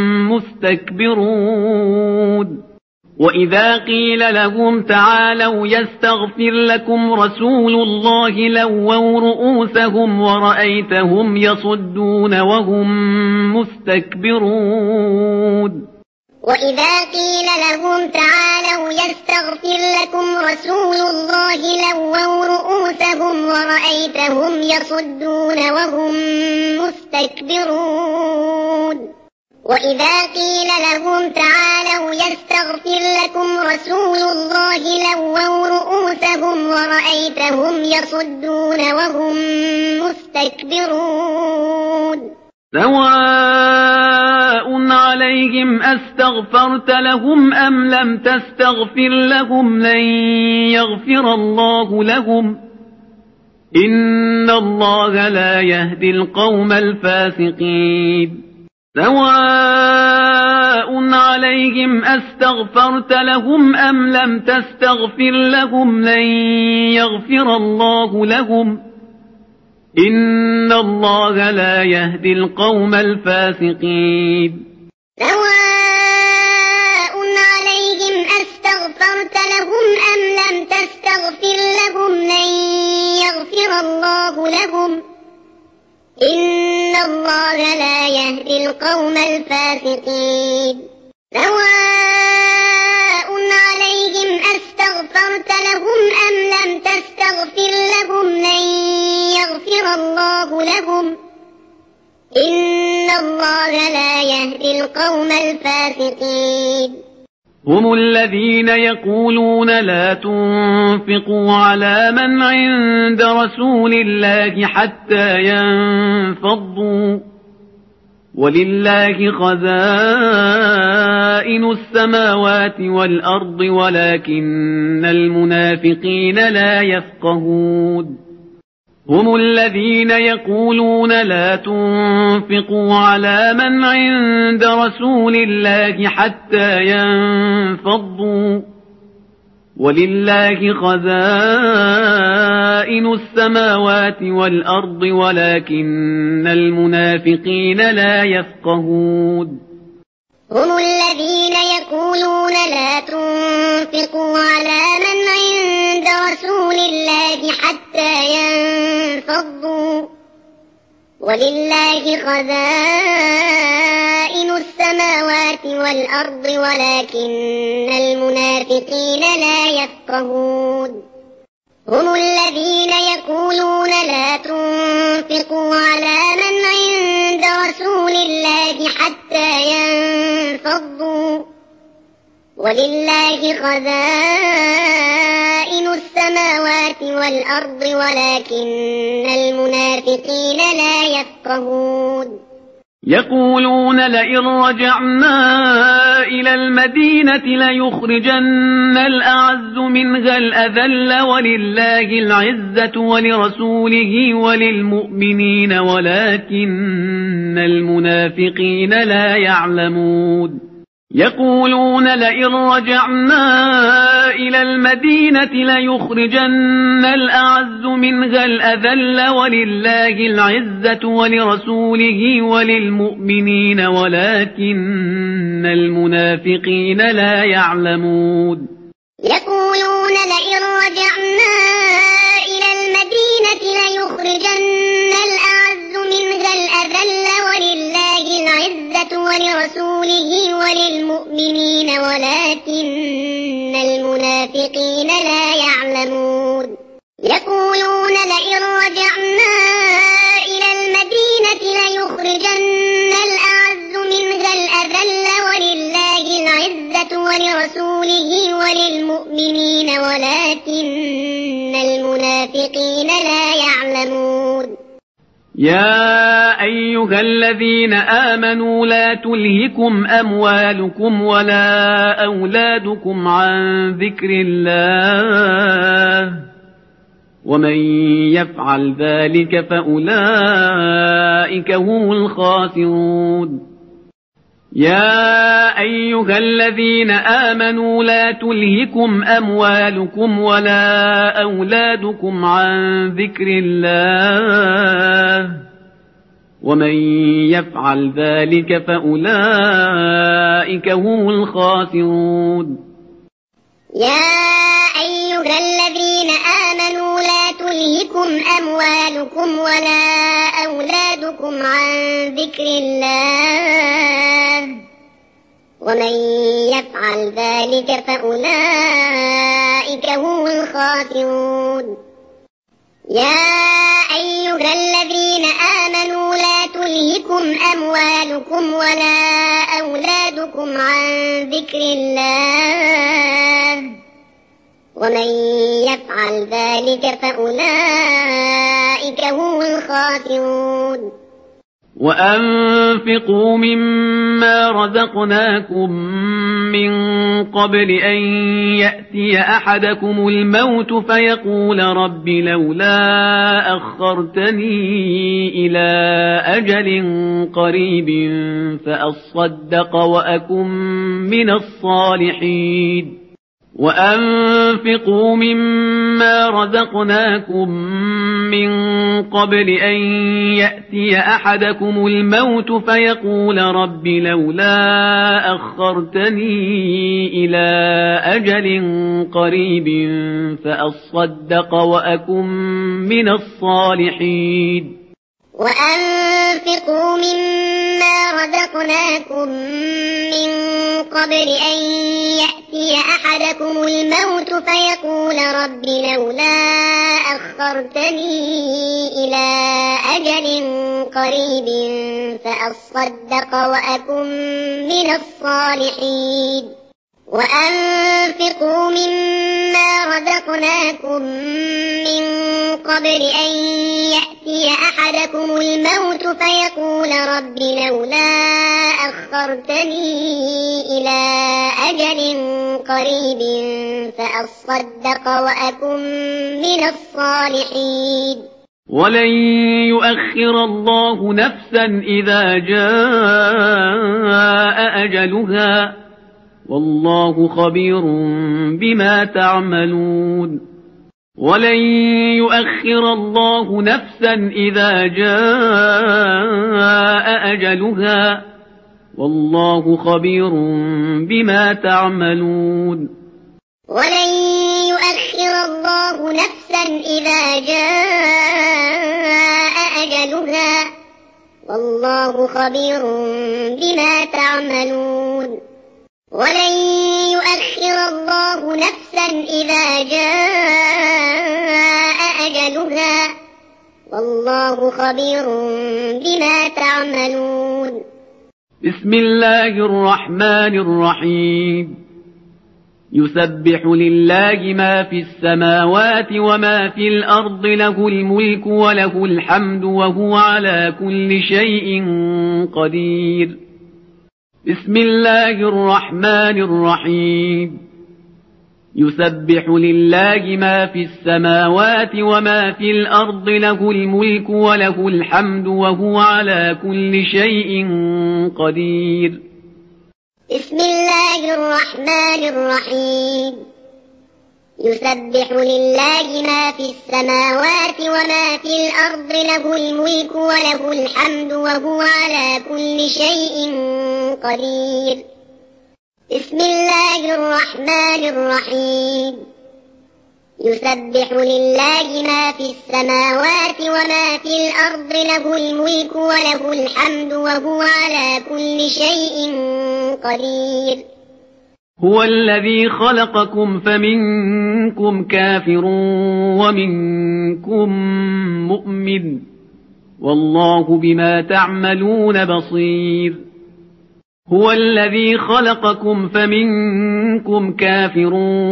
مستكبرون وإذا قيل لهم تعالوا يستغفر لكم رسول الله لووا رؤوسهم ورأيتهم يصدون وهم مستكبرون وإذا قيل لهم تعالوا يستغفر لكم رسول الله لووا رؤوسهم ورأيتهم يصدون وهم مستكبرون وإذا قيل لهم تعالوا يستغفر لكم رسول الله لووا رؤوسهم ورأيتهم يصدون وهم مستكبرون سواء عليهم أستغفرت لهم أم لم تستغفر لهم لن يغفر الله لهم إن الله لا يهدي القوم الفاسقين سواء عليهم أستغفرت لهم أم لم تستغفر لهم لن يغفر الله لهم إن الله لا يهدي القوم الفاسقين سواء عليهم أستغفرت لهم أم لم تستغفر لهم لن الله لهم إن الله لا يهدي القوم الفاسقين سواء عليهم أستغفرت لهم أم لم تستغفر لهم لن يغفر الله لهم إن الله لا يهدي القوم الفاسقين هم الذين يقولون لا تنفقوا على من عند رسول الله حتى ينفضوا ولله خزائن السماوات والأرض ولكن المنافقين لا يفقهون هم الذين يقولون لا تنفقوا على من عند رسول الله حتى ينفضوا ولله خزائن السماوات والأرض ولكن المنافقين لا يفقهون هم الذين يقولون لا تنفقوا على من عند رسول الله حتى ينفضوا ولله خزائن السماوات والأرض ولكن المنافقين لا يفقهون هم الذين يقولون لا تنفقوا على من عند رسول الله حتى ينفضوا ولله خزائن السماوات والأرض ولكن المنافقين لا يفقهون يقولون لئن رجعنا إلى المدينة ليخرجن الأعز منها الأذل ولله العزة ولرسوله وللمؤمنين ولكن المنافقين لا يعلمون يقولون لئن رجعنا إلى المدينة ليخرجن الأعز منها الأذل ولله العزة ولرسوله وللمؤمنين ولكن المنافقين لا يعلمون يقولون لئن رجعنا إلى المدينة ليخرجن الأعز منها الأذل ولله العزة ولرسوله وللمؤمنين ولكن المنافقين لا يعلمون يقولون لئن رجعنا إلى المدينة ليخرجن الأعز منها الأذل ولله العزة ولرسوله وللمؤمنين ولكن المنافقين لا يعلمون يا أيها الذين آمنوا لا تلهكم أموالكم ولا أولادكم عن ذكر الله ومن يفعل ذلك فأولئك هم الخاسرون يا أيها الذين آمنوا لا تلهكم أموالكم ولا أولادكم عن ذكر الله ومن يفعل ذلك فأولئك هم الخاسرون يا أيها الذين آمنوا لا تلهكم أموالكم ولا أولادكم عن ذكر الله ومن يفعل ذلك فأولئك هم الخاسرون يا أيها الذين آمنوا لا تلهكم أموالكم ولا أولادكم عن ذكر الله ومن يفعل ذلك فأولئك هم الخاسرون وأنفقوا مما رزقناكم من قبل أن يأتي أحدكم الموت فيقول رب لولا أخرتني إلى أجل قريب فأصدق وأكن من الصالحين وأنفقوا مما رزقناكم من قبل أن يأتي أحدكم الموت فيقول رب لولا أخرتني إلى أجل قريب فأصدق وأكن من الصالحين. وأنفقوا مما رزقناكم من قبل أن يأتي أحدكم الموت فيقول رب لولا أخرتني إلى أجل قريب فأصدق وأكن من الصالحين. وأنفقوا مما رزقناكم من قبل أن يأتي أحدكم الموت فيقول رب لولا أخرتني إلى أجل قريب فأصدق وأكن من الصالحين. ولن يؤخر الله نفسا إذا جاء أجلها والله خبير بما تعملون. ولن يؤخر الله نفسا إذا جاء أجلها والله خبير بما تعملون. ولن يؤخر الله نفسا إذا جاء أجلها والله خبير بما تعملون. ولن يؤخر الله نفسا إذا جاء أجلها والله خبير بما تعملون. بسم الله الرحمن الرحيم. يسبح لله ما في السماوات وما في الأرض له الملك وله الحمد وهو على كل شيء قدير. بسم الله الرحمن الرحيم. يسبح لله ما في السماوات وما في الأرض له الملك وله الحمد وهو على كل شيء قدير. بسم الله الرحمن الرحيم. يسبح لله ما في السماوات وما في الأرض له الملك وله الحمد وهو على كل شيء قدير. بسم الله الرحمن الرحيم. يسبح لله ما في السماوات وما في الأرض له الملك وله الحمد وهو على كل شيء قدير. هو الذي خلقكم فمنكم كافر ومنكم مؤمن والله بما تعملون بصير. هو الذي خلقكم فمنكم كافر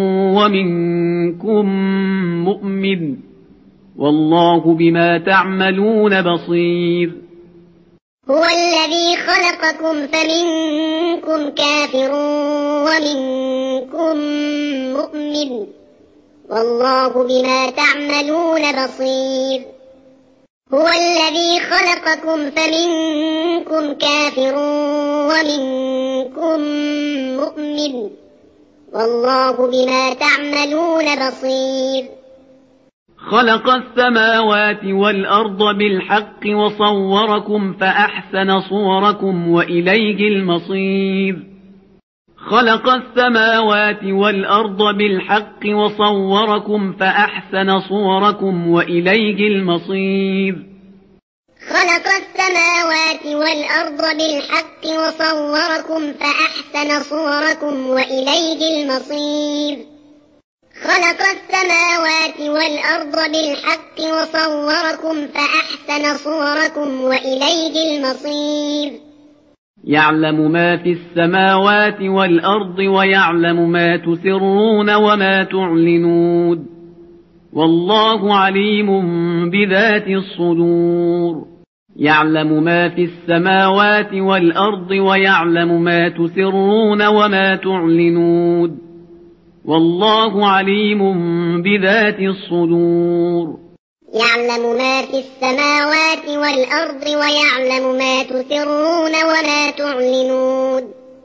ومنكم مؤمن والله بما تعملون بصير. هو الذي خلقكم فمنكم كافر ومنكم مؤمن والله بما تعملون بصير. هو الذي خلقكم فمنكم كافر ومنكم مؤمن والله بما تعملون بصير. خلق السماوات والأرض بالحق وصوركم فأحسن صوركم وإليه المصير. خلق السماوات والأرض بالحق وصوركم فأحسن صوركم وإليه المصير. خلق السماوات والأرض بالحق وصوركم فأحسن صوركم وإليه المصير. خلق السماوات والأرض بالحق وصوركم فأحسن صوركم وإليه المصير. يعلم ما في السماوات والأرض ويعلم ما تسرون وما تعلنون والله عليم بذات الصدور. يعلم ما في السماوات والأرض ويعلم ما تسرون وما تعلنون والله عليم بذات الصدور. يعلم ما في السماوات والأرض ويعلم ما تسرون وما تعلنون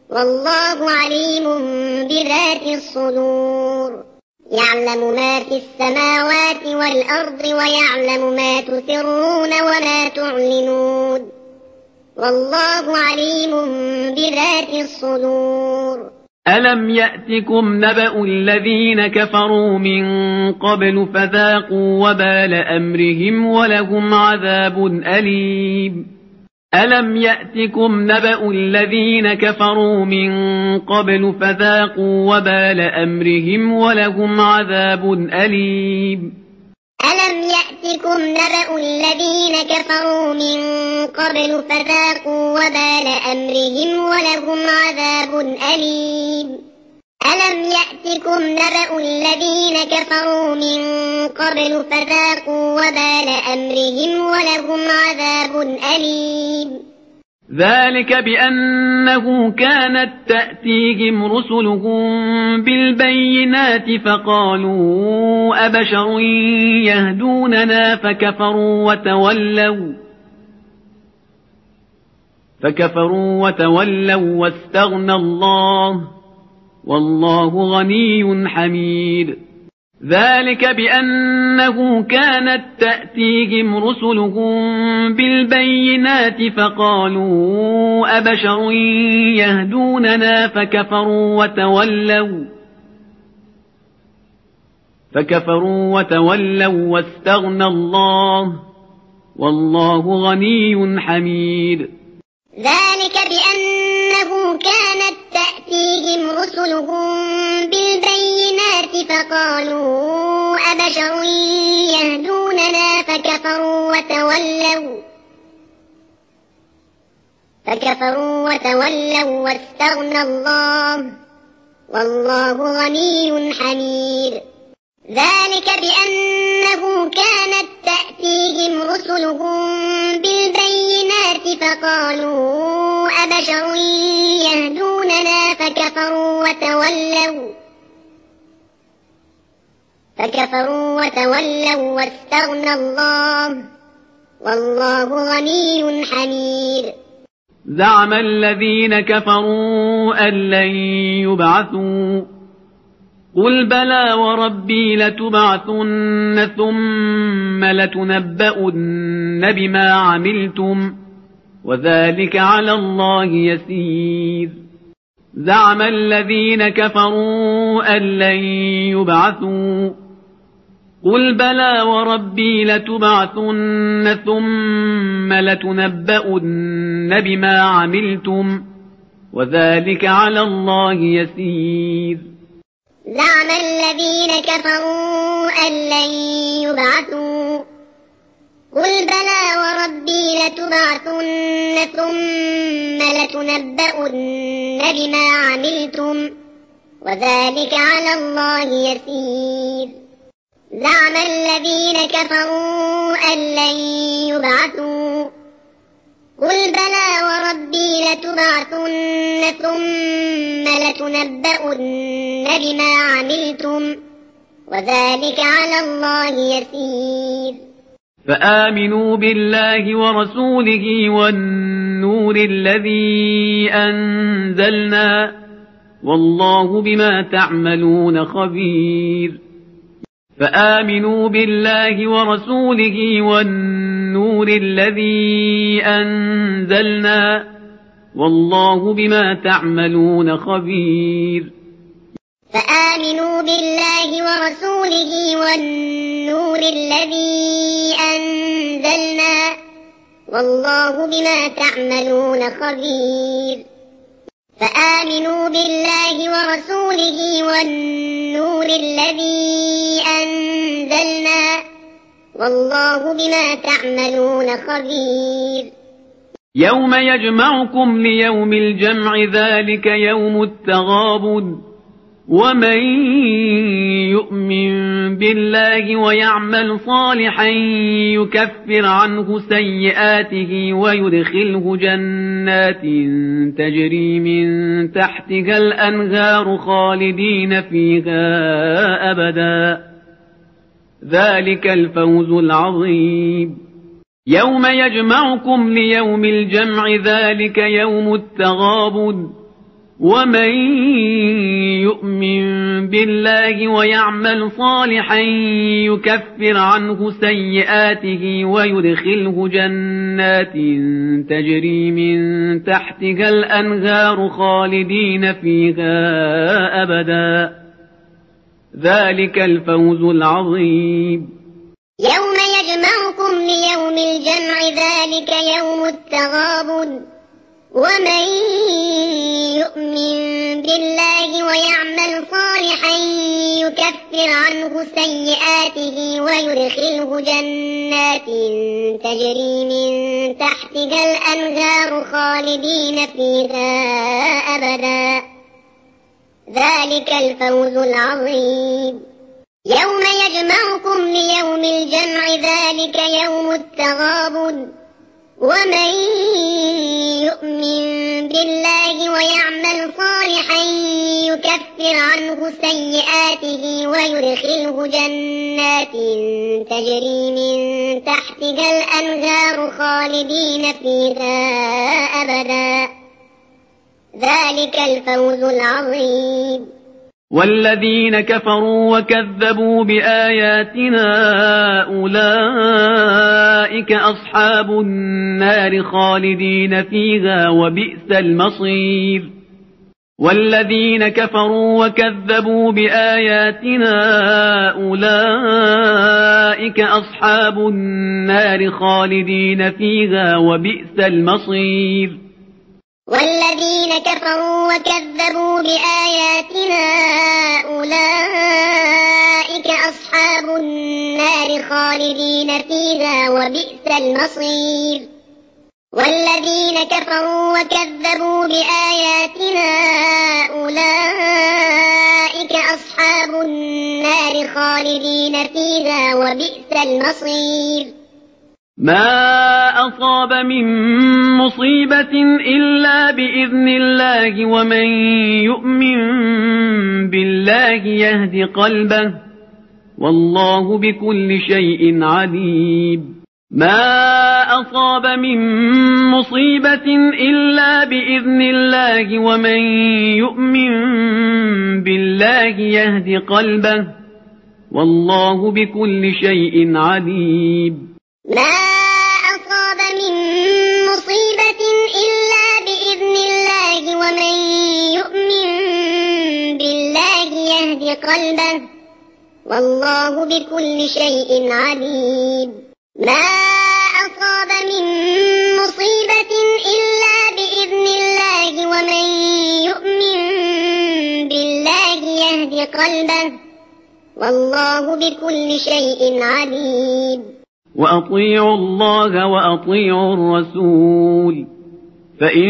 والله عليم بذات الصدور يعلم ما في السماوات والأرض ويعلم ما تسرون وما تعلنون والله عليم بذات الصدور ألم يأتكم نبأ الذين كفروا من قبل فذاقوا وبال أمرهم ولهم عذاب أليم ألم يأتكم نبأ الذين كفروا من قبل فذاقوا وبال أمرهم ولهم عذاب أليم ألم يأتكم نبأ الذين كفروا من قبل فذاقوا وبال أمرهم ولهم عذاب أليم ألم يأتكم نبأ الذين كفروا من قبل فذاقوا وبال أمرهم ولهم عذاب أليم ذلك بأنه كانت تأتيهم رسلهم بالبينات فقالوا أبشر يهدوننا فكفروا وتولوا فكفروا وتولوا واستغنى الله والله غني حميد ذلك بأنه كانت تأتيهم رسلهم بالبينات فقالوا أبشر يهدوننا فكفروا وتولوا فكفروا وتولوا واستغنى الله والله غني حميد ذلك بأنه كانت تأتيهم رسلهم بالبينات فقالوا أبشر يهدوننا فكفروا وتولوا فكفروا وتولوا واستغنى الله والله غني حميد ذلك بأنه كانت تأتيهم رسلهم بالبينات فقالوا أبشر يهدوننا فكفروا وتولوا فكفروا وتولوا واستغنى الله والله غني حميد زعم الذين كفروا أن لن يبعثوا قل بلى وربي لتبعثن ثم لتنبؤن بما عملتم وذلك على الله يسير زعم الذين كفروا أن لن يبعثوا قل بلى وربي لتبعثن ثم لتنبؤن بما عملتم وذلك على الله يسير زعم الذين كفروا أن لن يبعثوا قل بلى وربي لتبعثن ثم لتنبؤن بما عملتم وذلك على الله يسير زعم الذين كفروا أن لن يبعثوا قل بلى وربي لتبعثن ثم لتنبؤن بما عملتم وذلك على الله يسير فآمنوا بالله ورسوله والنور الذي أنزلنا والله بما تعملون خبير فآمنوا بالله ورسوله والنور الذي أنزلنا والله بما تعملون خبير فآمنوا بالله ورسوله والنور الذي أنزلنا والله بما تعملون خبير فآمنوا بالله ورسوله والنور الذي أنزلنا والله بما تعملون خبير يوم يجمعكم ليوم الجمع ذلك يوم التغابن ومن يؤمن بالله ويعمل صالحا يكفر عنه سيئاته ويدخله جنات تجري من تحتها الأنهار خالدين فيها أبدا ذلك الفوز العظيم يوم يجمعكم ليوم الجمع ذلك يوم التغابن ومن يؤمن بالله ويعمل صالحا يكفر عنه سيئاته ويدخله جنات تجري من تحتها الأنهار خالدين فيها أبدا ذلك الفوز العظيم. يوم يجمعكم ليوم الجمع ذلك يوم التغابن ومن يؤمن بالله ويعمل صالحا يكفر عنه سيئاته ويدخله جنات تجري من تحتها الأنهار خالدين فيها أبدا ذلك الفوز العظيم. يوم يجمعكم ليوم الجمع ذلك يوم التغابن ومن يؤمن بالله ويعمل صالحا يكفر عنه سيئاته ويدخله جنات تجري من تحتها الأنهار خالدين فيها أبدا ذلك الفوز العظيم. والذين كفروا وكذبوا بآياتنا أولئك أصحاب النار خالدين فيها وبئس المصير. والذين كفروا وكذبوا بآياتنا أولئك أصحاب النار خالدين فيها وبئس المصير. والذين كفروا وكذبوا بآياتنا أولئك أصحاب النار خالدين فيها وبئس المصير. والذين كفروا وكذبوا بآياتنا أولئك أصحاب النار خالدين فيها وبئس المصير. ما أصاب من مصيبة إلا بإذن الله ومن يؤمن بالله يهد قلبه والله بكل شيء عليم. ما أصاب من مصيبة إلا بإذن الله ومن يؤمن بالله يهد قلبه والله بكل شيء عليم. ما أصاب من مصيبة إلا بإذن الله ومن يؤمن بالله يهد قلبه والله بكل شيء عليم. ما أصاب من مصيبة إلا بإذن الله ومن يؤمن بالله يهد قلبه والله بكل شيء عليم. وأطيعوا الله وأطيعوا الرسول فإن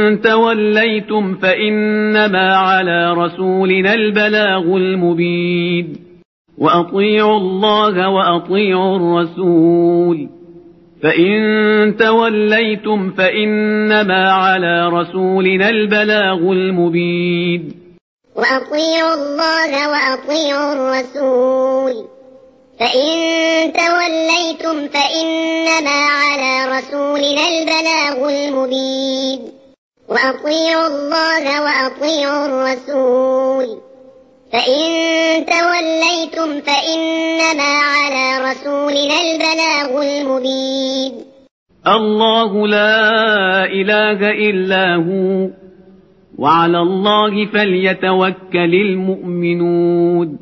توليتم فإنما على رسولنا البلاغ المبين. وأطيعوا الله وأطيعوا الرسول فإن توليتم فإنما على رسولنا البلاغ المبين. وأطيعوا الله وأطيعوا الرسول فإن توليتم فإنما على رسولنا البلاغ المبين. وأطيعوا الله وأطيعوا الرسول فإن توليتم فإنما على رسولنا البلاغ المبين. الله لا إله إلا هو وعلى الله فليتوكل المؤمنون.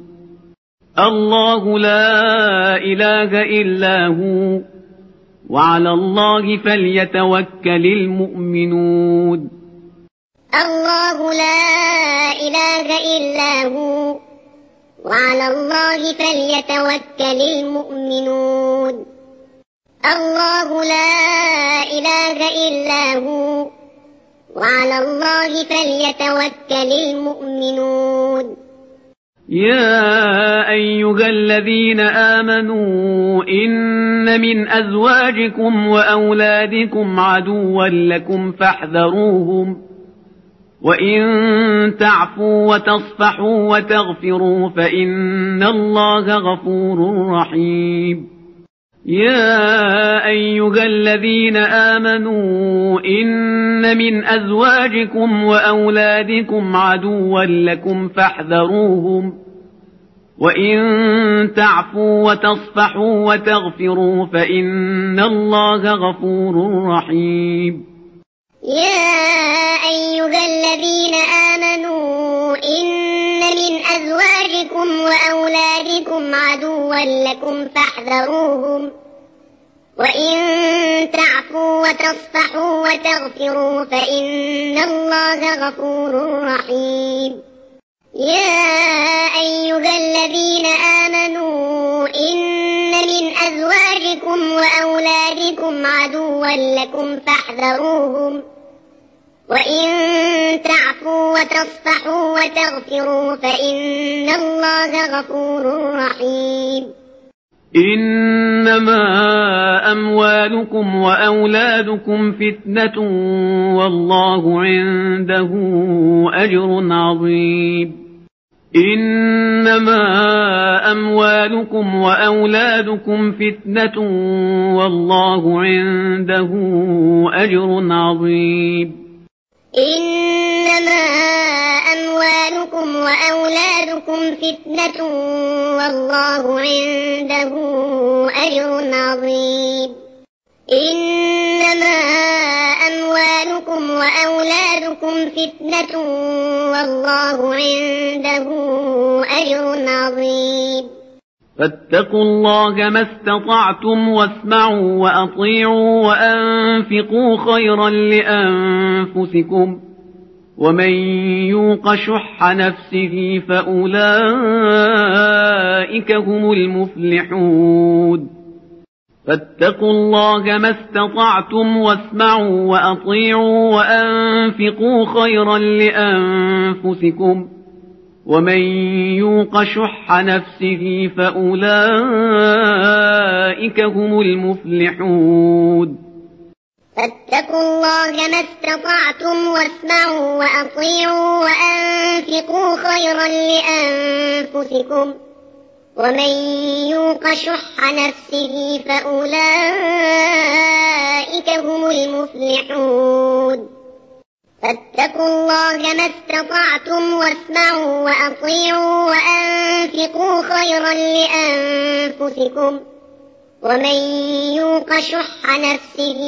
الله لا إله إلا هو وعلى الله فليتوكل المؤمنون. الله لا إله إلا هو وعلى الله فليتوكل المؤمنون. الله لا إله إلا هو وعلى الله فليتوكل المؤمنون. يا أيها الذين آمنوا إن من أزواجكم وأولادكم عدوا لكم فاحذروهم وإن تعفوا وتصفحوا وتغفروا فإن الله غفور رحيم. يا أيها الذين آمنوا إن من أزواجكم وأولادكم عدوا لكم فاحذروهم وإن تعفوا وتصفحوا وتغفروا فإن الله غفور رحيم. يا أيها الذين آمنوا إن من أزواجكم وأولادكم عدوا لكم فاحذروهم وإن تعفوا وتصفحوا وتغفروا فإن الله غفور رحيم. يا أيها الذين آمنوا إن من أزواجكم وأولادكم عدوا لكم فاحذروهم وإن تعفوا وتصفحوا وتغفروا فإن الله غفور رحيم. إنما أموالكم وأولادكم فتنة والله عنده أجر عظيم. إنما أموالكم وأولادكم فتنة والله عنده أجر عظيم. إنما أموالكم وأولادكم فتنة والله عنده أجر عظيم. إنما أموالكم وأولادكم فتنة والله عنده أجر عظيم. فاتقوا الله ما استطعتم واسمعوا وأطيعوا وأنفقوا خيرا لأنفسكم ومن يوق شح نفسه فأولئك هم المفلحون. فاتقوا الله ما استطعتم واسمعوا وأطيعوا وأنفقوا خيرا لأنفسكم ومن يوق شح نفسه فأولئك هم المفلحون. فاتقوا الله ما استطعتم واسمعوا وأطيعوا وأنفقوا خيرا لأنفسكم ومن يوق شح نفسه فأولئك هم المفلحون. فاتقوا الله ما استطعتم واسمعوا وأطيعوا وأنفقوا خيرا لأنفسكم ومن يوق شح نفسه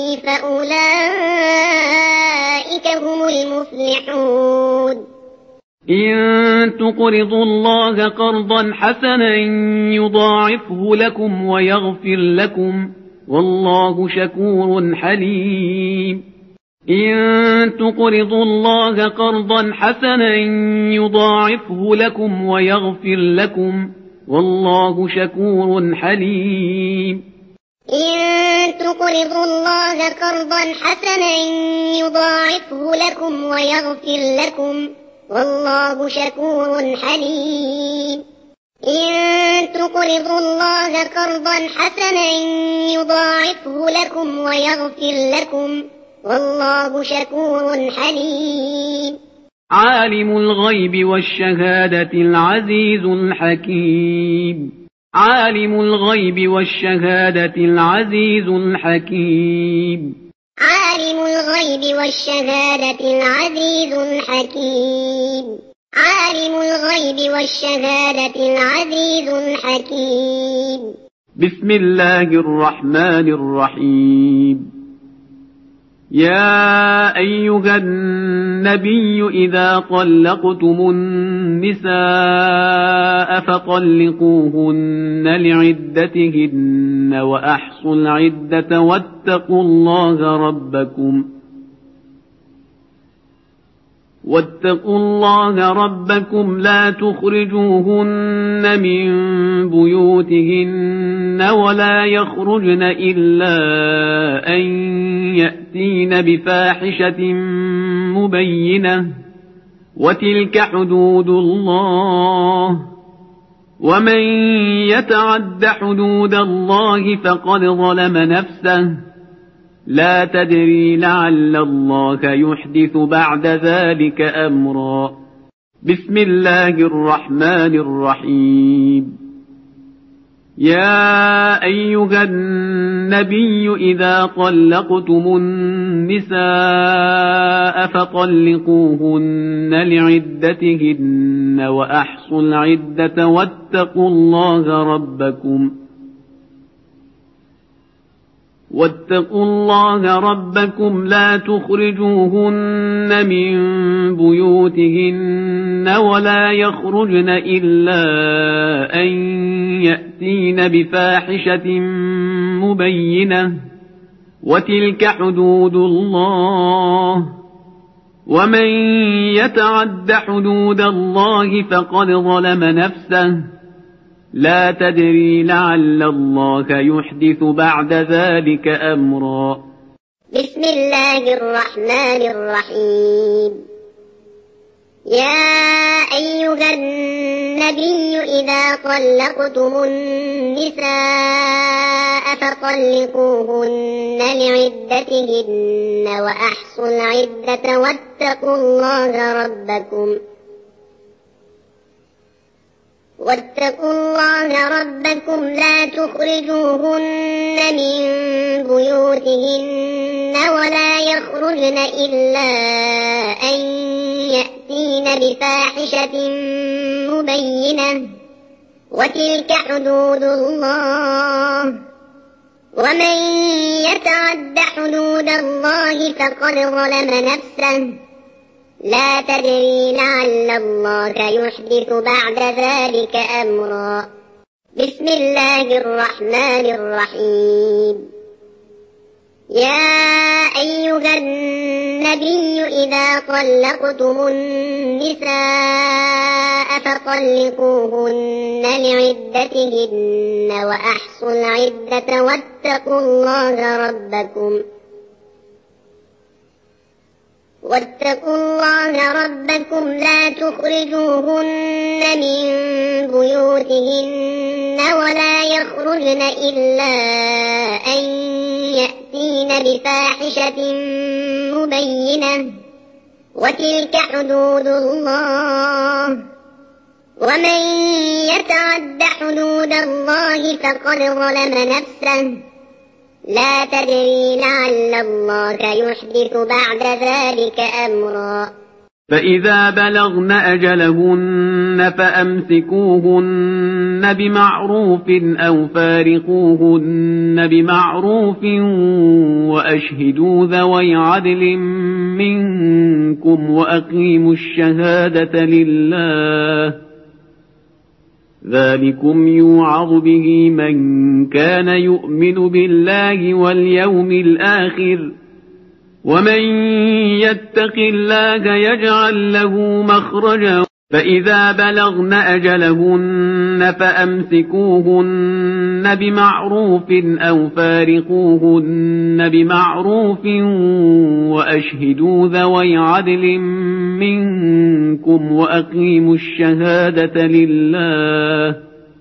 فأولئك هم المفلحون. إن تقرضوا الله قرضا حسنا يضاعفه لكم ويغفر لكم والله شكور حليم. إن تقرضوا الله قرضا حسنا يضاعفه لكم ويغفر لكم والله شكور حليم. إن تقرضوا الله قرضا حسنا يضاعفه لكم ويغفر لكم والله شكور حليم. إن تقرضوا الله قرضا حسنا يضاعفه لكم ويغفر لكم والله شكور حليم. عالم الغيب والشهادة العزيز الحكيم. عالم الغيب والشهادة العزيز الحكيم. عالم الغيب والشهادة العزيز الحكيم. عالم الغيب والشهادة العزيز الحكيم. بسم الله الرحمن الرحيم. يا أيها النبي إذا طلقتم النساء فطلقوهن لعدتهن وأحصوا العدة واتقوا الله ربكم واتقوا الله ربكم لا تخرجوهن من بيوتهن ولا يخرجن إلا أن يأتين بفاحشة مبينة وتلك حدود الله ومن يتعد حدود الله فقد ظلم نفسه لا تدري لعل الله يحدث بعد ذلك أمرا. بسم الله الرحمن الرحيم. يا أيها النبي إذا طلقتم النساء فطلقوهن لعدتهن وأحصوا العدة واتقوا الله ربكم واتقوا الله ربكم لا تخرجوهن من بيوتهن ولا يخرجن إلا أن يأتين بفاحشة مبينة وتلك حدود الله ومن يتعد حدود الله فقد ظلم نفسه لا تدري لعل الله يحدث بعد ذلك أمرا. بسم الله الرحمن الرحيم. يا أيها النبي إذا طلقتم النساء فطلقوهن لعدتهن وأحصوا العدة واتقوا الله ربكم واتقوا الله ربكم لا تخرجوهن من بيوتهن ولا يخرجن إلا أن يأتين بفاحشة مبينة وتلك حدود الله ومن يتعد حدود الله فقد ظلم نفسه لا تدري لعل الله يحدث بعد ذلك أمرا. بسم الله الرحمن الرحيم. يا أيها النبي إذا طلقتم النساء فطلقوهن لعدتهن وأحصوا العدة واتقوا الله ربكم واتقوا الله ربكم لا تخرجوهن من بيوتهن ولا يخرجن إلا أن يأتين بفاحشة مبينة وتلك حدود الله ومن يتعد حدود الله فقد ظلم نفسه لا تدري لعل الله يحدث بعد ذلك أمرا. فإذا بلغن أجلهن فأمسكوهن بمعروف أو فارقوهن بمعروف وأشهدوا ذوي عدل منكم وأقيموا الشهادة لله ذلكم يوعظ به من كان يؤمن بالله واليوم الآخر ومن يتق الله يجعل له مخرجا. فإذا بلغن أجلهن فأمسكوهن بمعروف أو فارقوهن بمعروف وأشهدوا ذوي عدل منكم وأقيموا الشهادة لله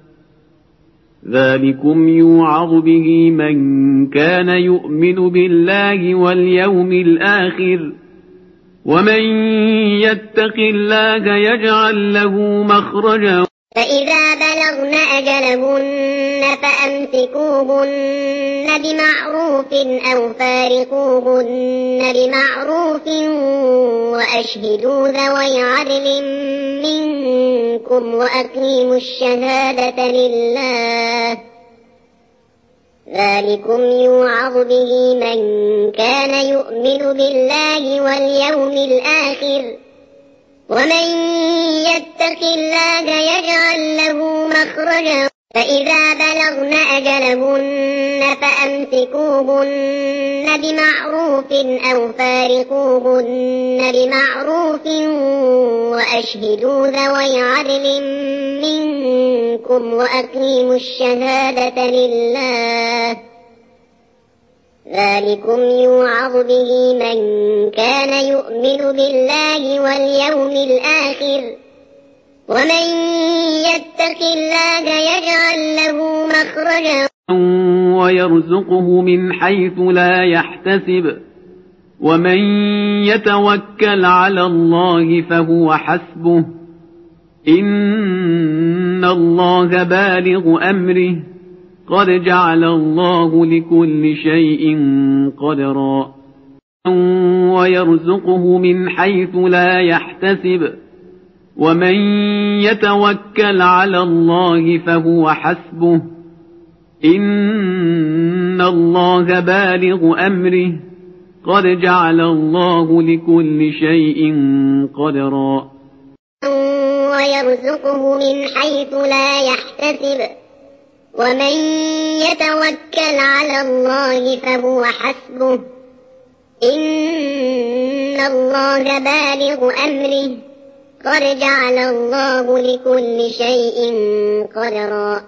ذلكم يوعظ به من كان يؤمن بالله واليوم الآخر ومن يتق الله يجعل له مخرجا. فإذا بلغن أجلهن فأمسكوهن بمعروف أو فارقوهن بمعروف وأشهدوا ذوي عدل منكم وأقيموا الشهادة لله ذلكم يوعظ به من كان يؤمن بالله واليوم الآخر ومن يتق الله يجعل له مخرجا. فإذا بلغن أجلهن فأمسكوهن بمعروف أو فارقوهن بمعروف وأشهدوا ذوي عدل منكم وأقيموا الشهادة لله ذلكم يوعظ به من كان يؤمن بالله واليوم الآخر ومن يتق الله يجعل له مخرجا ويرزقه من حيث لا يحتسب ومن يتوكل على الله فهو حسبه إن الله بالغ أمره قد جعل الله لكل شيء قدرا ويرزقه من حيث لا يحتسب ومن يتوكل على الله فهو حسبه إن الله بالغ أمره قد جعل الله لكل شيء قدرا ويرزقه من حيث لا يحتسب ومن يتوكل على الله فهو حسبه إن الله بالغ أمره قد جعل الله لكل شيء قدرا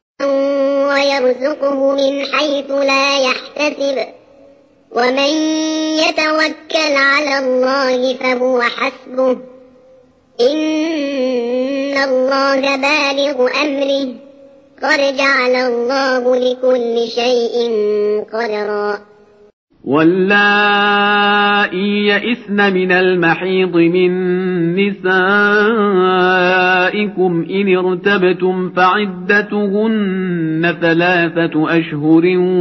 ويرزقه من حيث لا يحتسب ومن يتوكل على الله فهو حسبه إن الله بالغ أمره قد جعل الله لكل شيء قدرا واللائي يئسن من المحيض من نسائكم إن ارتبتم فعدتهن ثلاثة أشهر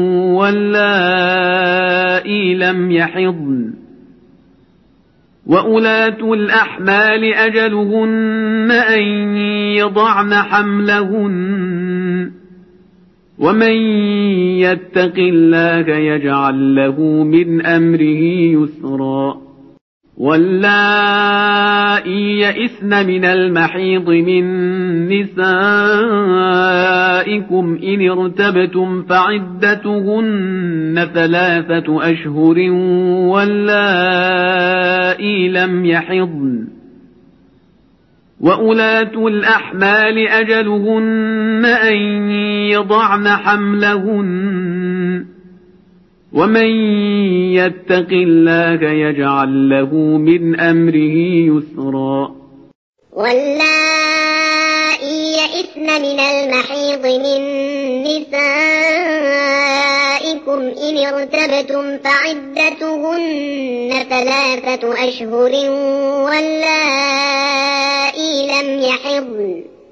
واللائي لم يحضن وأولاة الأحمال أجلهن أن يضعن حملهن ومن يتق الله يجعل له من أمره يسرا واللائي يئسن من المحيض من نسائكم إن ارتبتم فعدتهن ثلاثة أشهر واللائي لم يحضن وأولاة الأحمال أجلهن أن يضعن حملهن ومن يتق الله يجعل له من أمره يسرا واللائي يئسن من المحيض من نسائكم إن ارتبتم فعدتهن ثلاثة أشهر واللائي لم يحضن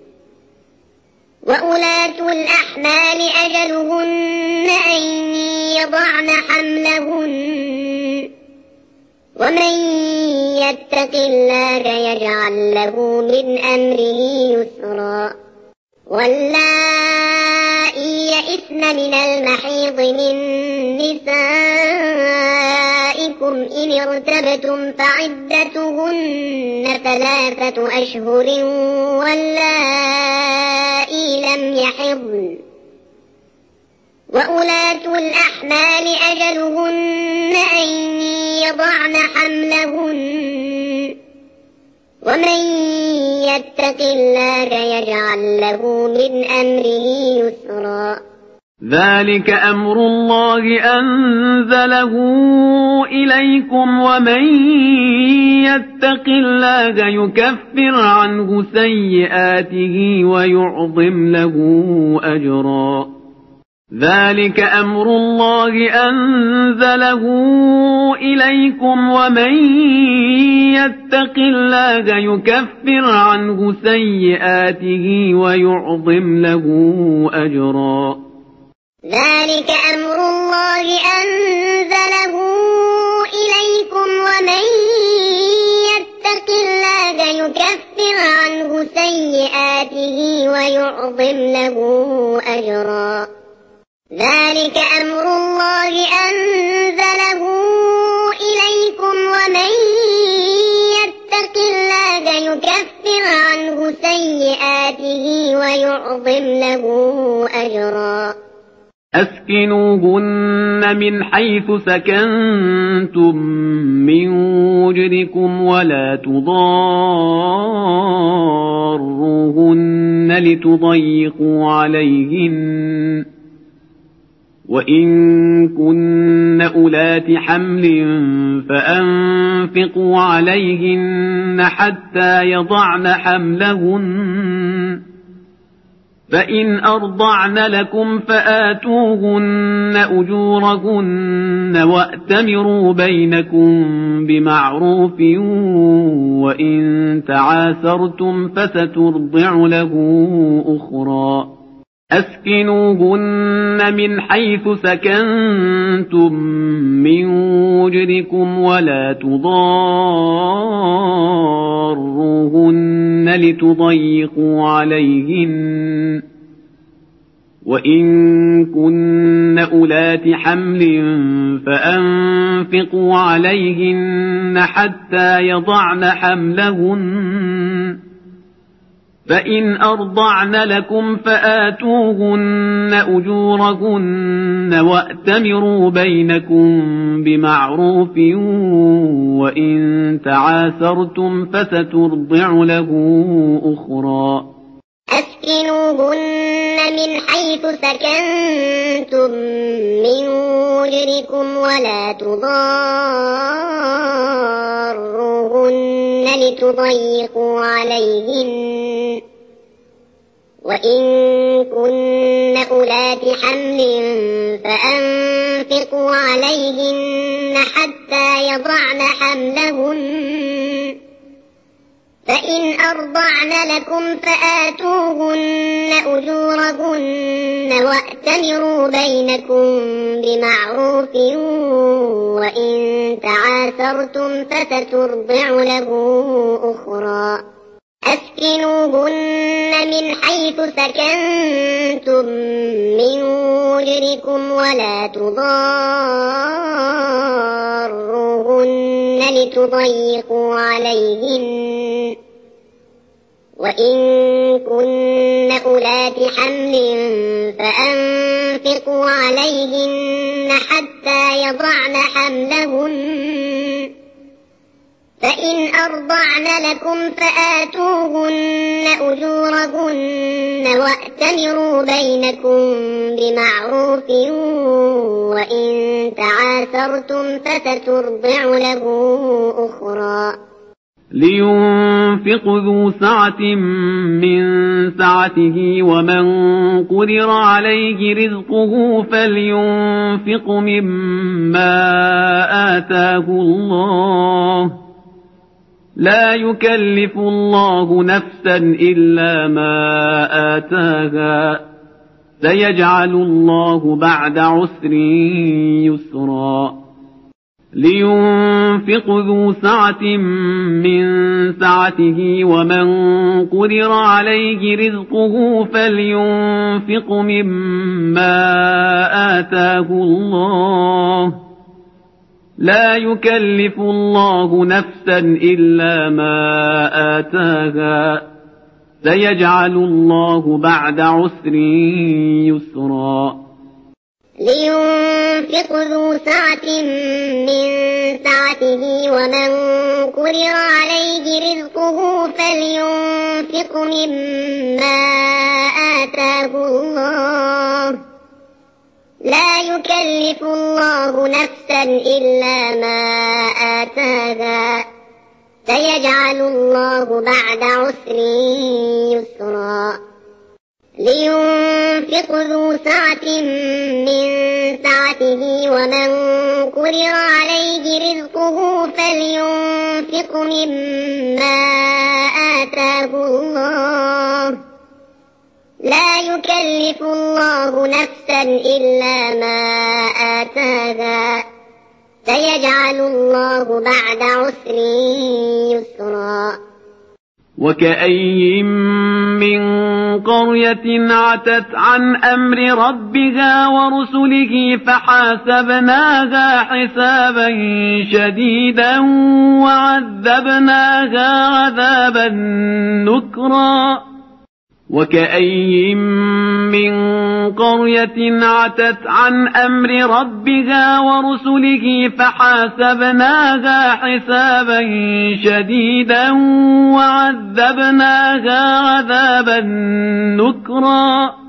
وأولاة الأحمال أجلهن أن يضعن حملهن ومن يتق الله يجعل له من أمره يسرا واللائي يئسن من المحيض من نسائكم إن ارتبتم فعدتهن ثلاثة أشهر واللائي لم يحضن وأولاة الأحمال أجلهن أن يضعن حملهن ومن يتق الله يجعل له من أمره يسرا ذلك أمر الله أنزله إليكم ومن يتق الله يكفر عنه سيئاته ويعظم له أجرا ذلك أمر الله أنزله إليكم ومن يتق الله يكفر عنه سيئاته ويعظم له أجرا ذلك أمر الله أنزله إليكم ومن يتق الله يكفر عنه سيئاته ويعظم له أجرا ذلك أمر الله أنزله إليكم ومن يتق الله يكفر عنه سيئاته ويعظم له أجرا أسكنوهن من حيث سكنتم من وجدكم ولا تضاروهن لتضيقوا عليهن وإن كن أولات حمل فأنفقوا عليهن حتى يضعن حملهن فإن أرضعن لكم فآتوهن أجورهن وأتمروا بينكم بمعروف وإن تعاسرتم فسترضع له أخرى أسكنوهن من حيث سكنتم من وجدكم ولا تضاروهن لتضيقوا عليهن وإن كن أولات حمل فأنفقوا عليهن حتى يضعن حملهن فإن أرضعن لكم فآتوهن أجورهن وأتمروا بينكم بمعروف وإن تعاسرتم فسترضع له أخرى أسكنوهن من حيث سكنتم من وجدكم ولا تضاروهن لتضيقوا عليهن وإن كن أولات حمل فأنفقوا عليهن حتى يضعن حملهن فإن أرضعن لكم فآتوهن أجورهن وأتمروا بينكم بمعروف وإن تعاسرتم فسترضع له أخرى أسكنوهن من حيث سكنتم من وجدكم ولا تضاروهن لتضيقوا عليهن وإن كن أولات حمل فأنفقوا عليهن حتى يضعن حملهن فإن أرضعن لكم فآتوهن أجورهن وأتمروا بينكم بمعروف وإن تعاسرتم فسترضع له أخرى لينفق ذو سعة من سعته ومن قدر عليه رزقه فلينفق مما آتاه الله لا يكلف الله نفسا إلا ما آتاها سيجعل الله بعد عسر يسرا لينفق ذو سعة من سعته ومن قدر عليه رزقه فلينفق مما آتاه الله لا يكلف الله نفسا إلا ما آتاها سيجعل الله بعد عسر يسرا لينفق ذو سعة من سعته ومن قدر عليه رزقه فلينفق مما آتاه الله لا يكلف الله نفسا إلا ما آتاها سيجعل الله بعد عسر يسرا لينفق ذو سعة من سعته ومن قدر عليه رزقه فلينفق مما آتاه الله لا يكلف الله نفسا إلا ما آتاها سيجعل الله بعد عسر يسرا وكأي من قرية عتت عن أمر ربها ورسله فحاسبناها حسابا شديدا وعذبناها عذابا نكرا وكأي من قرية عتت عن أمر ربها ورسله فحاسبناها حسابا شديدا وعذبناها عذابا نكرا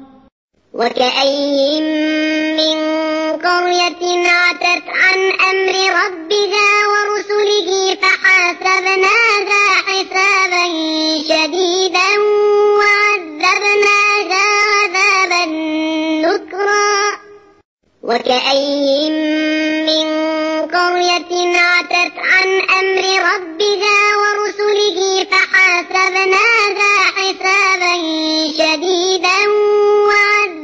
وكأي من قرية عتت عن أمر ربها ورسله فحاسبناها حسابا شديدا وعذبناها عذابا نكرا وكأي من قرية عتت عن أمر ربها ورسله فحاسبناها حسابا شديدا وعذبناها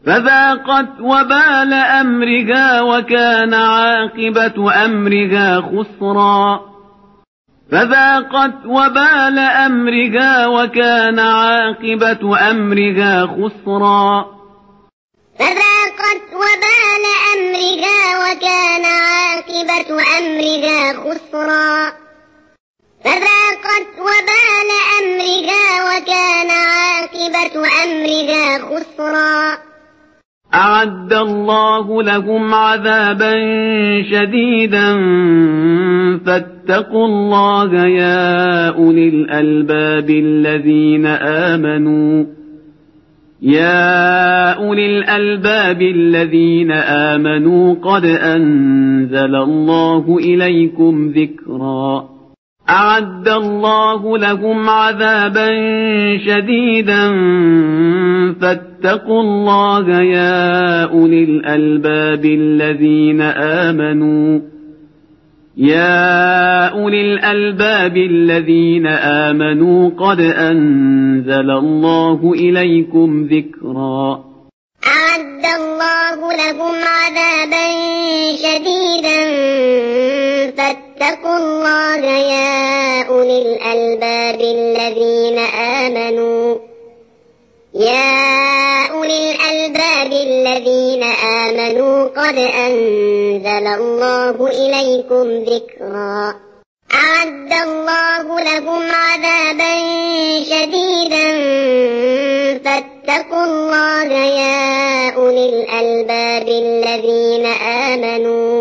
فذاقت وبال أمرها وكان عاقبة أمرها خسرا فذاقت وبال أمرها وكان عاقبة أمرها خسرا فذاقت وبال أمرها وكان عاقبة أمرها خسرا فذاقت وبال أمرها وكان عاقبة أمرها خسرا أعد الله لهم عذابا شديدا فاتقوا الله يا أولي الألباب الذين آمنوا يا أولي الألباب الذين آمنوا قد أنزل الله إليكم ذكرا أعد الله لهم عذابا شديدا فاتقوا الله يا أولي الألباب الذين آمنوا يا أولي الألباب الذين آمنوا قد أنزل الله إليكم ذكرا أعد الله لهم عذابا شديدا فاتقوا الله يا أولي الألباب الذين آمنوا يا أولي الألباب الذين آمنوا قد أنزل الله إليكم ذكرا أعد الله لهم عذابا شديدا فاتقوا الله يا أولي الألباب الذين آمنوا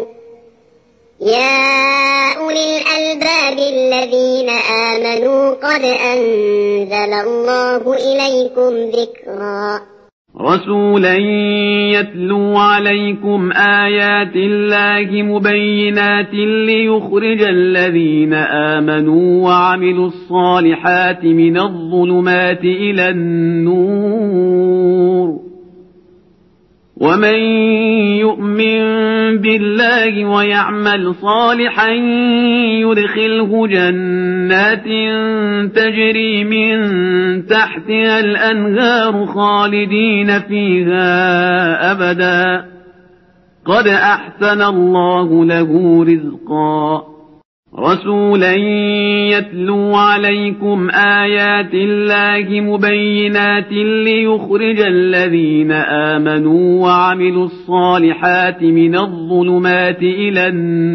يا أولي الألباب الذين آمنوا قد أنزل الله إليكم ذكرا رسولا يتلو عليكم آيات الله مبينات ليخرج الذين آمنوا وعملوا الصالحات من الظلمات إلى النور ومن يؤمن بالله ويعمل صالحا يدخله جنات تجري من تحتها الأنهار خالدين فيها أبدا قد أحسن الله له رزقا رسولا يتلو عليكم آيات الله مبينات ليخرج الذين آمنوا وعملوا الصالحات من الظلمات إلى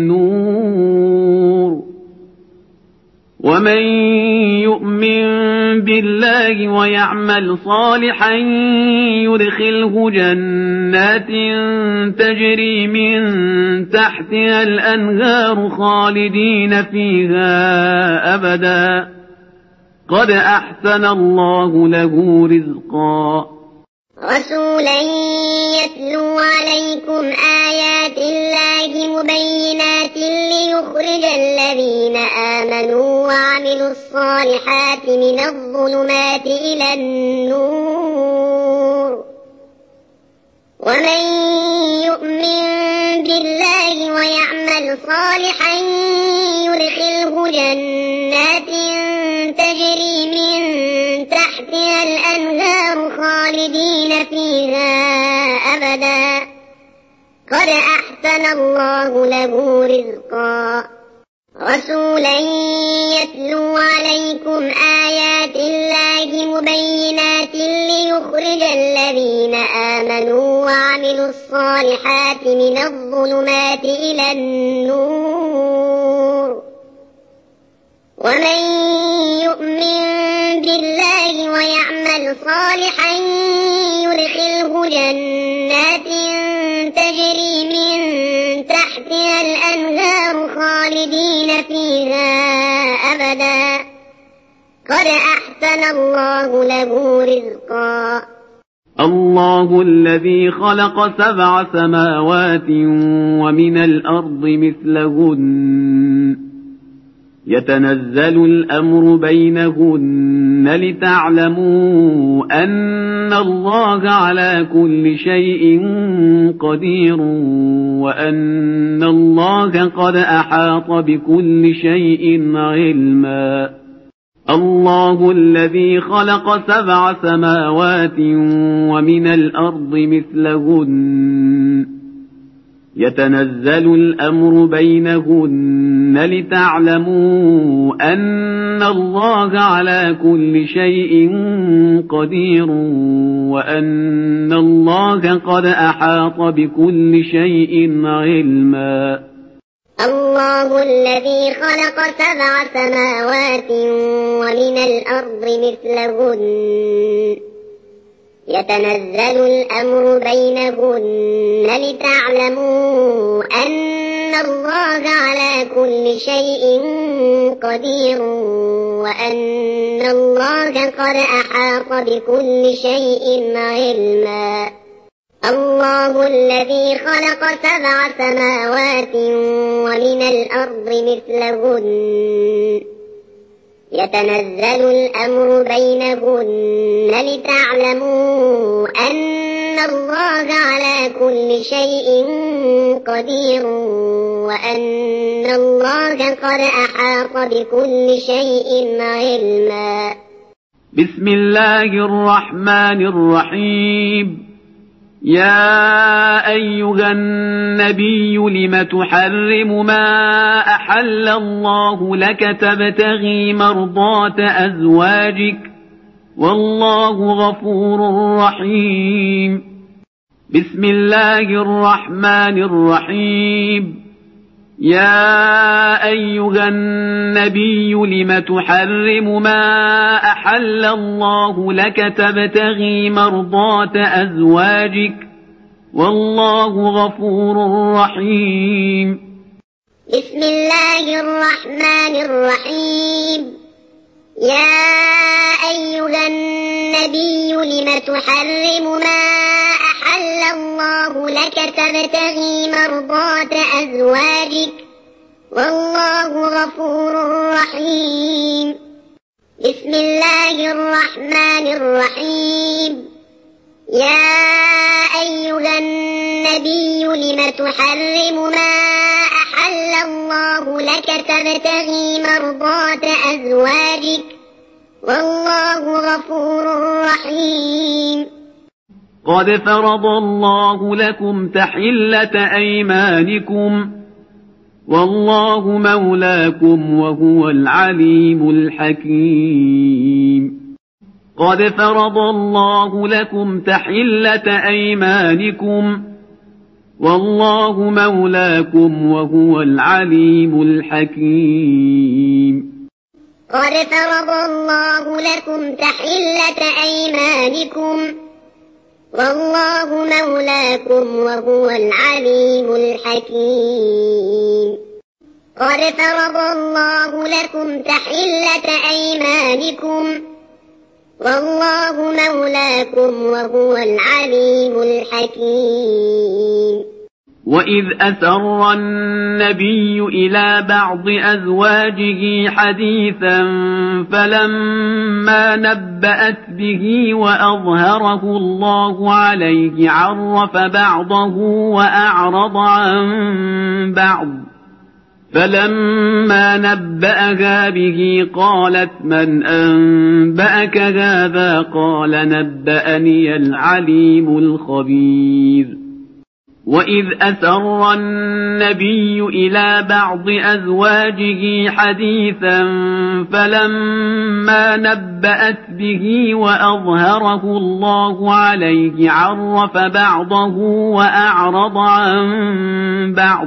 النور ومن يؤمن بالله ويعمل صالحا يدخله جنات تجري من تحتها الأنهار خالدين فيها أبدا قد أحسن الله له رزقا رسولا يتلو عليكم آيات الله مبينات ليخرج الذين آمنوا وعملوا الصالحات من الظلمات إلى النور ومن يؤمن بالله ويعمل صالحا يدخله جنات تجري من تحتها الأنهار خالدين فيها أبدا قد أحسن الله له رزقا رسولا يتلو عليكم آيات الله مبينات ليخرج الذين آمنوا وعملوا الصالحات من الظلمات إلى النور ومن يؤمن بالله ويعمل صالحا يدخله جنات تجري من تحتها الأنهار خالدين فيها أبدا قد أحسن الله له رزقا الله الذي خلق سبع سماوات ومن الأرض مثلهن يتنزل الأمر بينهن لتعلموا أن الله على كل شيء قدير وأن الله قد أحاط بكل شيء علما الله الذي خلق سبع سماوات ومن الأرض مثلهن يتنزل الأمر بينهن لتعلموا أن الله على كل شيء قدير وأن الله قد أحاط بكل شيء علما. الله الذي خلق سبع سماوات ومن الأرض مثلهن يتنزل الأمر بينهن لتعلموا أن الله على كل شيء قدير وأن الله قد أحاط بكل شيء علما. الله الذي خلق سبع سماوات ومن الأرض مثلهن يتنزل الأمر بينهن لتعلموا أن الله على كل شيء قدير وأن الله قد أحاط بكل شيء علما. بسم الله الرحمن الرحيم. يا أيها النبي لم تحرم ما أحل الله لك تبتغي مرضات أزواجك والله غفور رحيم. بسم الله الرحمن الرحيم. يا أيها النبي لم تحرم ما أحل الله لك تبتغي مرضات أزواجك والله غفور رحيم. بسم الله الرحمن الرحيم. يا أيها النبي لم تحرم ما أحل الله لك تبتغي مرضات أزواجك والله غفور رحيم. بسم الله الرحمن الرحيم. يا أيها النبي لم تحرم ما أحل الله لك تبتغي مرضات أزواجك والله غفور رحيم. قد فرض الله لكم تحلة أيمانكم والله مولاكم وهو العليم الحكيم. قد فرض الله لكم تحلة أيمانكم والله مولاكم وهو العليم الحكيم. قد فرض الله لكم تحلة أيمانكم والله مولاكم وهو العليم الحكيم. قد فرض الله لكم تحلة أيمانكم والله مولاكم وهو العليم الحكيم. وإذ أسر النبي إلى بعض أزواجه حديثا فلما نبأت به وأظهره الله عليه عرف بعضه وأعرض عن بعض فلما نبأها به قالت من أنبأك هذا قال نبأني العليم الخبير. وإذ أسر النبي إلى بعض أزواجه حديثا فلما نبأت به وأظهره الله عليه عرف بعضه وأعرض عن بعض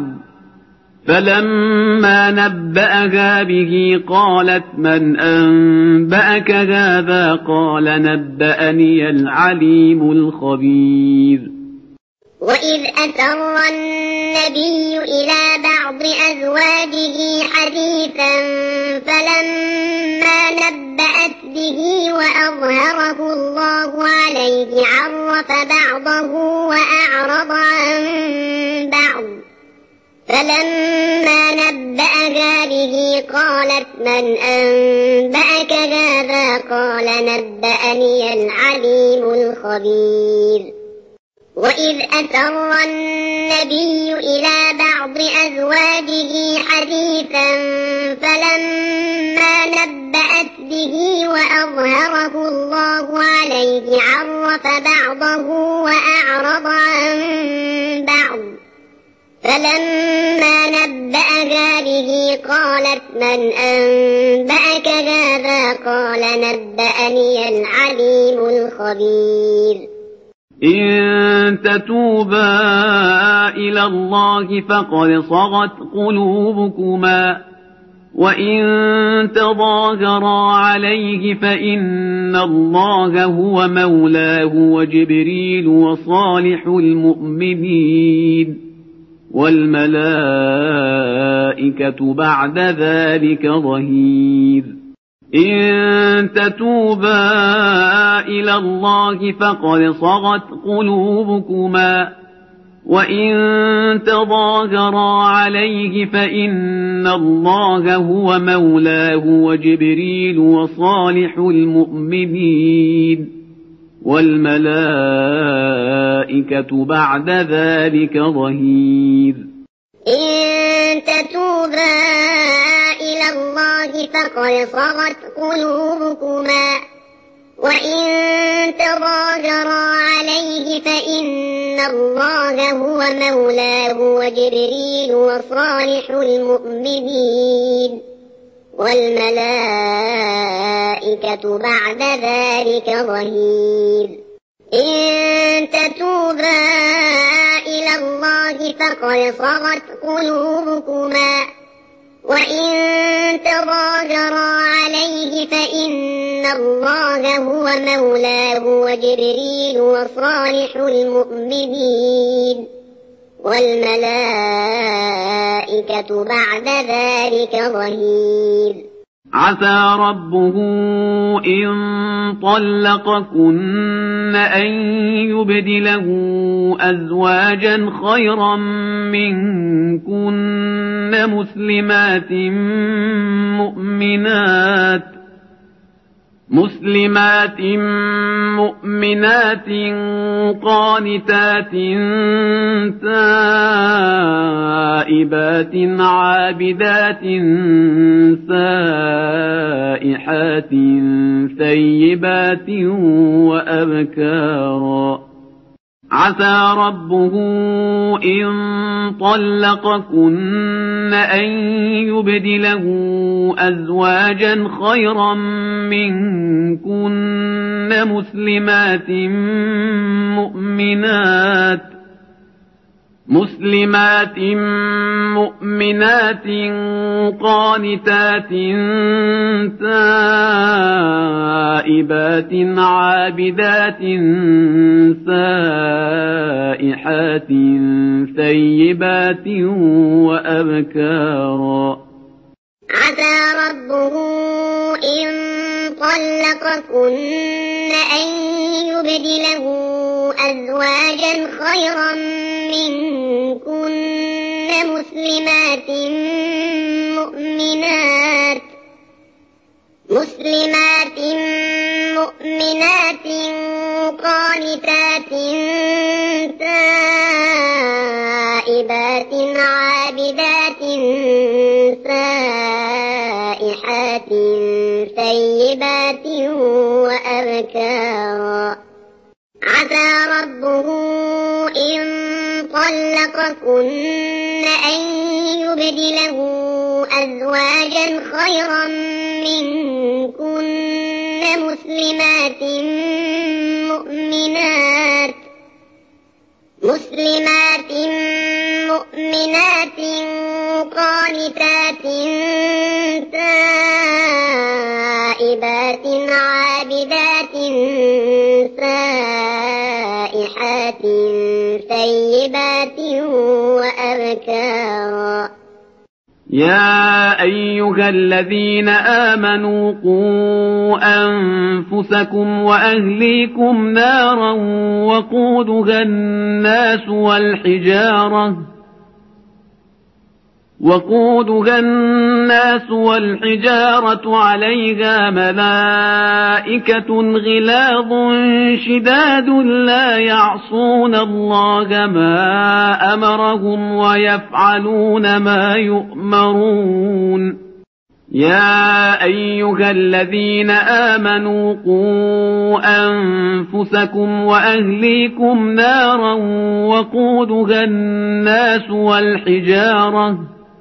فلما نبأها به قالت من أنبأك هذا قال نبأني العليم الخبير. وإذ أسر النبي إلى بعض أزواجه حديثا فلما نبأت به وأظهره الله عليه عرف بعضه وأعرض عن بعض فلما نبأها به قالت من أنبأك هذا قال نبأني العليم الخبير. وإذ أسر النبي إلى بعض أزواجه حديثا فلما نبأت به نبأه الله عليه عرف بعضه وأعرض عن بعض فلما نبأها به قالت من أنبأك هذا قال نبأني العليم الخبير إن تتوبا إلى الله فقد صغت قلوبكما وإن تظاهرا عليه فإن الله هو مولاه وجبريل وصالح المؤمنين والملائكة بعد ذلك ظهير إن تتوبا إلى الله فقد صغت قلوبكما وإن تظاهرا عليه فإن الله هو مولاه وجبريل وصالح المؤمنين والملائكة بعد ذلك ظهير إن تتوبا إلى الله فقد صغت قلوبكما وإن تظاهرا عليه فإن الله هو مولاه وجبريل وصالح المؤمنين والملائكة بعد ذلك ظهير إن تتوبا إلى الله فقد صغت قلوبكما وإن تظاهرا عليه فإن الله هو مولاه وجبريل وصالح المؤمنين والملائكة بعد ذلك ظهير عسى ربه إن طلقكن أن يبدله أزواجا خيرا منكن مسلمات مؤمنات مسلمات مؤمنات قانتات تائبات عابدات سائحات ثيبات وأبكارا عسى ربه إن طلقكن أن يبدله أزواجا خيرا منكن مسلمات مؤمنات مسلمات مؤمنات قانتات تائبات عابدات سائحات ثيبات وأبكارا عسى ربه إن طلقكن أن يبدله أزواجا خيرا منكن مسلمات مؤمنات مسلمات مؤمنات قانتات تائبات عابدات سائحات ثيبات وأبكارا عسى ربه إن طلقكن أن يبدله أزواجا خيرا منكن مسلمات مؤمنات مسلمات مؤمنات قانتات تائبات عابدات سائحات ثيبات وأبكارا يا أيها الذين آمنوا قوا أنفسكم وأهليكم نارا وقودها الناس والحجارة وقودها الناس والحجارة عليها ملائكة غلاظ شداد لا يعصون الله ما أمرهم ويفعلون ما يؤمرون يا أيها الذين آمنوا قوا أنفسكم وأهليكم نارا وقودها الناس والحجارة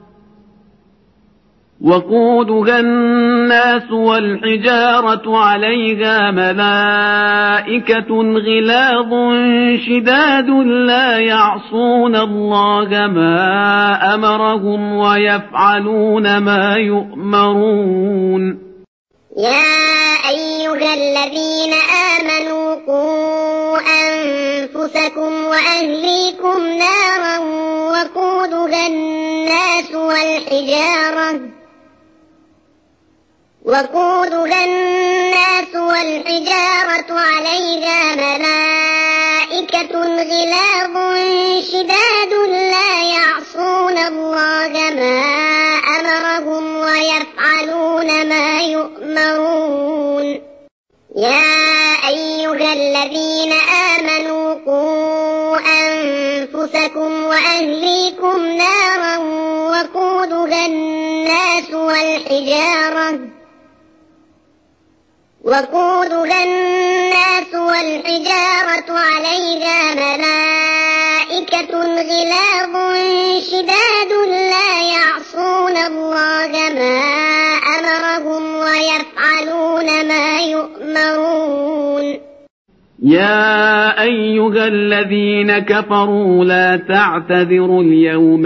وقودها الناس والحجارة عليها ملائكة غلاظ شداد لا يعصون الله ما أمرهم ويفعلون ما يؤمرون. يا أيها الذين آمنوا قوا أنفسكم وأهليكم نارا وقودها الناس والحجارة وقودها الناس والحجارة عليها ملائكة غلاظ شداد لا يعصون الله ما أمرهم ويفعلون ما يؤمرون. يا أيها الذين آمنوا قوا أنفسكم وأهليكم نارا وقودها الناس والحجارة وقودها الناس والحجارة عليها ملائكة غلاظ شداد لا يعصون الله ما أمرهم ويفعلون ما يؤمرون. يا أيها الذين كفروا لا تعتذروا اليوم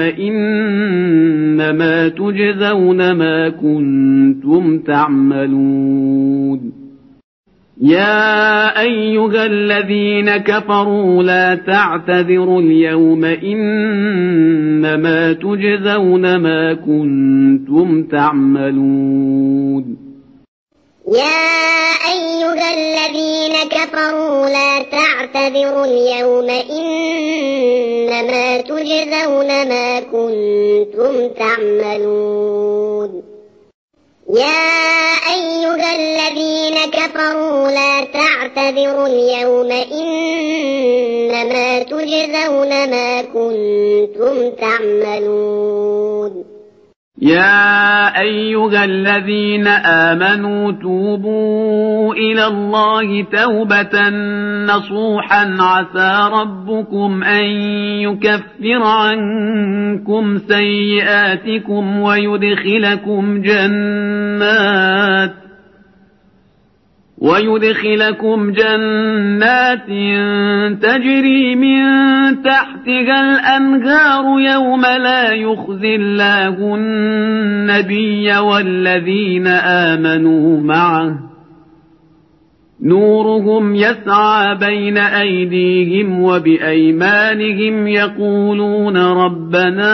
إنما تجزون ما كنتم تعملون. يا أيها الذين كفروا لا تعتذروا اليوم إنما تجزون ما كنتم تعملون. يا أيها الذين كفروا لا تعتذروا اليوم إنما تجزون ما كنتم تعملون. يا أيها الذين كفروا لا تعتذروا اليوم إنما تجزون ما كنتم تعملون. يا أيها الذين آمنوا توبوا إلى الله توبة نصوحا عسى ربكم أن يكفر عنكم سيئاتكم ويدخلكم جنات ويدخلكم جنات تجري من تحتها الأنهار يوم لا يخزي الله النبي والذين آمنوا معه نورهم يسعى بين أيديهم وبأيمانهم يقولون ربنا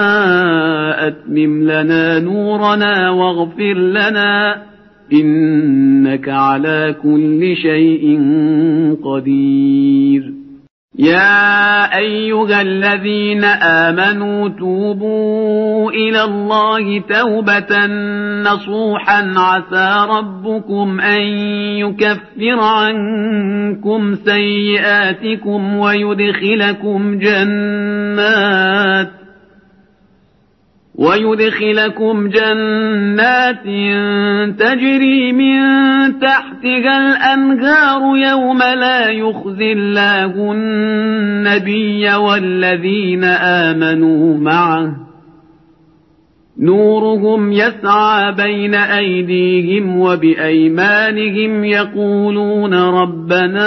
أتمم لنا نورنا واغفر لنا إنك على كل شيء قدير. يا أيها الذين آمنوا توبوا إلى الله توبة نصوحا عسى ربكم أن يكفر عنكم سيئاتكم ويدخلكم جنات ويدخلكم جنات تجري من تحتها الأنهار يوم لا يخزي الله النبي والذين آمنوا معه نورهم يسعى بين أيديهم وبأيمانهم يقولون ربنا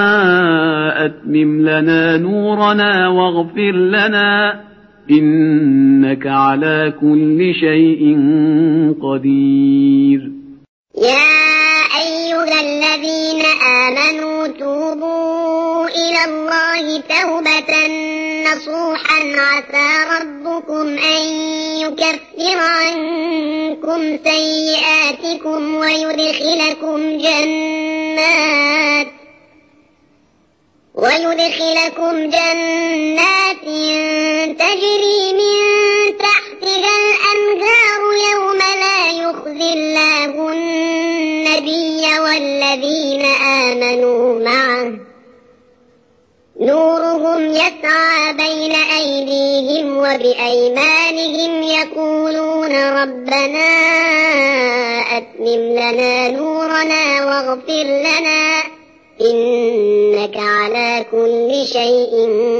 أتمم لنا نورنا واغفر لنا إنك على كل شيء قدير. يا أيها الذين آمنوا توبوا إلى الله توبة نصوحا عسى ربكم أن يكفر عنكم سيئاتكم ويدخلكم جنات ويدخلكم جنات تجري من تحتها الأنهار يوم لا يخزي الله النبي والذين آمنوا معه نورهم نورهم يسعى بين أيديهم وبأيمانهم يقولون ربنا أتمم لنا نورنا واغفر لنا إنك على كل شيء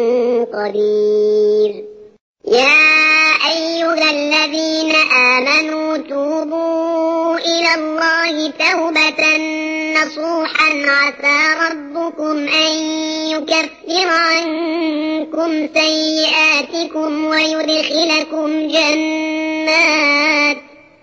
قدير. يا أيها الذين آمنوا توبوا إلى الله توبة نصوحا عسى ربكم أن يكفر عنكم سيئاتكم ويدخلكم جنات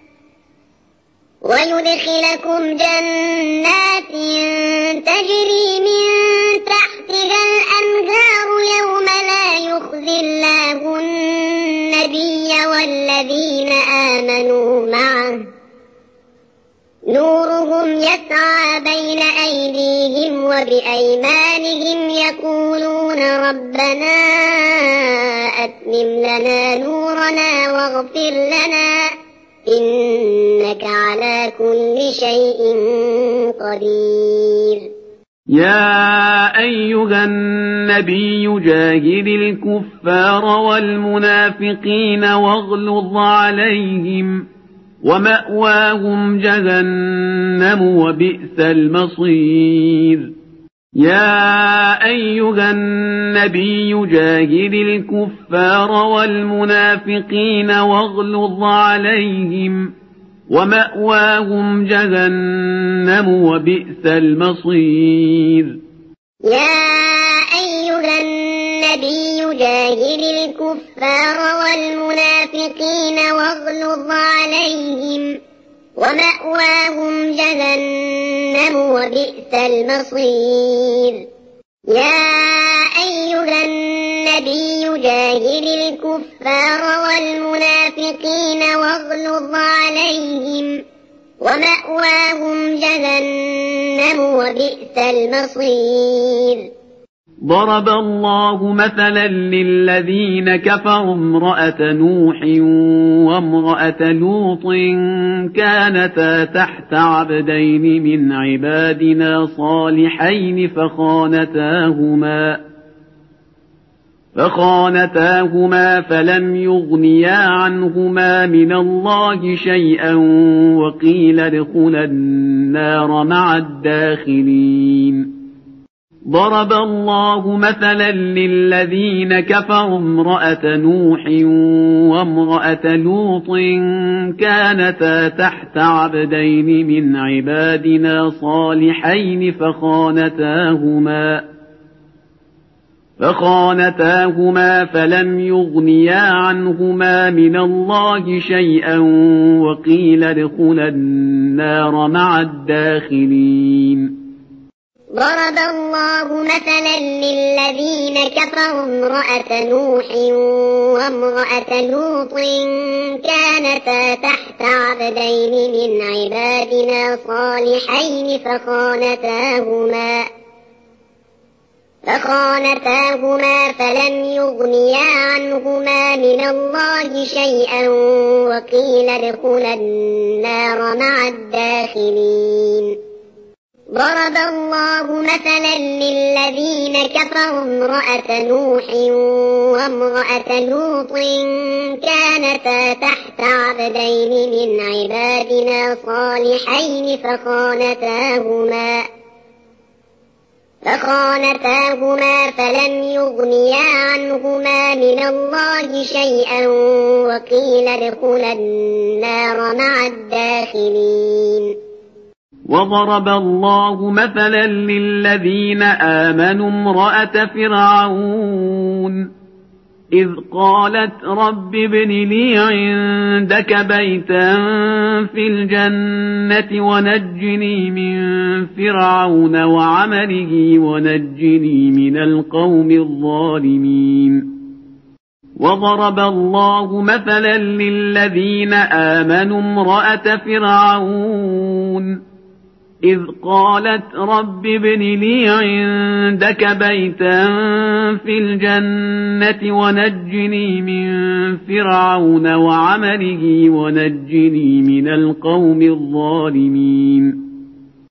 ويدخلكم جنات تجري من تحتها الأنهار يوم لا يخزي الله النبي والذين آمنوا معه نورهم يسعى بين أيديهم وبأيمانهم يقولون ربنا أتمم لنا نورنا واغفر لنا إنك على كل شيء قدير. يا أيها النبي جاهد الكفار والمنافقين واغلظ عليهم ومأواهم جهنم وبئس المصير. يا أيها النبي جاهد الكفار والمنافقين واغلظ عليهم ومأواهم جهنم وبئس المصير. يا أيها النبي جاهد الكفار والمنافقين واغلظ عليهم ومأواهم جهنم وبئس المصير. يا أيها النبي جاهد الكفار والمنافقين واغلظ عليهم ومأواهم جهنم وبئس المصير. ضرب الله مثلا للذين كفروا امرأة نوح وامرأة لوط كانتا تحت عبدين من عبادنا صالحين فخانتاهما فخانتاهما فلم يغنيا عنهما من الله شيئا وقيل ادخلا النار مع الداخلين. ضرب الله مثلا للذين كفروا امرأة نوح وامرأة لوط كانتا تحت عبدين من عبادنا صالحين فخانتاهما فخانتاهما فلم يغنيا عنهما من الله شيئا وقيل ادخلا النار مع الداخلين. ضرب الله مثلا للذين كفروا امرأة نوح وامرأة لوط كانتا تحت عبدين من عبادنا صالحين فخانتاهما فخانتاهما فلم يغنيا عنهما من الله شيئا وقيل ادخلا النار مع الداخلين. ضرب الله مثلا للذين كفروا امرأة نوح وامرأة لوط كانتا تحت عبدين من عبادنا صالحين فخانتاهما فخانتاهما فلم يغنيا عنهما من الله شيئا وقيل ادخلا النار مع الداخلين. وضرب الله مثلا للذين آمنوا امرأة فرعون إذ قالت رب ابن لي عندك بيتا في الجنة ونجني من فرعون وعمله ونجني من القوم الظالمين. وضرب الله مثلا للذين آمنوا امرأة فرعون إذ قالت رب ابن لي عندك بيتا في الجنة ونجني من فرعون وعمله ونجني من القوم الظالمين.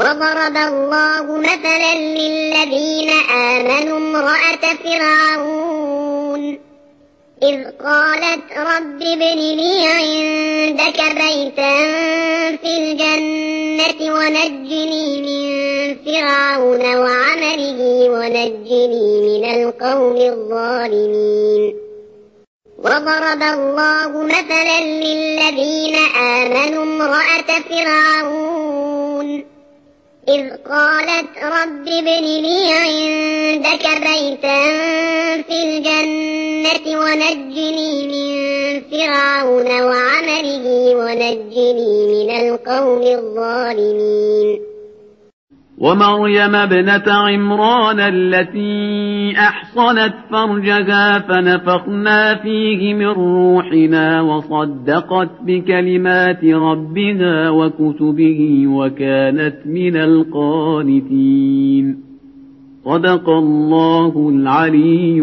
وضرب الله مثلا للذين آمنوا امرأة فرعون إذ قالت رب ابن لي عندك بيتا في الجنة ونجني من فرعون وعمله ونجني من القوم الظالمين وضرب الله مثلا للذين آمنوا امرأة فرعون إذ قالت رب ابن لي عندك بيتا في الجنة ونجني من فرعون وعمله ونجني من القوم الظالمين ومريم ابنة عمران التي أحصنت فرجها فنفخنا فيه من روحنا وصدقت بكلمات ربها وكتبه وكانت من القانتين صدق الله العلي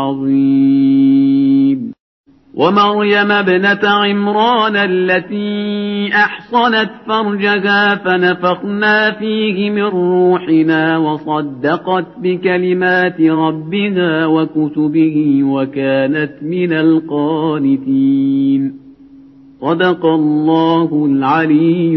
العظيم ومريم ابنة عمران التي أحصنت فرجها فنفخنا فيه من روحنا وصدقت بكلمات ربها وكتبه وكانت من القانتين صدق الله العلي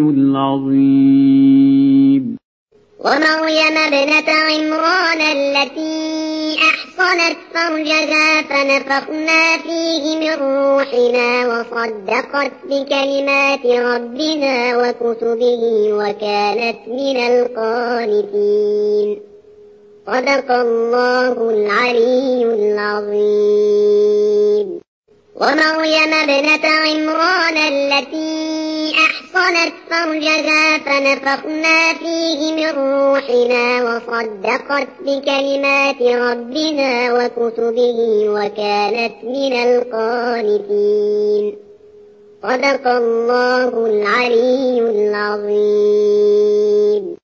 العظيم ومريم ابنة عمران التي أحصنت فرجها فنفخنا فيه من روحنا وصدقت بكلمات ربها وكتبه وكانت من القانتين صدق الله العلي العظيم ومريم ابنة عمران التي أحصنت فرجها فنفخنا فيه من روحنا وصدقت بكلمات ربها وكتبه وكانت من القانتين صدق الله العلي العظيم